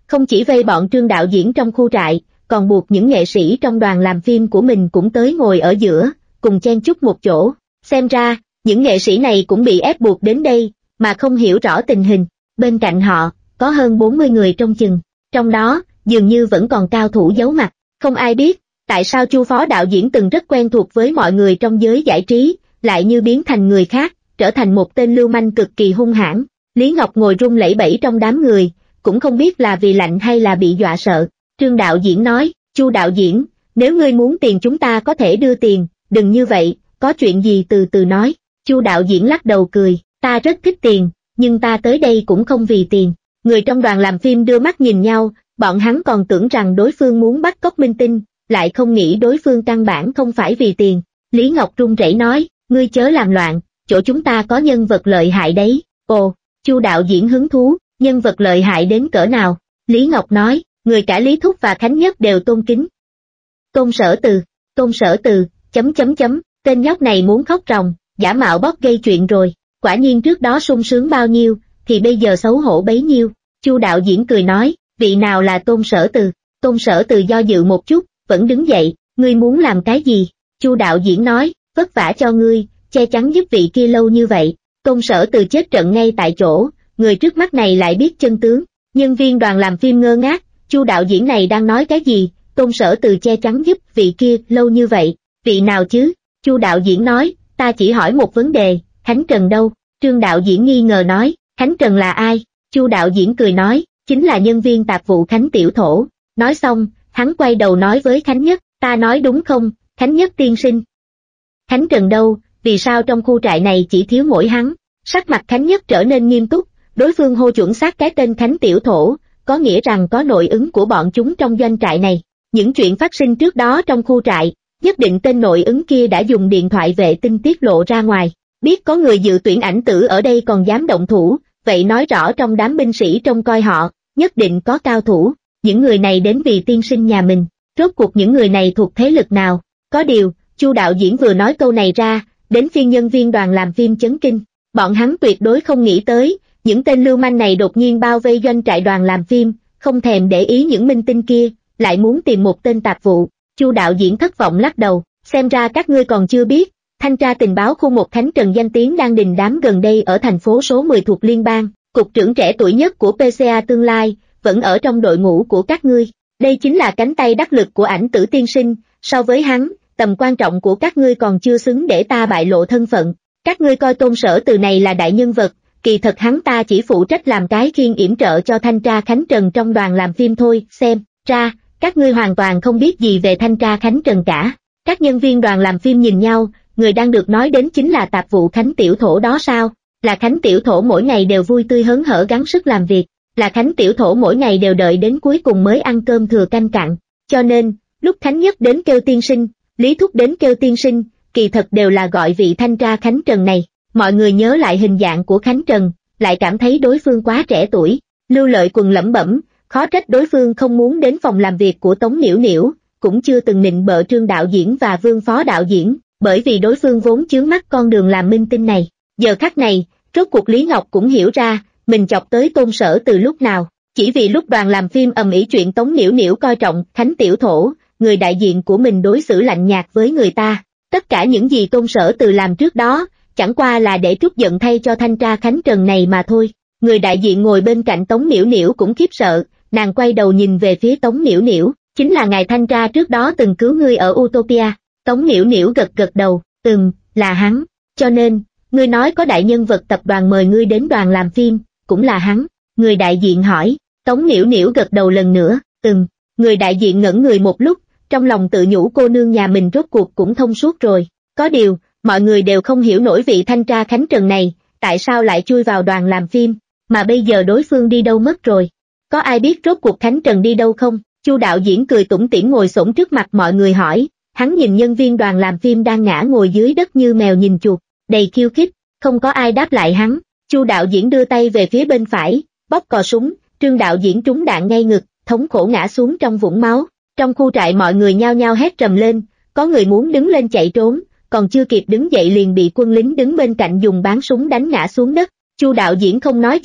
không chỉ vây bọn Trương đạo diễn trong khu trại, còn buộc những nghệ sĩ trong đoàn làm phim của mình cũng tới ngồi ở giữa, cùng chen chúc một chỗ. Xem ra, những nghệ sĩ này cũng bị ép buộc đến đây, mà không hiểu rõ tình hình. Bên cạnh họ, có hơn bốn mươi người trong chừng, trong đó, dường như vẫn còn cao thủ giấu mặt. Không ai biết, tại sao Chu phó đạo diễn từng rất quen thuộc với mọi người trong giới giải trí, lại như biến thành người khác, trở thành một tên lưu manh cực kỳ hung hãn. Lý Ngọc ngồi run lẩy bẩy trong đám người, cũng không biết là vì lạnh hay là bị dọa sợ. Trương đạo diễn nói, Chu đạo diễn, nếu ngươi muốn tiền chúng ta có thể đưa tiền, đừng như vậy, có chuyện gì từ từ nói. Chu đạo diễn lắc đầu cười, ta rất thích tiền, nhưng ta tới đây cũng không vì tiền. Người trong đoàn làm phim đưa mắt nhìn nhau, bọn hắn còn tưởng rằng đối phương muốn bắt cóc minh tinh, lại không nghĩ đối phương căn bản không phải vì tiền. Lý Ngọc run rẩy nói, ngươi chớ làm loạn, chỗ chúng ta có nhân vật lợi hại đấy. Ồ, Chu đạo diễn hứng thú, nhân vật lợi hại đến cỡ nào? Lý Ngọc nói, người cả Lý Thúc và Khánh Nhất đều tôn kính. Tôn Sở Từ, Tôn Sở Từ, chấm chấm chấm, tên nhóc này muốn khóc ròng, giả mạo bóp gây chuyện rồi, quả nhiên trước đó sung sướng bao nhiêu, thì bây giờ xấu hổ bấy nhiêu. Chu đạo diễn cười nói, vị nào là Tôn Sở Từ? Tôn Sở Từ do dự một chút, vẫn đứng dậy, ngươi muốn làm cái gì? Chu đạo diễn nói, vất vả cho ngươi, che chắn giúp vị kia lâu như vậy. Tôn Sở Từ chết trận ngay tại chỗ, người trước mắt này lại biết chân tướng. Nhân viên đoàn làm phim ngơ ngác, Chu đạo diễn này đang nói cái gì? Tôn Sở Từ che chắn giúp vị kia lâu như vậy, vị nào chứ? Chu đạo diễn nói, ta chỉ hỏi một vấn đề, Khánh Trần đâu? Trương đạo diễn nghi ngờ nói, Khánh Trần là ai? Chu đạo diễn cười nói, chính là nhân viên tạp vụ Khánh Tiểu Thổ. Nói xong, hắn quay đầu nói với Khánh Nhất, ta nói đúng không, Khánh Nhất tiên sinh? Khánh Trần đâu, vì sao trong khu trại này chỉ thiếu mỗi hắn? Sắc mặt Khánh Nhất trở nên nghiêm túc, đối phương hô chuẩn xác cái tên Khánh Tiểu Thổ, có nghĩa rằng có nội ứng của bọn chúng trong doanh trại này. Những chuyện phát sinh trước đó trong khu trại, nhất định tên nội ứng kia đã dùng điện thoại vệ tinh tiết lộ ra ngoài. Biết có người dự tuyển ảnh tử ở đây còn dám động thủ, vậy nói rõ trong đám binh sĩ trông coi họ, nhất định có cao thủ. Những người này đến vì tiên sinh nhà mình, rốt cuộc những người này thuộc thế lực nào? Có điều, Chu đạo diễn vừa nói câu này ra, đến phiên nhân viên đoàn làm phim chấn kinh. Bọn hắn tuyệt đối không nghĩ tới, những tên lưu manh này đột nhiên bao vây doanh trại đoàn làm phim, không thèm để ý những minh tinh kia, lại muốn tìm một tên tạp vụ. Chu đạo diễn thất vọng lắc đầu, xem ra các ngươi còn chưa biết, thanh tra tình báo khu một Khánh Trần danh tiếng đang đình đám gần đây ở thành phố số mười thuộc liên bang, cục trưởng trẻ tuổi nhất của pê xê a tương lai, vẫn ở trong đội ngũ của các ngươi. Đây chính là cánh tay đắc lực của ảnh tử tiên sinh, so với hắn, tầm quan trọng của các ngươi còn chưa xứng để ta bại lộ thân phận. Các ngươi coi Tôn Sở Từ này là đại nhân vật, kỳ thật hắn ta chỉ phụ trách làm cái khiên yểm trợ cho thanh tra Khánh Trần trong đoàn làm phim thôi. Xem ra, các ngươi hoàn toàn không biết gì về thanh tra Khánh Trần cả. Các nhân viên đoàn làm phim nhìn nhau, người đang được nói đến chính là tạp vụ Khánh Tiểu Thổ đó sao? Là Khánh Tiểu Thổ mỗi ngày đều vui tươi hớn hở gắng sức làm việc, là Khánh Tiểu Thổ mỗi ngày đều đợi đến cuối cùng mới ăn cơm thừa canh cặn. Cho nên, lúc Khánh Nhất đến kêu tiên sinh, Lý Thúc đến kêu tiên sinh, kỳ thật đều là gọi vị thanh tra Khánh Trần này. Mọi người nhớ lại hình dạng của Khánh Trần, lại cảm thấy đối phương quá trẻ tuổi. Lưu Lợi Quần lẩm bẩm, khó trách đối phương không muốn đến phòng làm việc của Tống Niểu Niểu, cũng chưa từng nịnh bợ Trương đạo diễn và Vương phó đạo diễn, bởi vì đối phương vốn chướng mắt con đường làm minh tinh này. Giờ khắc này, rốt cuộc Lý Ngọc cũng hiểu ra, mình chọc tới Tôn Sở từ lúc nào, chỉ vì lúc đoàn làm phim ầm ĩ chuyện Tống Niểu Niểu coi trọng Khánh Tiểu Thổ, người đại diện của mình đối xử lạnh nhạt với người ta. Tất cả những gì Tôn Sở từ làm trước đó, chẳng qua là để trút giận thay cho thanh tra Khánh Trần này mà thôi. Người đại diện ngồi bên cạnh Tống Niểu Niểu cũng khiếp sợ, nàng quay đầu nhìn về phía Tống Niểu Niểu, chính là ngài thanh tra trước đó từng cứu ngươi ở Utopia. Tống Niểu Niểu gật gật đầu, ừm, là hắn, cho nên, ngươi nói có đại nhân vật tập đoàn mời ngươi đến đoàn làm phim, cũng là hắn. Người đại diện hỏi, Tống Niểu Niểu gật đầu lần nữa, ừm. Người đại diện ngẩn người một lúc, trong lòng tự nhủ cô nương nhà mình rốt cuộc cũng thông suốt rồi. Có điều, mọi người đều không hiểu nổi vị thanh tra Khánh Trần này, tại sao lại chui vào đoàn làm phim, mà bây giờ đối phương đi đâu mất rồi. Có ai biết rốt cuộc Khánh Trần đi đâu không? Chu đạo diễn cười tủm tỉm ngồi xổm trước mặt mọi người hỏi, hắn nhìn nhân viên đoàn làm phim đang ngã ngồi dưới đất như mèo nhìn chuột, đầy khiêu khích, không có ai đáp lại hắn. Chu đạo diễn đưa tay về phía bên phải, bóp cò súng, Trương đạo diễn trúng đạn ngay ngực, thống khổ ngã xuống trong vũng máu. Trong khu trại mọi người nhao nhao hét trầm lên, có người muốn đứng lên chạy trốn, còn chưa kịp đứng dậy liền bị quân lính đứng bên cạnh dùng báng súng đánh ngã xuống đất. Chu đạo diễn không nói gì,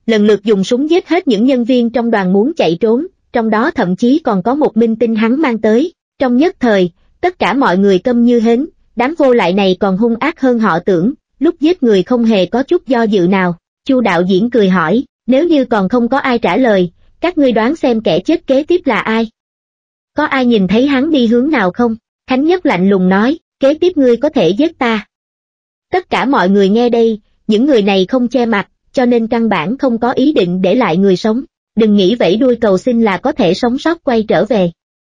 lần lượt dùng súng giết hết những nhân viên trong đoàn muốn chạy trốn, trong đó thậm chí còn có một minh tinh hắn mang tới. Trong nhất thời, tất cả mọi người câm như hến, đám vô lại này còn hung ác hơn họ tưởng, lúc giết người không hề có chút do dự nào. Chu đạo diễn cười hỏi, nếu như còn không có ai trả lời, các ngươi đoán xem kẻ chết kế tiếp là ai? Có ai nhìn thấy hắn đi hướng nào không? Khánh Nhất lạnh lùng nói, kế tiếp ngươi có thể giết ta. Tất cả mọi người nghe đây, những người này không che mặt, cho nên căn bản không có ý định để lại người sống. Đừng nghĩ vẫy đuôi cầu xin là có thể sống sót quay trở về.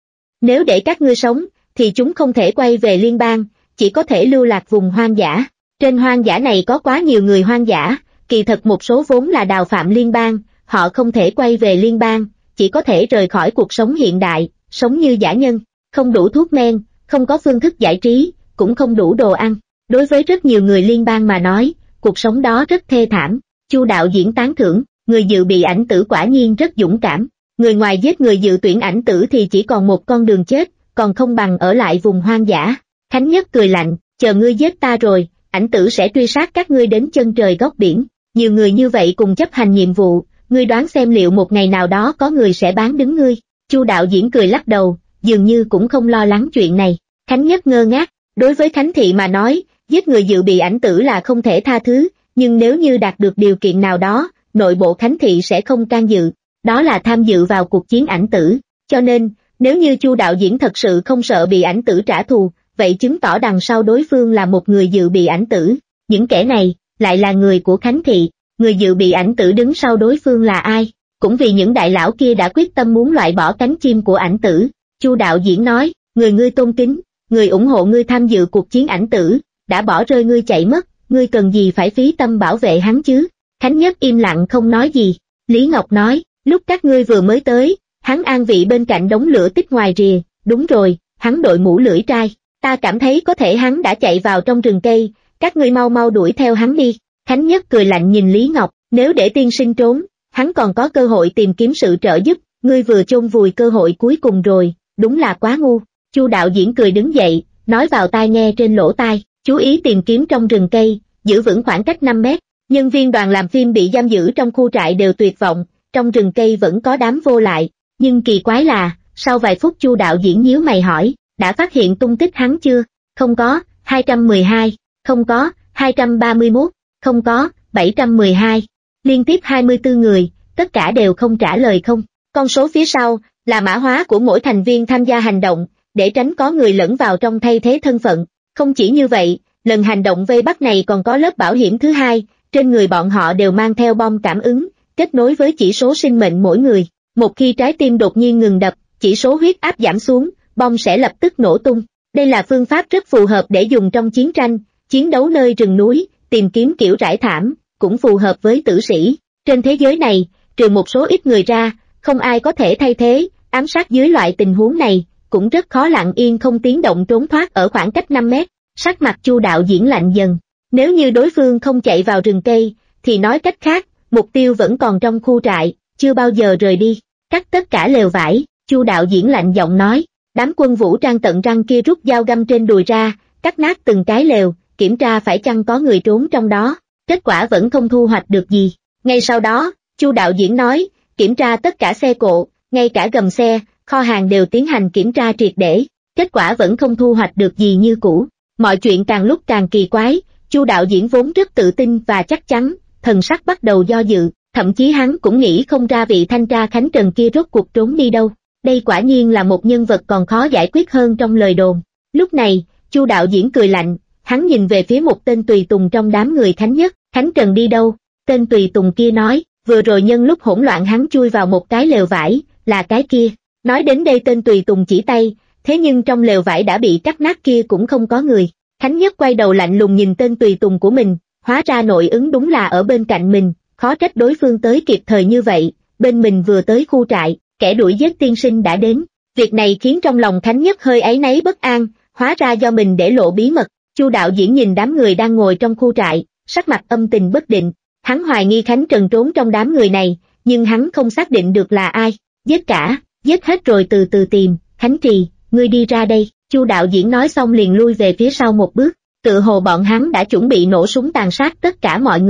Nếu để các ngươi sống, thì chúng không thể quay về liên bang, chỉ có thể lưu lạc vùng hoang dã. Trên hoang dã này có quá nhiều người hoang dã, kỳ thật một số vốn là đào phạm liên bang, họ không thể quay về liên bang, chỉ có thể rời khỏi cuộc sống hiện đại, sống như dã nhân, không đủ thuốc men, không có phương thức giải trí, cũng không đủ đồ ăn. Đối với rất nhiều người liên bang mà nói, cuộc sống đó rất thê thảm. Chu đạo diễn tán thưởng, người dự bị ảnh tử quả nhiên rất dũng cảm. Người ngoài giết người dự tuyển ảnh tử thì chỉ còn một con đường chết, còn không bằng ở lại vùng hoang dã. Khánh Nhất cười lạnh, chờ ngươi giết ta rồi, ảnh tử sẽ truy sát các ngươi đến chân trời góc biển. Nhiều người như vậy cùng chấp hành nhiệm vụ, ngươi đoán xem liệu một ngày nào đó có người sẽ bán đứng ngươi. Chu đạo diễn cười lắc đầu, dường như cũng không lo lắng chuyện này. Khánh Nhất ngơ ngác, đối với Khánh Thị mà nói, giết người dự bị ảnh tử là không thể tha thứ, nhưng nếu như đạt được điều kiện nào đó, nội bộ Khánh Thị sẽ không can dự, đó là tham dự vào cuộc chiến ảnh tử. Cho nên, nếu như Chu đạo diễn thật sự không sợ bị ảnh tử trả thù, vậy chứng tỏ đằng sau đối phương là một người dự bị ảnh tử. Những kẻ này, lại là người của Khánh Thị, người dự bị ảnh tử đứng sau đối phương là ai? Cũng vì những đại lão kia đã quyết tâm muốn loại bỏ cánh chim của ảnh tử. Chu đạo diễn nói, người ngươi tôn kính, người ủng hộ ngươi tham dự cuộc chiến ảnh tử, đã bỏ rơi ngươi chạy mất, ngươi cần gì phải phí tâm bảo vệ hắn chứ? Khánh Nhất im lặng không nói gì. Lý Ngọc nói, lúc các ngươi vừa mới tới, hắn an vị bên cạnh đống lửa tích ngoài rìa, đúng rồi, hắn đội mũ lưỡi trai, ta cảm thấy có thể hắn đã chạy vào trong rừng cây, các ngươi mau mau đuổi theo hắn đi. Khánh Nhất cười lạnh nhìn Lý Ngọc, nếu để tiên sinh trốn, hắn còn có cơ hội tìm kiếm sự trợ giúp, ngươi vừa chôn vùi cơ hội cuối cùng rồi, đúng là quá ngu. Chu đạo diễn cười đứng dậy, nói vào tai nghe trên lỗ tai, chú ý tìm kiếm trong rừng cây, giữ vững khoảng cách năm mét. Nhân viên đoàn làm phim bị giam giữ trong khu trại đều tuyệt vọng, trong rừng cây vẫn có đám vô lại, nhưng kỳ quái là, sau vài phút Chu đạo diễn nhíu mày hỏi, đã phát hiện tung tích hắn chưa? Không có, hai trăm mười hai, không có, hai trăm ba mươi mốt, không có, bảy trăm mười hai. Liên tiếp hai mươi tư người, tất cả đều không trả lời không. Con số phía sau, là mã hóa của mỗi thành viên tham gia hành động, để tránh có người lẫn vào trong thay thế thân phận. Không chỉ như vậy, lần hành động vây bắt này còn có lớp bảo hiểm thứ hai, trên người bọn họ đều mang theo bom cảm ứng, kết nối với chỉ số sinh mệnh mỗi người. Một khi trái tim đột nhiên ngừng đập, chỉ số huyết áp giảm xuống, bom sẽ lập tức nổ tung. Đây là phương pháp rất phù hợp để dùng trong chiến tranh, chiến đấu nơi rừng núi, tìm kiếm kiểu rải thảm, cũng phù hợp với tử sĩ. Trên thế giới này, trừ một số ít người ra, không ai có thể thay thế, ám sát dưới loại tình huống này, cũng rất khó lặng yên không tiếng động trốn thoát ở khoảng cách năm mét. Sắc mặt Chu đạo diễn lạnh dần. Nếu như đối phương không chạy vào rừng cây, thì nói cách khác, mục tiêu vẫn còn trong khu trại, chưa bao giờ rời đi. Cắt tất cả lều vải, Chu đạo diễn lạnh giọng nói. Đám quân vũ trang tận răng kia rút dao găm trên đùi ra, cắt nát từng cái lều, kiểm tra phải chăng có người trốn trong đó. Kết quả vẫn không thu hoạch được gì. Ngay sau đó, Chu đạo diễn nói, kiểm tra tất cả xe cộ, ngay cả gầm xe, kho hàng đều tiến hành kiểm tra triệt để. Kết quả vẫn không thu hoạch được gì như cũ. Mọi chuyện càng lúc càng kỳ quái, Chu đạo diễn vốn rất tự tin và chắc chắn, thần sắc bắt đầu do dự, thậm chí hắn cũng nghĩ không ra vị thanh tra Khánh Trần kia rốt cuộc trốn đi đâu. Đây quả nhiên là một nhân vật còn khó giải quyết hơn trong lời đồn. Lúc này, Chu đạo diễn cười lạnh, hắn nhìn về phía một tên tùy tùng trong đám người Khánh Nhất. Khánh Trần đi đâu? Tên tùy tùng kia nói, vừa rồi nhân lúc hỗn loạn hắn chui vào một cái lều vải, là cái kia. Nói đến đây tên tùy tùng chỉ tay, thế nhưng trong lều vải đã bị cắt nát kia cũng không có người. Khánh Nhất quay đầu lạnh lùng nhìn tên tùy tùng của mình, hóa ra nội ứng đúng là ở bên cạnh mình, khó trách đối phương tới kịp thời như vậy, bên mình vừa tới khu trại, kẻ đuổi giết tiên sinh đã đến. Việc này khiến trong lòng Khánh Nhất hơi áy náy bất an, hóa ra do mình để lộ bí mật. Chu đạo diễn nhìn đám người đang ngồi trong khu trại, sắc mặt âm tình bất định, hắn hoài nghi Khánh Trần trốn trong đám người này, nhưng hắn không xác định được là ai. Giết cả, giết hết rồi từ từ tìm. Khánh Trì, ngươi đi ra đây. Chu đạo diễn nói xong liền lui về phía sau một bước, tự hồ bọn hắn đã chuẩn bị nổ súng tàn sát tất cả mọi người.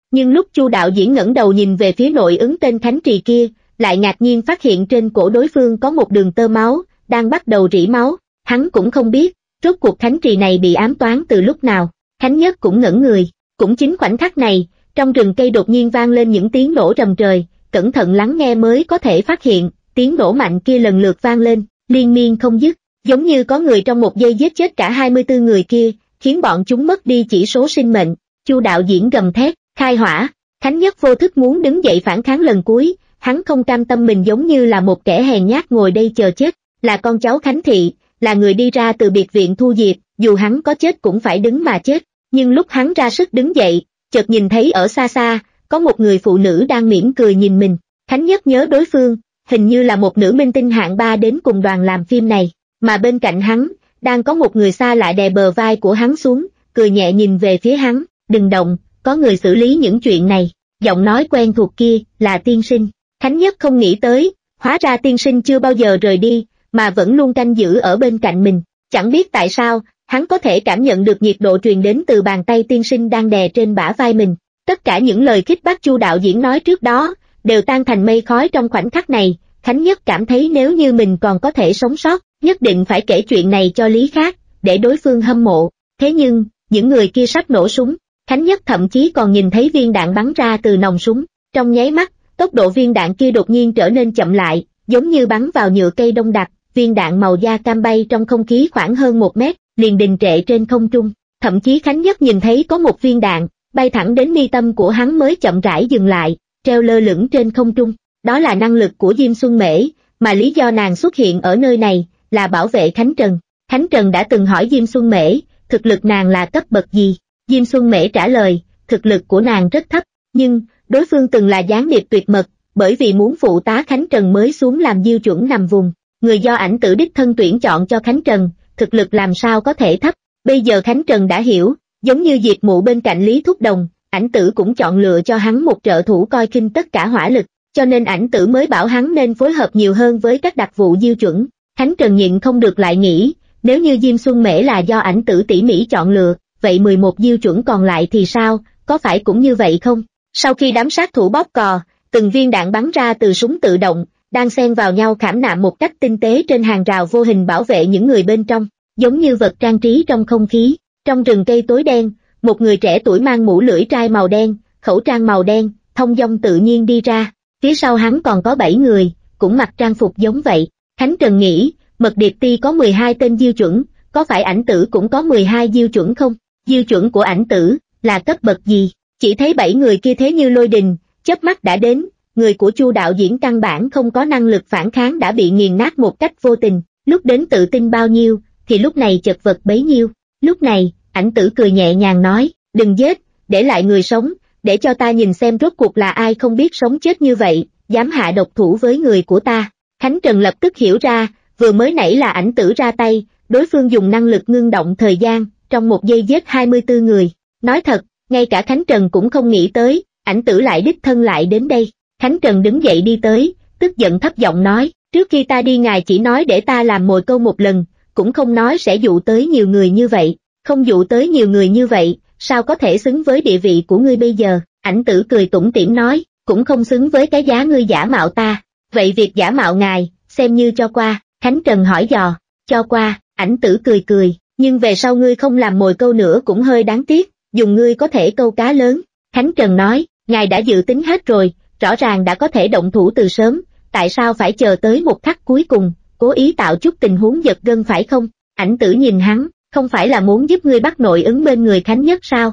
Nhưng lúc Chu đạo diễn ngẩng đầu nhìn về phía nội ứng tên Khánh Trì kia, lại ngạc nhiên phát hiện trên cổ đối phương có một đường tơ máu, đang bắt đầu rỉ máu. Hắn cũng không biết, rốt cuộc Khánh Trì này bị ám toán từ lúc nào. Khánh Nhất cũng ngẩn người. Cũng chính khoảnh khắc này, trong rừng cây đột nhiên vang lên những tiếng nổ rầm trời, cẩn thận lắng nghe mới có thể phát hiện, tiếng nổ mạnh kia lần lượt vang lên, liên miên không dứt, giống như có người trong một giây giết chết cả hai mươi tư người kia, khiến bọn chúng mất đi chỉ số sinh mệnh. Chu đạo diễn gầm thét, khai hỏa. Khánh Nhất vô thức muốn đứng dậy phản kháng lần cuối, hắn không cam tâm mình giống như là một kẻ hèn nhát ngồi đây chờ chết, là con cháu Khánh Thị, là người đi ra từ biệt viện Thu Diệp, dù hắn có chết cũng phải đứng mà chết. Nhưng lúc hắn ra sức đứng dậy, chợt nhìn thấy ở xa xa, có một người phụ nữ đang mỉm cười nhìn mình. Khánh Nhất nhớ đối phương, hình như là một nữ minh tinh hạng ba đến cùng đoàn làm phim này, mà bên cạnh hắn, đang có một người xa lạ đè bờ vai của hắn xuống, cười nhẹ nhìn về phía hắn, đừng động, có người xử lý những chuyện này. Giọng nói quen thuộc kia, là tiên sinh. Khánh Nhất không nghĩ tới, hóa ra tiên sinh chưa bao giờ rời đi, mà vẫn luôn canh giữ ở bên cạnh mình. Chẳng biết tại sao, hắn có thể cảm nhận được nhiệt độ truyền đến từ bàn tay tiên sinh đang đè trên bả vai mình. Tất cả những lời khích bác Chu đạo diễn nói trước đó, đều tan thành mây khói trong khoảnh khắc này. Khánh Nhất cảm thấy nếu như mình còn có thể sống sót, nhất định phải kể chuyện này cho Lý Khác, để đối phương hâm mộ. Thế nhưng, những người kia sắp nổ súng, Khánh Nhất thậm chí còn nhìn thấy viên đạn bắn ra từ nòng súng. Trong nháy mắt, tốc độ viên đạn kia đột nhiên trở nên chậm lại, giống như bắn vào nhựa cây đông đặc. Viên đạn màu da cam bay trong không khí khoảng hơn một mét, liền đình trệ trên không trung. Thậm chí Khánh Nhất nhìn thấy có một viên đạn, bay thẳng đến mi tâm của hắn mới chậm rãi dừng lại, treo lơ lửng trên không trung. Đó là năng lực của Diêm Xuân Mễ, mà lý do nàng xuất hiện ở nơi này, là bảo vệ Khánh Trần. Khánh Trần đã từng hỏi Diêm Xuân Mễ, thực lực nàng là cấp bậc gì? Diêm Xuân Mễ trả lời, thực lực của nàng rất thấp, nhưng, đối phương từng là gián điệp tuyệt mật, bởi vì muốn phụ tá Khánh Trần mới xuống làm diêu chuẩn nằm vùng. Người do ảnh tử đích thân tuyển chọn cho Khánh Trần, thực lực làm sao có thể thấp. Bây giờ Khánh Trần đã hiểu, giống như Diệt Mụ bên cạnh Lý Thúc Đồng, ảnh tử cũng chọn lựa cho hắn một trợ thủ coi khinh tất cả hỏa lực, cho nên ảnh tử mới bảo hắn nên phối hợp nhiều hơn với các đặc vụ diêu chuẩn. Khánh Trần nhịn không được lại nghĩ, nếu như Diêm Xuân Mễ là do ảnh tử tỉ mỉ chọn lựa, vậy mười một diêu chuẩn còn lại thì sao, có phải cũng như vậy không? Sau khi đám sát thủ bóp cò, từng viên đạn bắn ra từ súng tự động, đang xen vào nhau khảm nạm một cách tinh tế trên hàng rào vô hình bảo vệ những người bên trong, giống như vật trang trí trong không khí. Trong rừng cây tối đen, một người trẻ tuổi mang mũ lưỡi trai màu đen, khẩu trang màu đen, thông dong tự nhiên đi ra, phía sau hắn còn có bảy người, cũng mặc trang phục giống vậy. Khánh Trần nghĩ, Mật Điệp Ti có mười hai tên diêu chuẩn, có phải ảnh tử cũng có mười hai diêu chuẩn không? Diêu chuẩn của ảnh tử, là cấp bậc gì? Chỉ thấy bảy người kia thế như lôi đình, chớp mắt đã đến. Người của Chu đạo diễn căn bản không có năng lực phản kháng đã bị nghiền nát một cách vô tình, lúc đến tự tin bao nhiêu, thì lúc này chật vật bấy nhiêu. Lúc này, ảnh tử cười nhẹ nhàng nói, đừng giết, để lại người sống, để cho ta nhìn xem rốt cuộc là ai không biết sống chết như vậy, dám hạ độc thủ với người của ta. Khánh Trần lập tức hiểu ra, vừa mới nãy là ảnh tử ra tay, đối phương dùng năng lực ngưng động thời gian, trong một giây giết hai mươi tư người. Nói thật, ngay cả Khánh Trần cũng không nghĩ tới, ảnh tử lại đích thân lại đến đây. Khánh Trần đứng dậy đi tới, tức giận thấp giọng nói, trước khi ta đi ngài chỉ nói để ta làm mồi câu một lần, cũng không nói sẽ dụ tới nhiều người như vậy, không dụ tới nhiều người như vậy, sao có thể xứng với địa vị của ngươi bây giờ? Ảnh tử cười tủm tỉm nói, cũng không xứng với cái giá ngươi giả mạo ta, vậy việc giả mạo ngài, xem như cho qua. Khánh Trần hỏi dò, cho qua, ảnh tử cười cười, nhưng về sau ngươi không làm mồi câu nữa cũng hơi đáng tiếc, dùng ngươi có thể câu cá lớn. Khánh Trần nói, ngài đã dự tính hết rồi, rõ ràng đã có thể động thủ từ sớm, tại sao phải chờ tới một khắc cuối cùng, cố ý tạo chút tình huống giật gân phải không? Ảnh tử nhìn hắn, không phải là muốn giúp ngươi bắt nội ứng bên người Khánh Nhất sao?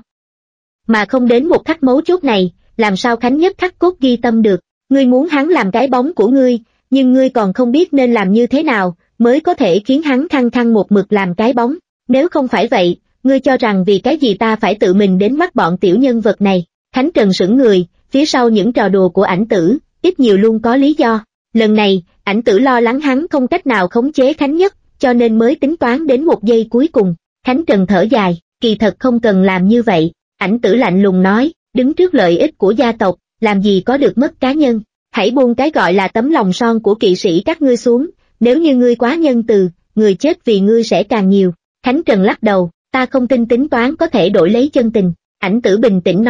Mà không đến một khắc mấu chốt này, làm sao Khánh Nhất khắc cốt ghi tâm được? Ngươi muốn hắn làm cái bóng của ngươi, nhưng ngươi còn không biết nên làm như thế nào, mới có thể khiến hắn khăng khăng một mực làm cái bóng. Nếu không phải vậy, ngươi cho rằng vì cái gì ta phải tự mình đến bắt bọn tiểu nhân vật này? Khánh Trần sững người, phía sau những trò đùa của ảnh tử, ít nhiều luôn có lý do. Lần này, ảnh tử lo lắng hắn không cách nào khống chế Khánh Nhất, cho nên mới tính toán đến một giây cuối cùng. Khánh Trần thở dài, kỳ thật không cần làm như vậy. Ảnh tử lạnh lùng nói, đứng trước lợi ích của gia tộc, làm gì có được mất cá nhân. Hãy buông cái gọi là tấm lòng son của kỵ sĩ các ngươi xuống, nếu như ngươi quá nhân từ, người chết vì ngươi sẽ càng nhiều. Khánh Trần lắc đầu, ta không tin tính toán có thể đổi lấy chân tình. Ảnh tử bình tĩnh nói,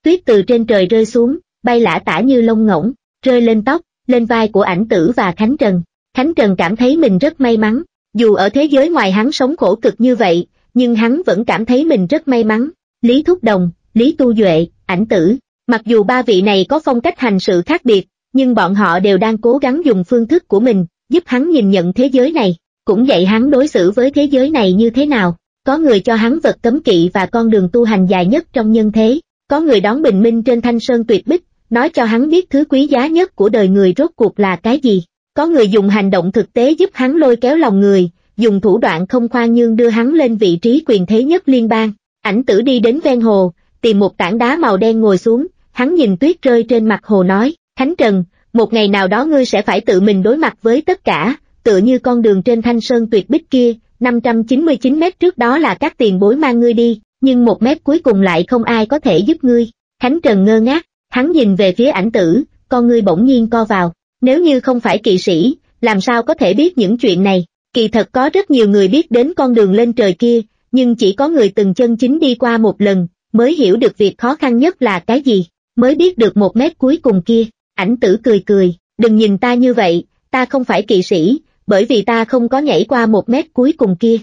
tuyết từ trên trời rơi xuống, bay lả tả như lông ngỗng, rơi lên tóc, lên vai của Ảnh Tử và Khánh Trần. Khánh Trần cảm thấy mình rất may mắn, dù ở thế giới ngoài hắn sống khổ cực như vậy, nhưng hắn vẫn cảm thấy mình rất may mắn. Lý Thúc Đồng, Lý Tu Duệ, Ảnh Tử, mặc dù ba vị này có phong cách hành sự khác biệt, nhưng bọn họ đều đang cố gắng dùng phương thức của mình, giúp hắn nhìn nhận thế giới này, cũng dạy hắn đối xử với thế giới này như thế nào. Có người cho hắn vật cấm kỵ và con đường tu hành dài nhất trong nhân thế, có người đón bình minh trên thanh sơn tuyệt bích, nói cho hắn biết thứ quý giá nhất của đời người rốt cuộc là cái gì. Có người dùng hành động thực tế giúp hắn lôi kéo lòng người, dùng thủ đoạn không khoan nhương đưa hắn lên vị trí quyền thế nhất liên bang. Ảnh Tử đi đến ven hồ, tìm một tảng đá màu đen ngồi xuống, hắn nhìn tuyết rơi trên mặt hồ nói, Khánh Trần, một ngày nào đó ngươi sẽ phải tự mình đối mặt với tất cả, tựa như con đường trên thanh sơn tuyệt bích kia, năm trăm chín mươi chín mét trước đó là các tiền bối mang ngươi đi, nhưng một mét cuối cùng lại không ai có thể giúp ngươi. Khánh Trần ngơ ngác, hắn nhìn về phía Ảnh Tử, con ngươi bỗng nhiên co vào, nếu như không phải kỵ sĩ, làm sao có thể biết những chuyện này. Kỳ thật có rất nhiều người biết đến con đường lên trời kia, nhưng chỉ có người từng chân chính đi qua một lần, mới hiểu được việc khó khăn nhất là cái gì, mới biết được một mét cuối cùng kia. Ảnh Tử cười cười, đừng nhìn ta như vậy, ta không phải kỵ sĩ, bởi vì ta không có nhảy qua một mét cuối cùng kia.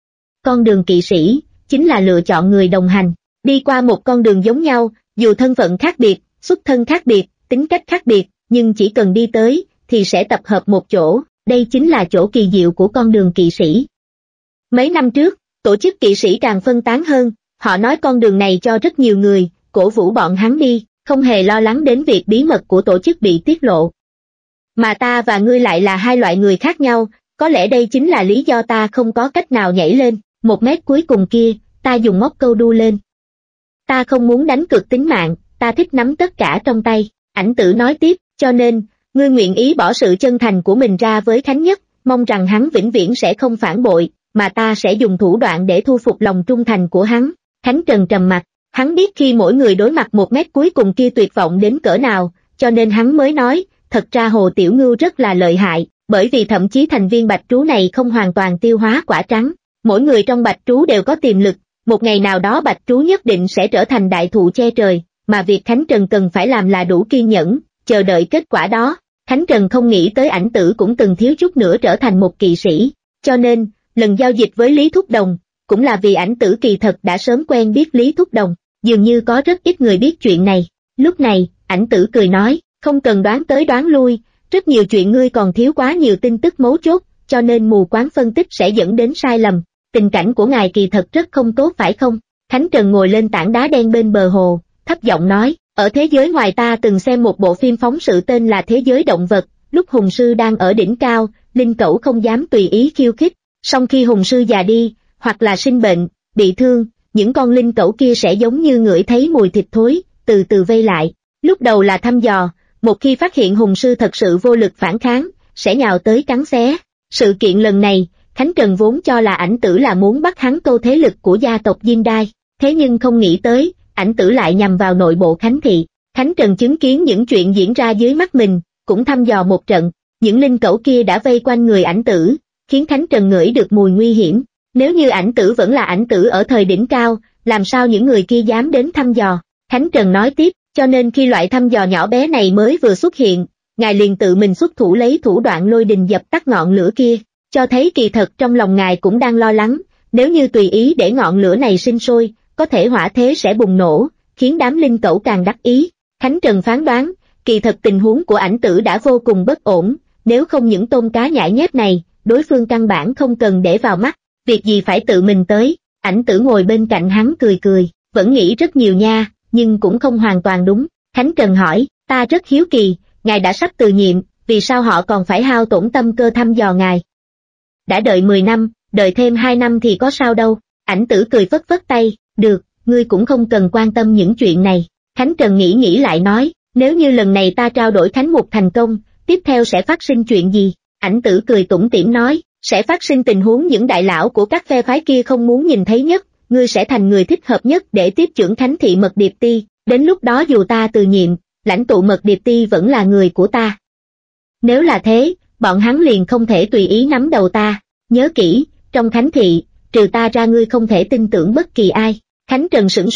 Con đường kỵ sĩ, chính là lựa chọn người đồng hành, đi qua một con đường giống nhau, dù thân phận khác biệt, xuất thân khác biệt, tính cách khác biệt, nhưng chỉ cần đi tới, thì sẽ tập hợp một chỗ, đây chính là chỗ kỳ diệu của con đường kỵ sĩ. Mấy năm trước, tổ chức kỵ sĩ càng phân tán hơn, họ nói con đường này cho rất nhiều người, cổ vũ bọn hắn đi, không hề lo lắng đến việc bí mật của tổ chức bị tiết lộ. Mà ta và ngươi lại là hai loại người khác nhau, có lẽ đây chính là lý do ta không có cách nào nhảy lên, một mét cuối cùng kia, ta dùng móc câu đu lên. Ta không muốn đánh cược tính mạng, ta thích nắm tất cả trong tay. Ảnh Tử nói tiếp, cho nên, ngươi nguyện ý bỏ sự chân thành của mình ra với Khánh Nhất, mong rằng hắn vĩnh viễn sẽ không phản bội, mà ta sẽ dùng thủ đoạn để thu phục lòng trung thành của hắn. Khánh Trần trầm mặt, hắn biết khi mỗi người đối mặt một mét cuối cùng kia tuyệt vọng đến cỡ nào, cho nên hắn mới nói, thật ra Hồ Tiểu Ngưu rất là lợi hại, bởi vì thậm chí thành viên bạch trú này không hoàn toàn tiêu hóa quả trắng, mỗi người trong bạch trú đều có tiềm lực, một ngày nào đó bạch trú nhất định sẽ trở thành đại thụ che trời, mà việc Khánh Trần cần phải làm là đủ kiên nhẫn, chờ đợi kết quả đó. Khánh Trần không nghĩ tới Ảnh Tử cũng từng thiếu chút nữa trở thành một kỵ sĩ, cho nên, lần giao dịch với Lý Thúc Đồng, cũng là vì Ảnh Tử kỳ thật đã sớm quen biết Lý Thúc Đồng, dường như có rất ít người biết chuyện này. Lúc này, Ảnh Tử cười nói, không cần đoán tới đoán lui, rất nhiều chuyện ngươi còn thiếu quá nhiều tin tức mấu chốt, cho nên mù quáng phân tích sẽ dẫn đến sai lầm. Tình cảnh của ngài kỳ thật rất không tốt phải không? Khánh Trần ngồi lên tảng đá đen bên bờ hồ, thấp giọng nói, ở thế giới ngoài ta từng xem một bộ phim phóng sự tên là Thế giới động vật, lúc hùng sư đang ở đỉnh cao, linh cẩu không dám tùy ý khiêu khích, song khi hùng sư già đi, hoặc là sinh bệnh, bị thương, những con linh cẩu kia sẽ giống như ngửi thấy mùi thịt thối, từ từ vây lại. Lúc đầu là thăm dò, một khi phát hiện hùng sư thật sự vô lực phản kháng, sẽ nhào tới cắn xé. Sự kiện lần này, Khánh Trần vốn cho là Ảnh Tử là muốn bắt hắn câu thế lực của gia tộc Diêm Đai, thế nhưng không nghĩ tới, Ảnh Tử lại nhằm vào nội bộ Khánh Thị. Khánh Trần chứng kiến những chuyện diễn ra dưới mắt mình, cũng thăm dò một trận, những linh cẩu kia đã vây quanh người Ảnh Tử, khiến Khánh Trần ngửi được mùi nguy hiểm. Nếu như Ảnh Tử vẫn là Ảnh Tử ở thời đỉnh cao, làm sao những người kia dám đến thăm dò? Khánh Trần nói tiếp, cho nên khi loại thăm dò nhỏ bé này mới vừa xuất hiện, ngài liền tự mình xuất thủ lấy thủ đoạn lôi đình dập tắt ngọn lửa kia, cho thấy kỳ thật trong lòng ngài cũng đang lo lắng, nếu như tùy ý để ngọn lửa này sinh sôi, có thể hỏa thế sẽ bùng nổ, khiến đám linh cẩu càng đắc ý. Khánh Trần phán đoán, kỳ thật tình huống của Ảnh Tử đã vô cùng bất ổn, nếu không những tôm cá nhãi nhép này, đối phương căn bản không cần để vào mắt, việc gì phải tự mình tới. Ảnh Tử ngồi bên cạnh hắn cười cười, vẫn nghĩ rất nhiều nha, nhưng cũng không hoàn toàn đúng. Khánh Trần hỏi, ta rất hiếu kỳ, ngài đã sắp từ nhiệm, vì sao họ còn phải hao tổn tâm cơ thăm dò ngài? Đã đợi mười năm, đợi thêm hai năm thì có sao đâu. Ảnh Tử cười phất phất tay, được, ngươi cũng không cần quan tâm những chuyện này. Khánh Trần nghĩ nghĩ lại nói, nếu như lần này ta trao đổi Khánh Mục thành công, tiếp theo sẽ phát sinh chuyện gì? Ảnh Tử cười tủm tỉm nói, sẽ phát sinh tình huống những đại lão của các phe phái kia không muốn nhìn thấy nhất, ngươi sẽ thành người thích hợp nhất để tiếp trưởng Khánh Thị Mật Điệp Ti, đến lúc đó dù ta từ nhiệm, lãnh tụ Mật Điệp Ti vẫn là người của ta. Nếu là thế, bọn hắn liền không thể tùy ý nắm đầu ta, nhớ kỹ, trong Khánh Thị, trừ ta ra ngươi không thể tin tưởng bất kỳ ai. Khánh Trần sửng sốt,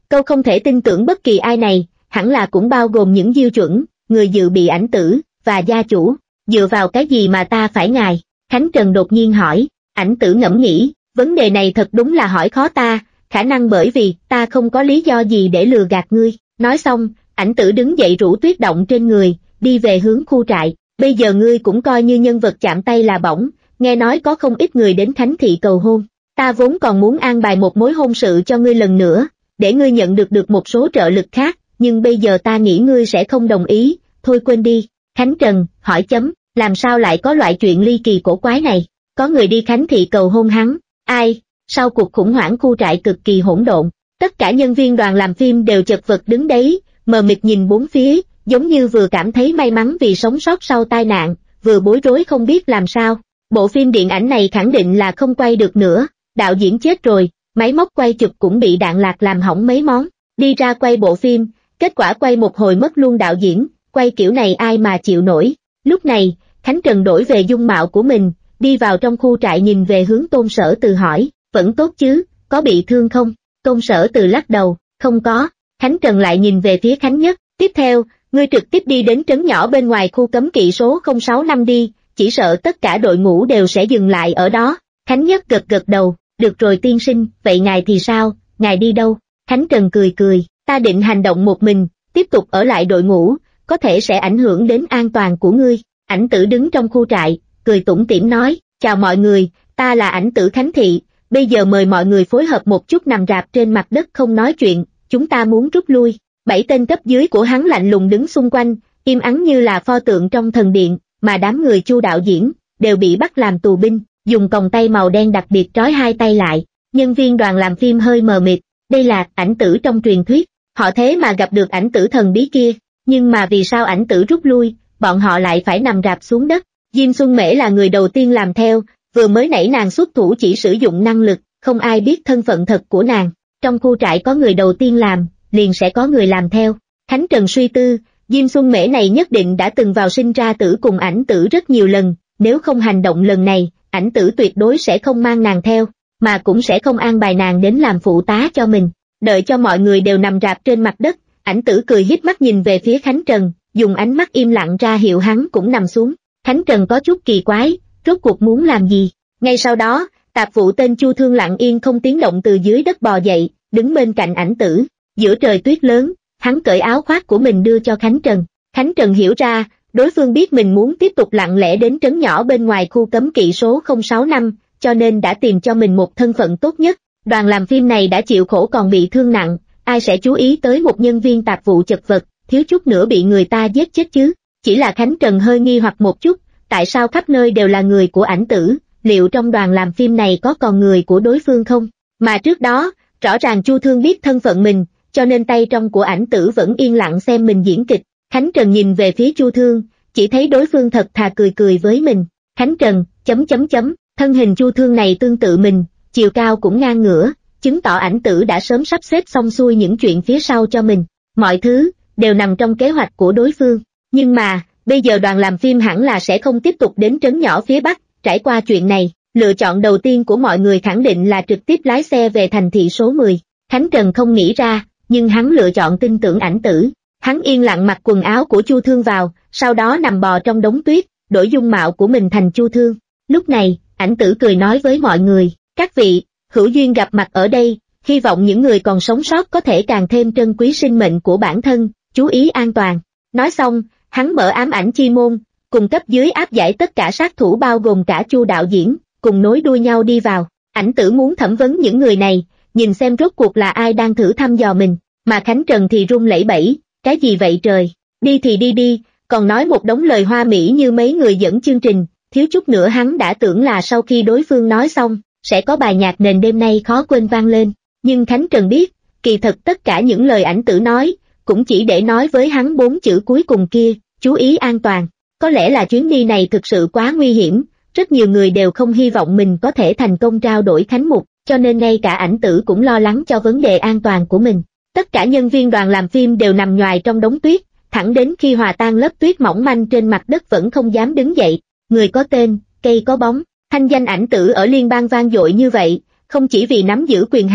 Câu không thể tin tưởng bất kỳ ai này, hẳn là cũng bao gồm những Diêu chuẩn, người dự bị ảnh tử, và gia chủ. Dựa vào cái gì mà ta phải ngài? Khánh Trần đột nhiên hỏi. Ảnh tử ngẫm nghĩ, vấn đề này thật đúng là hỏi khó ta, khả năng bởi vì ta không có lý do gì để lừa gạt ngươi. Nói xong, ảnh tử đứng dậy rủ Tuyết Động trên người, đi về hướng khu trại. Bây giờ ngươi cũng coi như nhân vật chạm tay là bỏng, nghe nói có không ít người đến Khánh Thị cầu hôn. Ta vốn còn muốn an bài một mối hôn sự cho ngươi lần nữa, để ngươi nhận được được một số trợ lực khác, nhưng bây giờ ta nghĩ ngươi sẽ không đồng ý, thôi quên đi. Khánh Trần, hỏi chấm, làm sao lại có loại chuyện ly kỳ cổ quái này? Có người đi Khánh Thị cầu hôn hắn, ai? Sau cuộc khủng hoảng khu trại cực kỳ hỗn độn, tất cả nhân viên đoàn làm phim đều chật vật đứng đấy, mờ mịt nhìn bốn phía, giống như vừa cảm thấy may mắn vì sống sót sau tai nạn, vừa bối rối không biết làm sao. Bộ phim điện ảnh này khẳng định là không quay được nữa, đạo diễn chết rồi, máy móc quay chụp cũng bị đạn lạc làm hỏng mấy món, đi ra quay bộ phim, kết quả quay một hồi mất luôn đạo diễn, quay kiểu này ai mà chịu nổi. Lúc này, Khánh Trần đổi về dung mạo của mình, đi vào trong khu trại nhìn về hướng Tôn Sở Từ hỏi, vẫn tốt chứ, có bị thương không? Tôn Sở Từ lắc đầu, không có. Khánh Trần lại nhìn về phía Khánh Nhất, tiếp theo, ngươi trực tiếp đi đến trấn nhỏ bên ngoài khu cấm kỵ số không sáu năm đi, chỉ sợ tất cả đội ngũ đều sẽ dừng lại ở đó. Khánh Nhất gật gật đầu, được rồi tiên sinh, vậy ngài thì sao, ngài đi đâu? Khánh Trần cười cười, ta định hành động một mình, tiếp tục ở lại đội ngũ, có thể sẽ ảnh hưởng đến an toàn của ngươi. Ảnh tử đứng trong khu trại, cười tủm tỉm nói, chào mọi người, ta là ảnh tử Khánh Thị, bây giờ mời mọi người phối hợp một chút nằm rạp trên mặt đất không nói chuyện, chúng ta muốn rút lui. Bảy tên cấp dưới của hắn lạnh lùng đứng xung quanh, im ắng như là pho tượng trong thần điện, mà đám người Chu đạo diễn, đều bị bắt làm tù binh, dùng còng tay màu đen đặc biệt trói hai tay lại. Nhân viên đoàn làm phim hơi mờ mịt, đây là ảnh tử trong truyền thuyết, họ thế mà gặp được ảnh tử thần bí kia, nhưng mà vì sao ảnh tử rút lui, bọn họ lại phải nằm rạp xuống đất? Diêm Xuân Mễ là người đầu tiên làm theo, vừa mới nãy nàng xuất thủ chỉ sử dụng năng lực, không ai biết thân phận thật của nàng. Trong khu trại có người đầu tiên làm, liền sẽ có người làm theo. Khánh Trần suy tư, Diêm Xuân Mễ này nhất định đã từng vào sinh ra tử cùng ảnh tử rất nhiều lần, nếu không hành động lần này, ảnh tử tuyệt đối sẽ không mang nàng theo, mà cũng sẽ không an bài nàng đến làm phụ tá cho mình. Đợi cho mọi người đều nằm rạp trên mặt đất, ảnh tử cười híp mắt nhìn về phía Khánh Trần, dùng ánh mắt im lặng ra hiệu hắn cũng nằm xuống. Khánh Trần có chút kỳ quái, rốt cuộc muốn làm gì? Ngay sau đó, tạp vụ tên Chu Thương lặng yên không tiếng động từ dưới đất bò dậy, đứng bên cạnh ảnh tử. Giữa trời tuyết lớn, hắn cởi áo khoác của mình đưa cho Khánh Trần. Khánh Trần hiểu ra, đối phương biết mình muốn tiếp tục lặng lẽ đến trấn nhỏ bên ngoài khu cấm kỵ số không sáu năm, cho nên đã tìm cho mình một thân phận tốt nhất. Đoàn làm phim này đã chịu khổ còn bị thương nặng, ai sẽ chú ý tới một nhân viên tạp vụ chật vật, thiếu chút nữa bị người ta giết chết chứ? Chỉ là Khánh Trần hơi nghi hoặc một chút, tại sao khắp nơi đều là người của ảnh tử, liệu trong đoàn làm phim này có còn người của đối phương không? Mà trước đó, rõ ràng Chu Thương biết thân phận mình, cho nên tay trong của ảnh tử vẫn yên lặng xem mình diễn kịch. Khánh Trần nhìn về phía Chu Thương, chỉ thấy đối phương thật thà cười cười với mình. Khánh Trần, chấm chấm chấm, thân hình Chu Thương này tương tự mình, chiều cao cũng ngang ngửa, chứng tỏ ảnh tử đã sớm sắp xếp xong xuôi những chuyện phía sau cho mình. Mọi thứ, đều nằm trong kế hoạch của đối phương. Nhưng mà, bây giờ đoàn làm phim hẳn là sẽ không tiếp tục đến trấn nhỏ phía Bắc, trải qua chuyện này, lựa chọn đầu tiên của mọi người khẳng định là trực tiếp lái xe về thành thị số mười. Khánh Trần không nghĩ ra, nhưng hắn lựa chọn tin tưởng ảnh tử. Hắn yên lặng mặc quần áo của Chu Thương vào, sau đó nằm bò trong đống tuyết, đổi dung mạo của mình thành Chu Thương. Lúc này, ảnh tử cười nói với mọi người, các vị, hữu duyên gặp mặt ở đây, hy vọng những người còn sống sót có thể càng thêm trân quý sinh mệnh của bản thân, chú ý an toàn. Nói xong, hắn mở ám ảnh chi môn, cùng cấp dưới áp giải tất cả sát thủ bao gồm cả Chu đạo diễn, cùng nối đuôi nhau đi vào. Ảnh tử muốn thẩm vấn những người này, nhìn xem rốt cuộc là ai đang thử thăm dò mình, mà Khánh Trần thì run lẩy bẩy, cái gì vậy trời, đi thì đi đi, còn nói một đống lời hoa mỹ như mấy người dẫn chương trình, thiếu chút nữa hắn đã tưởng là sau khi đối phương nói xong, sẽ có bài nhạc nền đêm nay khó quên vang lên, nhưng Khánh Trần biết, kỳ thật tất cả những lời ảnh tử nói, cũng chỉ để nói với hắn bốn chữ cuối cùng kia, chú ý an toàn. Có lẽ là chuyến đi này thực sự quá nguy hiểm, rất nhiều người đều không hy vọng mình có thể thành công trao đổi khánh mục, cho nên ngay cả ảnh tử cũng lo lắng cho vấn đề an toàn của mình. Tất cả nhân viên đoàn làm phim đều nằm nhoài trong đống tuyết, thẳng đến khi hòa tan lớp tuyết mỏng manh trên mặt đất vẫn không dám đứng dậy. Người có tên, cây có bóng, thanh danh ảnh tử ở liên bang vang dội như vậy, không chỉ vì nắm giữ quyền hành,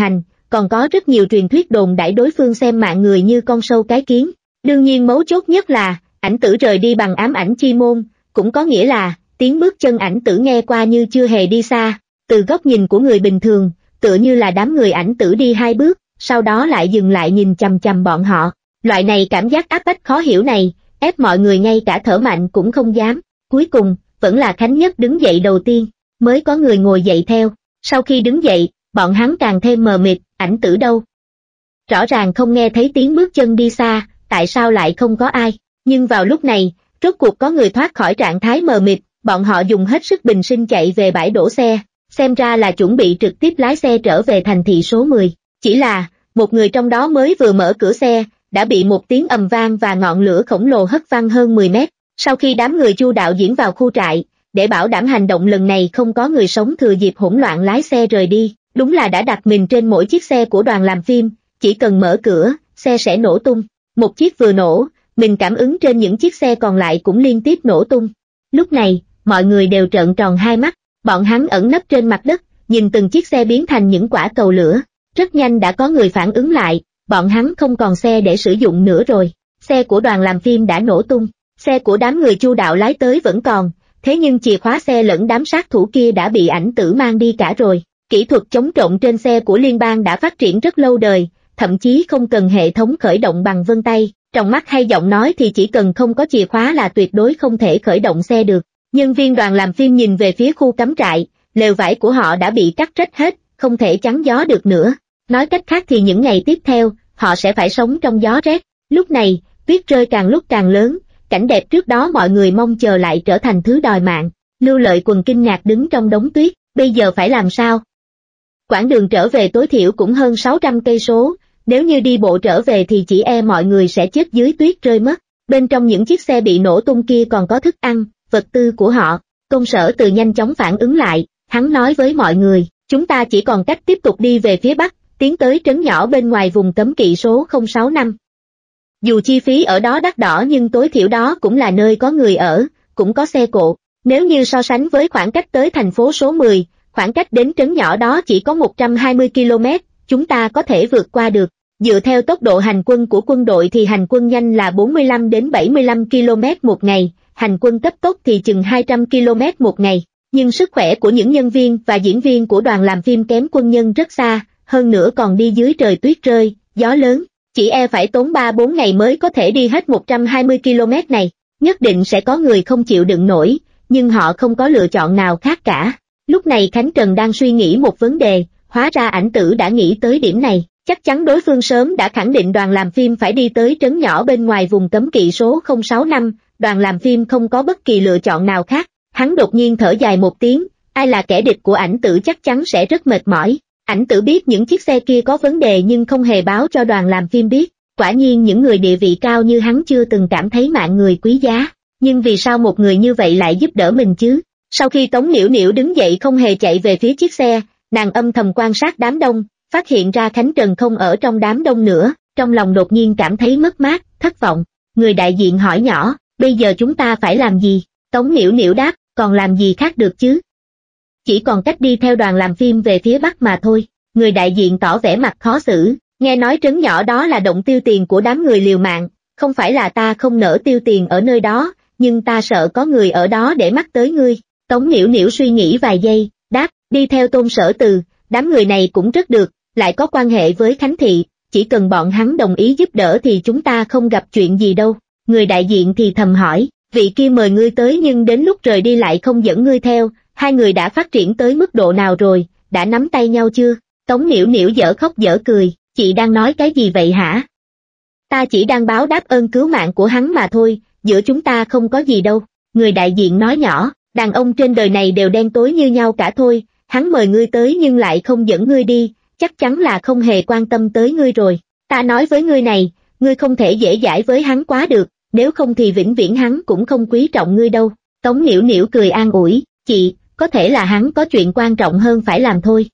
còn có rất nhiều truyền thuyết đồn đãi đối phương xem mạng người như con sâu cái kiến. Đương nhiên mấu chốt nhất là, ảnh tử rời đi bằng ám ảnh chi môn, cũng có nghĩa là, tiếng bước chân ảnh tử nghe qua như chưa hề đi xa, từ góc nhìn của người bình thường, tựa như là đám người ảnh tử đi hai bước, sau đó lại dừng lại nhìn chằm chằm bọn họ. Loại này cảm giác áp bách khó hiểu này, ép mọi người ngay cả thở mạnh cũng không dám. Cuối cùng, vẫn là Khánh Nhất đứng dậy đầu tiên, mới có người ngồi dậy theo. Sau khi đứng dậy, bọn hắn càng thêm mờ mịt, ảnh tử đâu? Rõ ràng không nghe thấy tiếng bước chân đi xa, tại sao lại không có ai? Nhưng vào lúc này, rốt cuộc có người thoát khỏi trạng thái mờ mịt, bọn họ dùng hết sức bình sinh chạy về bãi đổ xe, xem ra là chuẩn bị trực tiếp lái xe trở về thành thị số mười. Chỉ là, một người trong đó mới vừa mở cửa xe, đã bị một tiếng ầm vang và ngọn lửa khổng lồ hất văng hơn mười mét. Sau khi đám người Chu đạo diễn vào khu trại, để bảo đảm hành động lần này không có người sống thừa dịp hỗn loạn lái xe rời đi, đúng là đã đặt mình trên mỗi chiếc xe của đoàn làm phim, chỉ cần mở cửa, xe sẽ nổ tung. Một chiếc vừa nổ, mình cảm ứng trên những chiếc xe còn lại cũng liên tiếp nổ tung. Lúc này, mọi người đều trợn tròn hai mắt, bọn hắn ẩn nấp trên mặt đất, nhìn từng chiếc xe biến thành những quả cầu lửa. Rất nhanh đã có người phản ứng lại, bọn hắn không còn xe để sử dụng nữa rồi. Xe của đoàn làm phim đã nổ tung, xe của đám người Chu đạo lái tới vẫn còn, thế nhưng chìa khóa xe lẫn đám sát thủ kia đã bị ảnh tử mang đi cả rồi. Kỹ thuật chống trộm trên xe của liên bang đã phát triển rất lâu đời, thậm chí không cần hệ thống khởi động bằng vân tay, trong mắt hay giọng nói thì chỉ cần không có chìa khóa là tuyệt đối không thể khởi động xe được. Nhân viên đoàn làm phim nhìn về phía khu cắm trại, lều vải của họ đã bị cắt rách hết, không thể chắn gió được nữa. Nói cách khác thì những ngày tiếp theo, họ sẽ phải sống trong gió rét. Lúc này, tuyết rơi càng lúc càng lớn, cảnh đẹp trước đó mọi người mong chờ lại trở thành thứ đòi mạng. Lưu Lợi Quần kinh ngạc đứng trong đống tuyết, bây giờ phải làm sao? Quãng đường trở về tối thiểu cũng hơn sáu trăm cây số, nếu như đi bộ trở về thì chỉ e mọi người sẽ chết dưới tuyết rơi mất. Bên trong những chiếc xe bị nổ tung kia còn có thức ăn, vật tư của họ. Công Sở Từ nhanh chóng phản ứng lại, hắn nói với mọi người, chúng ta chỉ còn cách tiếp tục đi về phía bắc, tiến tới trấn nhỏ bên ngoài vùng cấm kỵ số không sáu năm. Dù chi phí ở đó đắt đỏ nhưng tối thiểu đó cũng là nơi có người ở, cũng có xe cộ. Nếu như so sánh với khoảng cách tới thành phố số mười, khoảng cách đến trấn nhỏ đó chỉ có một trăm hai mươi ki lô mét, chúng ta có thể vượt qua được. Dựa theo tốc độ hành quân của quân đội thì hành quân nhanh là bốn mươi lăm đến bảy mươi lăm ki lô mét một ngày, hành quân cấp tốc thì chừng hai trăm ki lô mét một ngày. Nhưng sức khỏe của những nhân viên và diễn viên của đoàn làm phim kém quân nhân rất xa, hơn nữa còn đi dưới trời tuyết rơi, gió lớn, chỉ e phải tốn ba bốn ngày mới có thể đi hết một trăm hai mươi ki lô mét này. Nhất định sẽ có người không chịu đựng nổi, nhưng họ không có lựa chọn nào khác cả. Lúc này Khánh Trần đang suy nghĩ một vấn đề, hóa ra ảnh tử đã nghĩ tới điểm này. Chắc chắn đối phương sớm đã khẳng định đoàn làm phim phải đi tới trấn nhỏ bên ngoài vùng cấm kỵ số không sáu năm, đoàn làm phim không có bất kỳ lựa chọn nào khác. Hắn đột nhiên thở dài một tiếng, ai là kẻ địch của ảnh tử chắc chắn sẽ rất mệt mỏi. Ảnh tử biết những chiếc xe kia có vấn đề nhưng không hề báo cho đoàn làm phim biết. Quả nhiên những người địa vị cao như hắn chưa từng cảm thấy mạng người quý giá. Nhưng vì sao một người như vậy lại giúp đỡ mình chứ? Sau khi Tống Niểu Niểu đứng dậy không hề chạy về phía chiếc xe, nàng âm thầm quan sát đám đông, phát hiện ra Khánh Trần không ở trong đám đông nữa, trong lòng đột nhiên cảm thấy mất mát, thất vọng. Người đại diện hỏi nhỏ, bây giờ chúng ta phải làm gì? Tống Niểu Niểu đáp, còn làm gì khác được chứ? Chỉ còn cách đi theo đoàn làm phim về phía bắc mà thôi. Người đại diện tỏ vẻ mặt khó xử, nghe nói trấn nhỏ đó là động tiêu tiền của đám người liều mạng, không phải là ta không nỡ tiêu tiền ở nơi đó, nhưng ta sợ có người ở đó để mắt tới ngươi. Tống Niểu Niểu suy nghĩ vài giây, đáp, đi theo Tôn Sở Từ, đám người này cũng rất được, lại có quan hệ với Khánh Thị, chỉ cần bọn hắn đồng ý giúp đỡ thì chúng ta không gặp chuyện gì đâu. Người đại diện thì thầm hỏi, vị kia mời ngươi tới nhưng đến lúc rời đi lại không dẫn ngươi theo, hai người đã phát triển tới mức độ nào rồi, đã nắm tay nhau chưa? Tống Niểu Niểu dở khóc dở cười, chị đang nói cái gì vậy hả? Ta chỉ đang báo đáp ơn cứu mạng của hắn mà thôi, giữa chúng ta không có gì đâu. Người đại diện nói nhỏ, đàn ông trên đời này đều đen tối như nhau cả thôi, hắn mời ngươi tới nhưng lại không dẫn ngươi đi, chắc chắn là không hề quan tâm tới ngươi rồi. Ta nói với ngươi này, ngươi không thể dễ dãi với hắn quá được, nếu không thì vĩnh viễn hắn cũng không quý trọng ngươi đâu. Tống Niểu Niểu cười an ủi, chị, có thể là hắn có chuyện quan trọng hơn phải làm thôi.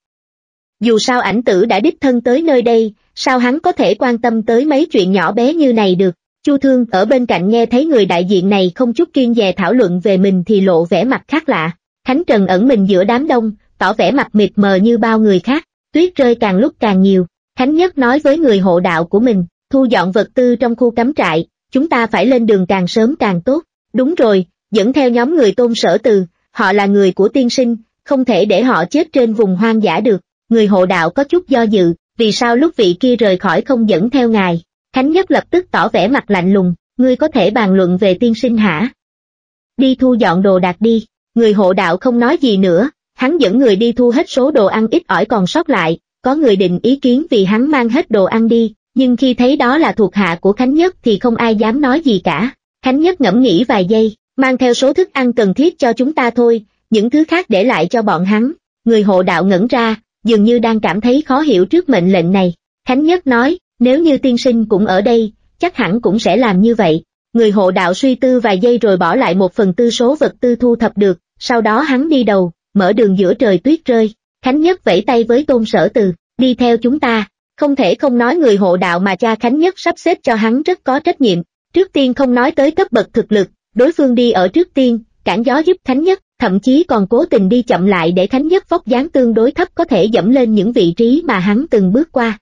Dù sao ảnh tử đã đích thân tới nơi đây, sao hắn có thể quan tâm tới mấy chuyện nhỏ bé như này được. Chu Thương ở bên cạnh nghe thấy người đại diện này không chút kiêng dè thảo luận về mình thì lộ vẻ mặt khác lạ. Khánh Trần ẩn mình giữa đám đông, tỏ vẻ mặt mịt mờ như bao người khác. Tuyết rơi càng lúc càng nhiều, Khánh Nhất nói với người hộ đạo của mình, thu dọn vật tư trong khu cắm trại, chúng ta phải lên đường càng sớm càng tốt. Đúng rồi, dẫn theo nhóm người Tôn Sở Từ, họ là người của tiên sinh, không thể để họ chết trên vùng hoang dã được. Người hộ đạo có chút do dự, vì sao lúc vị kia rời khỏi không dẫn theo ngài? Khánh Nhất lập tức tỏ vẻ mặt lạnh lùng, ngươi có thể bàn luận về tiên sinh hả? Đi thu dọn đồ đạc đi. Người hộ đạo không nói gì nữa, hắn dẫn người đi thu hết số đồ ăn ít ỏi còn sót lại, có người định ý kiến vì hắn mang hết đồ ăn đi, nhưng khi thấy đó là thuộc hạ của Khánh Nhất thì không ai dám nói gì cả. Khánh Nhất ngẫm nghĩ vài giây, mang theo số thức ăn cần thiết cho chúng ta thôi, những thứ khác để lại cho bọn hắn. Người hộ đạo ngẩn ra, dường như đang cảm thấy khó hiểu trước mệnh lệnh này. Khánh Nhất nói, nếu như tiên sinh cũng ở đây, chắc hẳn cũng sẽ làm như vậy. Người hộ đạo suy tư vài giây rồi bỏ lại một phần tư số vật tư thu thập được, sau đó hắn đi đầu, mở đường giữa trời tuyết rơi. Khánh Nhất vẫy tay với Tôn Sở Từ, đi theo chúng ta. Không thể không nói người hộ đạo mà cha Khánh Nhất sắp xếp cho hắn rất có trách nhiệm. Trước tiên không nói tới cấp bậc thực lực, đối phương đi ở trước tiên, cản gió giúp Khánh Nhất, thậm chí còn cố tình đi chậm lại để Khánh Nhất vóc dáng tương đối thấp có thể dẫm lên những vị trí mà hắn từng bước qua.